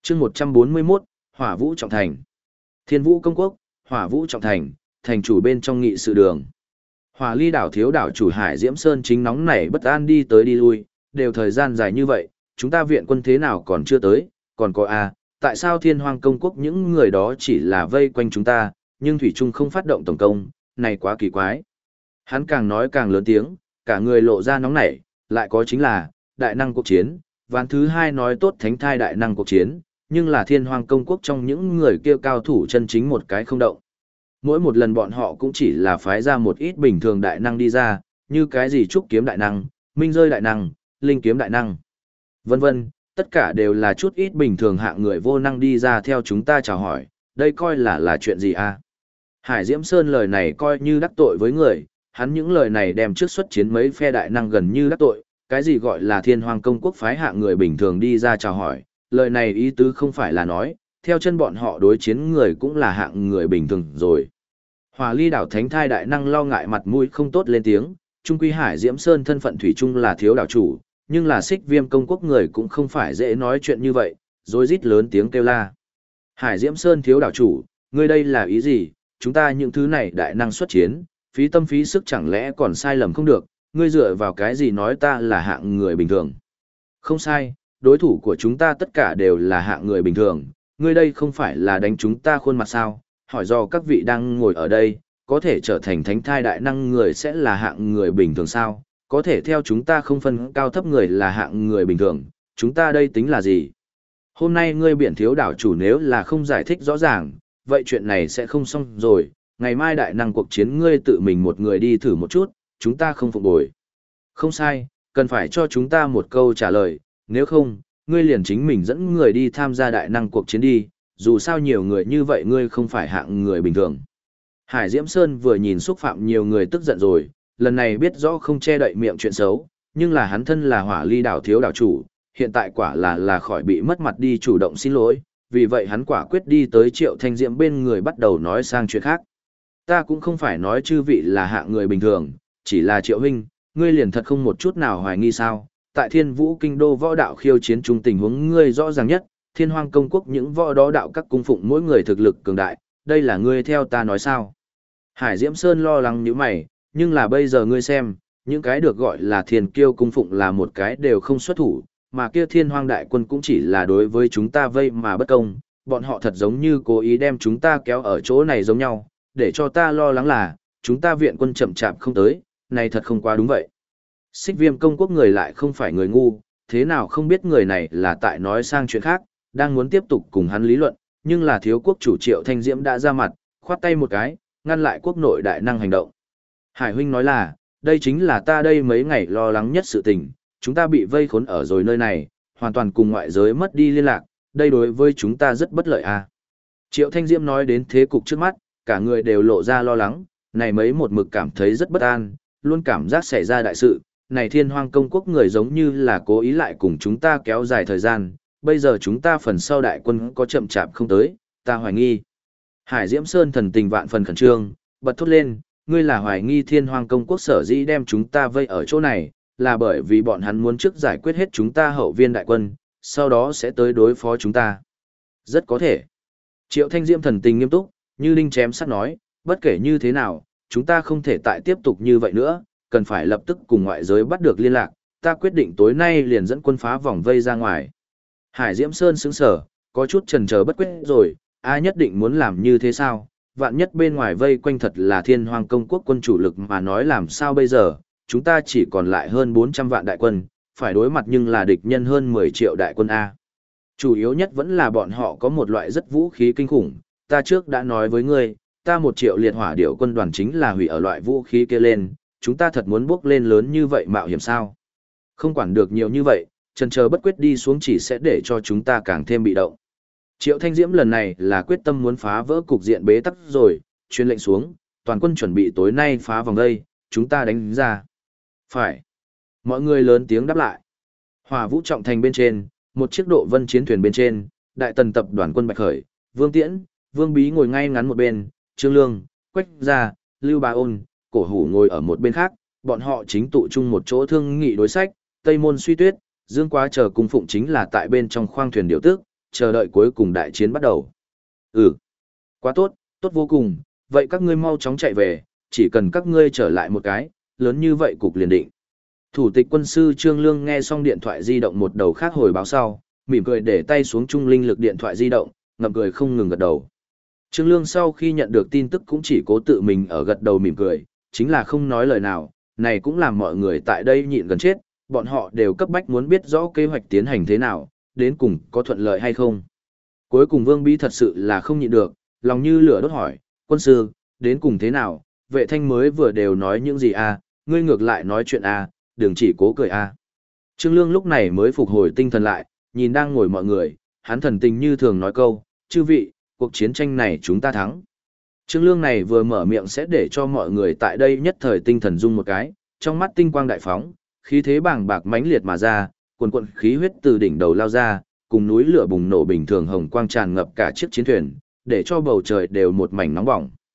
chương 141, Hỏa Vũ Trọng Thành. Thiên Vũ Công Quốc, Hỏa Vũ Trọng Thành, thành chủ bên trong nghị sự đường. Hỏa Ly đảo thiếu đảo chủ Hải Diễm Sơn chính nóng nảy bất an đi tới đi lui, đều thời gian dài như vậy, chúng ta viện quân thế nào còn chưa tới, còn có tại sao Thiên Hoang Công Quốc những người đó chỉ là vây quanh chúng ta, nhưng Thủy Trung không phát động tổng công, này quá kỳ quái. Hắn càng nói càng lớn tiếng, cả người lộ ra nóng nảy, lại có chính là, đại năng cuộc chiến, ván thứ hai nói tốt thánh thai đại năng cuộc chiến, nhưng là Thiên Hoang Công Quốc trong những người kia cao thủ chân chính một cái không động. Mỗi một lần bọn họ cũng chỉ là phái ra một ít bình thường đại năng đi ra, như cái gì trúc kiếm đại năng, minh rơi đại năng, linh kiếm đại năng, vân vân, tất cả đều là chút ít bình thường hạng người vô năng đi ra theo chúng ta chào hỏi, đây coi là chuyện gì a? Hải Diễm Sơn lời này coi như đắc tội với người, hắn những lời này đem trước xuất chiến mấy phe đại năng gần như đắc tội, cái gì gọi là Thiên Hoang Công Quốc phái hạng người bình thường đi ra chào hỏi, lời này ý tứ không phải là nói, theo chân bọn họ đối chiến người cũng là hạng người bình thường rồi. Hỏa Ly đảo thánh thai đại năng lo ngại mặt mũi không tốt lên tiếng, trung quy Hải Diễm Sơn thân phận thủy chung là thiếu đảo chủ, nhưng là Xích Viêm Công Quốc người cũng không phải dễ nói chuyện như vậy, rồi rít lớn tiếng kêu la. Hải Diễm Sơn thiếu đảo chủ, ngươi đây là ý gì? Chúng ta những thứ này đại năng xuất chiến, phí tâm phí sức chẳng lẽ còn sai lầm không được, ngươi dựa vào cái gì nói ta là hạng người bình thường? Không sai, đối thủ của chúng ta tất cả đều là hạng người bình thường, ngươi đây không phải là đánh chúng ta khuôn mặt sao? Hỏi do các vị đang ngồi ở đây, có thể trở thành thánh thai đại năng người sẽ là hạng người bình thường sao? Có thể theo chúng ta không phân cao thấp người là hạng người bình thường, chúng ta đây tính là gì? Hôm nay ngươi biển thiếu đảo chủ nếu là không giải thích rõ ràng, vậy chuyện này sẽ không xong rồi, ngày mai đại năng cuộc chiến ngươi tự mình một người đi thử một chút, chúng ta không phục bồi. Không sai, cần phải cho chúng ta một câu trả lời, nếu không, ngươi liền chính mình dẫn người đi tham gia đại năng cuộc chiến đi, dù sao nhiều người như vậy ngươi không phải hạng người bình thường. Hải Diễm Sơn vừa nhìn xúc phạm nhiều người tức giận rồi, lần này biết rõ không che đậy miệng chuyện xấu, nhưng là hắn thân là Hỏa Ly đảo thiếu đảo chủ, hiện tại quả là khỏi bị mất mặt đi chủ động xin lỗi, vì vậy hắn quả quyết đi tới Triệu Thanh Diễm bên người bắt đầu nói sang chuyện khác. Ta cũng không phải nói chư vị là hạng người bình thường, chỉ là Triệu huynh, ngươi liền thật không một chút nào hoài nghi sao? Tại Thiên Vũ Kinh Đô võ đạo khiêu chiến chung tình huống ngươi rõ ràng nhất, Thiên Hoang Công Quốc những võ đó đạo các cung phụng mỗi người thực lực cường đại, đây là ngươi theo ta nói sao? Hải Diễm Sơn lo lắng như mày, nhưng là bây giờ ngươi xem, những cái được gọi là Thiên Kiêu cung phụng là một cái đều không xuất thủ, mà kia Thiên Hoang đại quân cũng chỉ là đối với chúng ta vây mà bất công, bọn họ thật giống như cố ý đem chúng ta kéo ở chỗ này giống nhau, để cho ta lo lắng là, chúng ta viện quân chậm chạp không tới, này thật không quá đúng vậy. Xích Viêm Công Quốc người lại không phải người ngu, thế nào không biết người này là tại nói sang chuyện khác, đang muốn tiếp tục cùng hắn lý luận, nhưng là thiếu quốc chủ Triệu Thanh Diễm đã ra mặt, khoát tay một cái, ngăn lại quốc nội đại năng hành động. Hải huynh nói là, đây chính là ta đây mấy ngày lo lắng nhất sự tình, chúng ta bị vây khốn ở rồi nơi này, hoàn toàn cùng ngoại giới mất đi liên lạc, đây đối với chúng ta rất bất lợi à. Triệu Thanh Diễm nói đến thế cục trước mắt, cả người đều lộ ra lo lắng, này mấy một mực cảm thấy rất bất an, luôn cảm giác xảy ra đại sự, này Thiên Hoang Công Quốc người giống như là cố ý lại cùng chúng ta kéo dài thời gian, bây giờ chúng ta phần sau đại quân có chậm chạp không tới, ta hoài nghi. Hải Diễm Sơn thần tình vạn phần khẩn trương, bật thốt lên, ngươi là hoài nghi Thiên Hoang Công Quốc sở dĩ đem chúng ta vây ở chỗ này, là bởi vì bọn hắn muốn trước giải quyết hết chúng ta hậu viên đại quân, sau đó sẽ tới đối phó chúng ta. Rất có thể. Triệu Thanh Diễm thần tình nghiêm túc, như đinh chém sắt nói, bất kể như thế nào, chúng ta không thể tại tiếp tục như vậy nữa, cần phải lập tức cùng ngoại giới bắt được liên lạc, ta quyết định tối nay liền dẫn quân phá vòng vây ra ngoài. Hải Diễm Sơn sững sờ, có chút chần chờ bất quyết rồi, ai nhất định muốn làm như thế sao? Vạn nhất bên ngoài vây quanh thật là Thiên Hoang Công Quốc quân chủ lực mà nói làm sao bây giờ, chúng ta chỉ còn lại hơn 400 vạn đại quân, phải đối mặt nhưng là địch nhân hơn 10 triệu đại quân A. Chủ yếu nhất vẫn là bọn họ có một loại rất vũ khí kinh khủng, ta trước đã nói với ngươi, ta 1 triệu liệt hỏa điểu quân đoàn chính là hủy ở loại vũ khí kia lên, chúng ta thật muốn bước lên lớn như vậy mạo hiểm sao? Không quản được nhiều như vậy, chần chờ bất quyết đi xuống chỉ sẽ để cho chúng ta càng thêm bị động. Triệu Thanh Diễm lần này là quyết tâm muốn phá vỡ cục diện bế tắc rồi, truyền lệnh xuống, toàn quân chuẩn bị tối nay phá vòng đây, chúng ta đánh ra. Phải. Mọi người lớn tiếng đáp lại. Hỏa Vũ Trọng Thành bên trên, một chiếc độ vân chiến thuyền bên trên, đại tần tập đoàn quân Bạch Khởi, Vương Tiễn, Vương Bí ngồi ngay ngắn một bên, Trương Lương, Quách Gia, Lưu Bá Ôn, Cổ Hủ ngồi ở một bên khác, bọn họ chính tụ chung một chỗ thương nghị đối sách, Tây Môn Suy Tuyết, Dương Quá chờ cung phụng chính là tại bên trong khoang thuyền điều tước, chờ đợi cuối cùng đại chiến bắt đầu. Ừ, quá tốt, tốt vô cùng, vậy các ngươi mau chóng chạy về, chỉ cần các ngươi trở lại một cái, lớn như vậy cục liền định. Thủ tịch quân sư Trương Lương nghe xong điện thoại di động một đầu khác hồi báo sau, mỉm cười để tay xuống trung linh lực điện thoại di động, ngậm cười không ngừng gật đầu. Trương Lương sau khi nhận được tin tức cũng chỉ cố tự mình ở gật đầu mỉm cười, chính là không nói lời nào, này cũng làm mọi người tại đây nhịn gần chết, bọn họ đều cấp bách muốn biết rõ kế hoạch tiến hành thế nào, đến cùng có thuận lợi hay không. Cuối cùng Vương Bí thật sự là không nhịn được, lòng như lửa đốt hỏi, quân sư, đến cùng thế nào, vệ thanh mới vừa đều nói những gì à, ngươi ngược lại nói chuyện à, đừng chỉ cố cười à. Trương Lương lúc này mới phục hồi tinh thần lại, nhìn đang ngồi mọi người, hắn thần tình như thường nói câu, chư vị, cuộc chiến tranh này chúng ta thắng. Trương Lương này vừa mở miệng sẽ để cho mọi người tại đây nhất thời tinh thần rung một cái, trong mắt tinh quang đại phóng, khí thế bàng bạc mãnh liệt mà ra, cuồn cuộn khí huyết từ đỉnh đầu lao ra, cùng núi lửa bùng nổ bình thường hồng quang tràn ngập cả chiếc chiến thuyền, để cho bầu trời đều một mảnh nóng bỏng.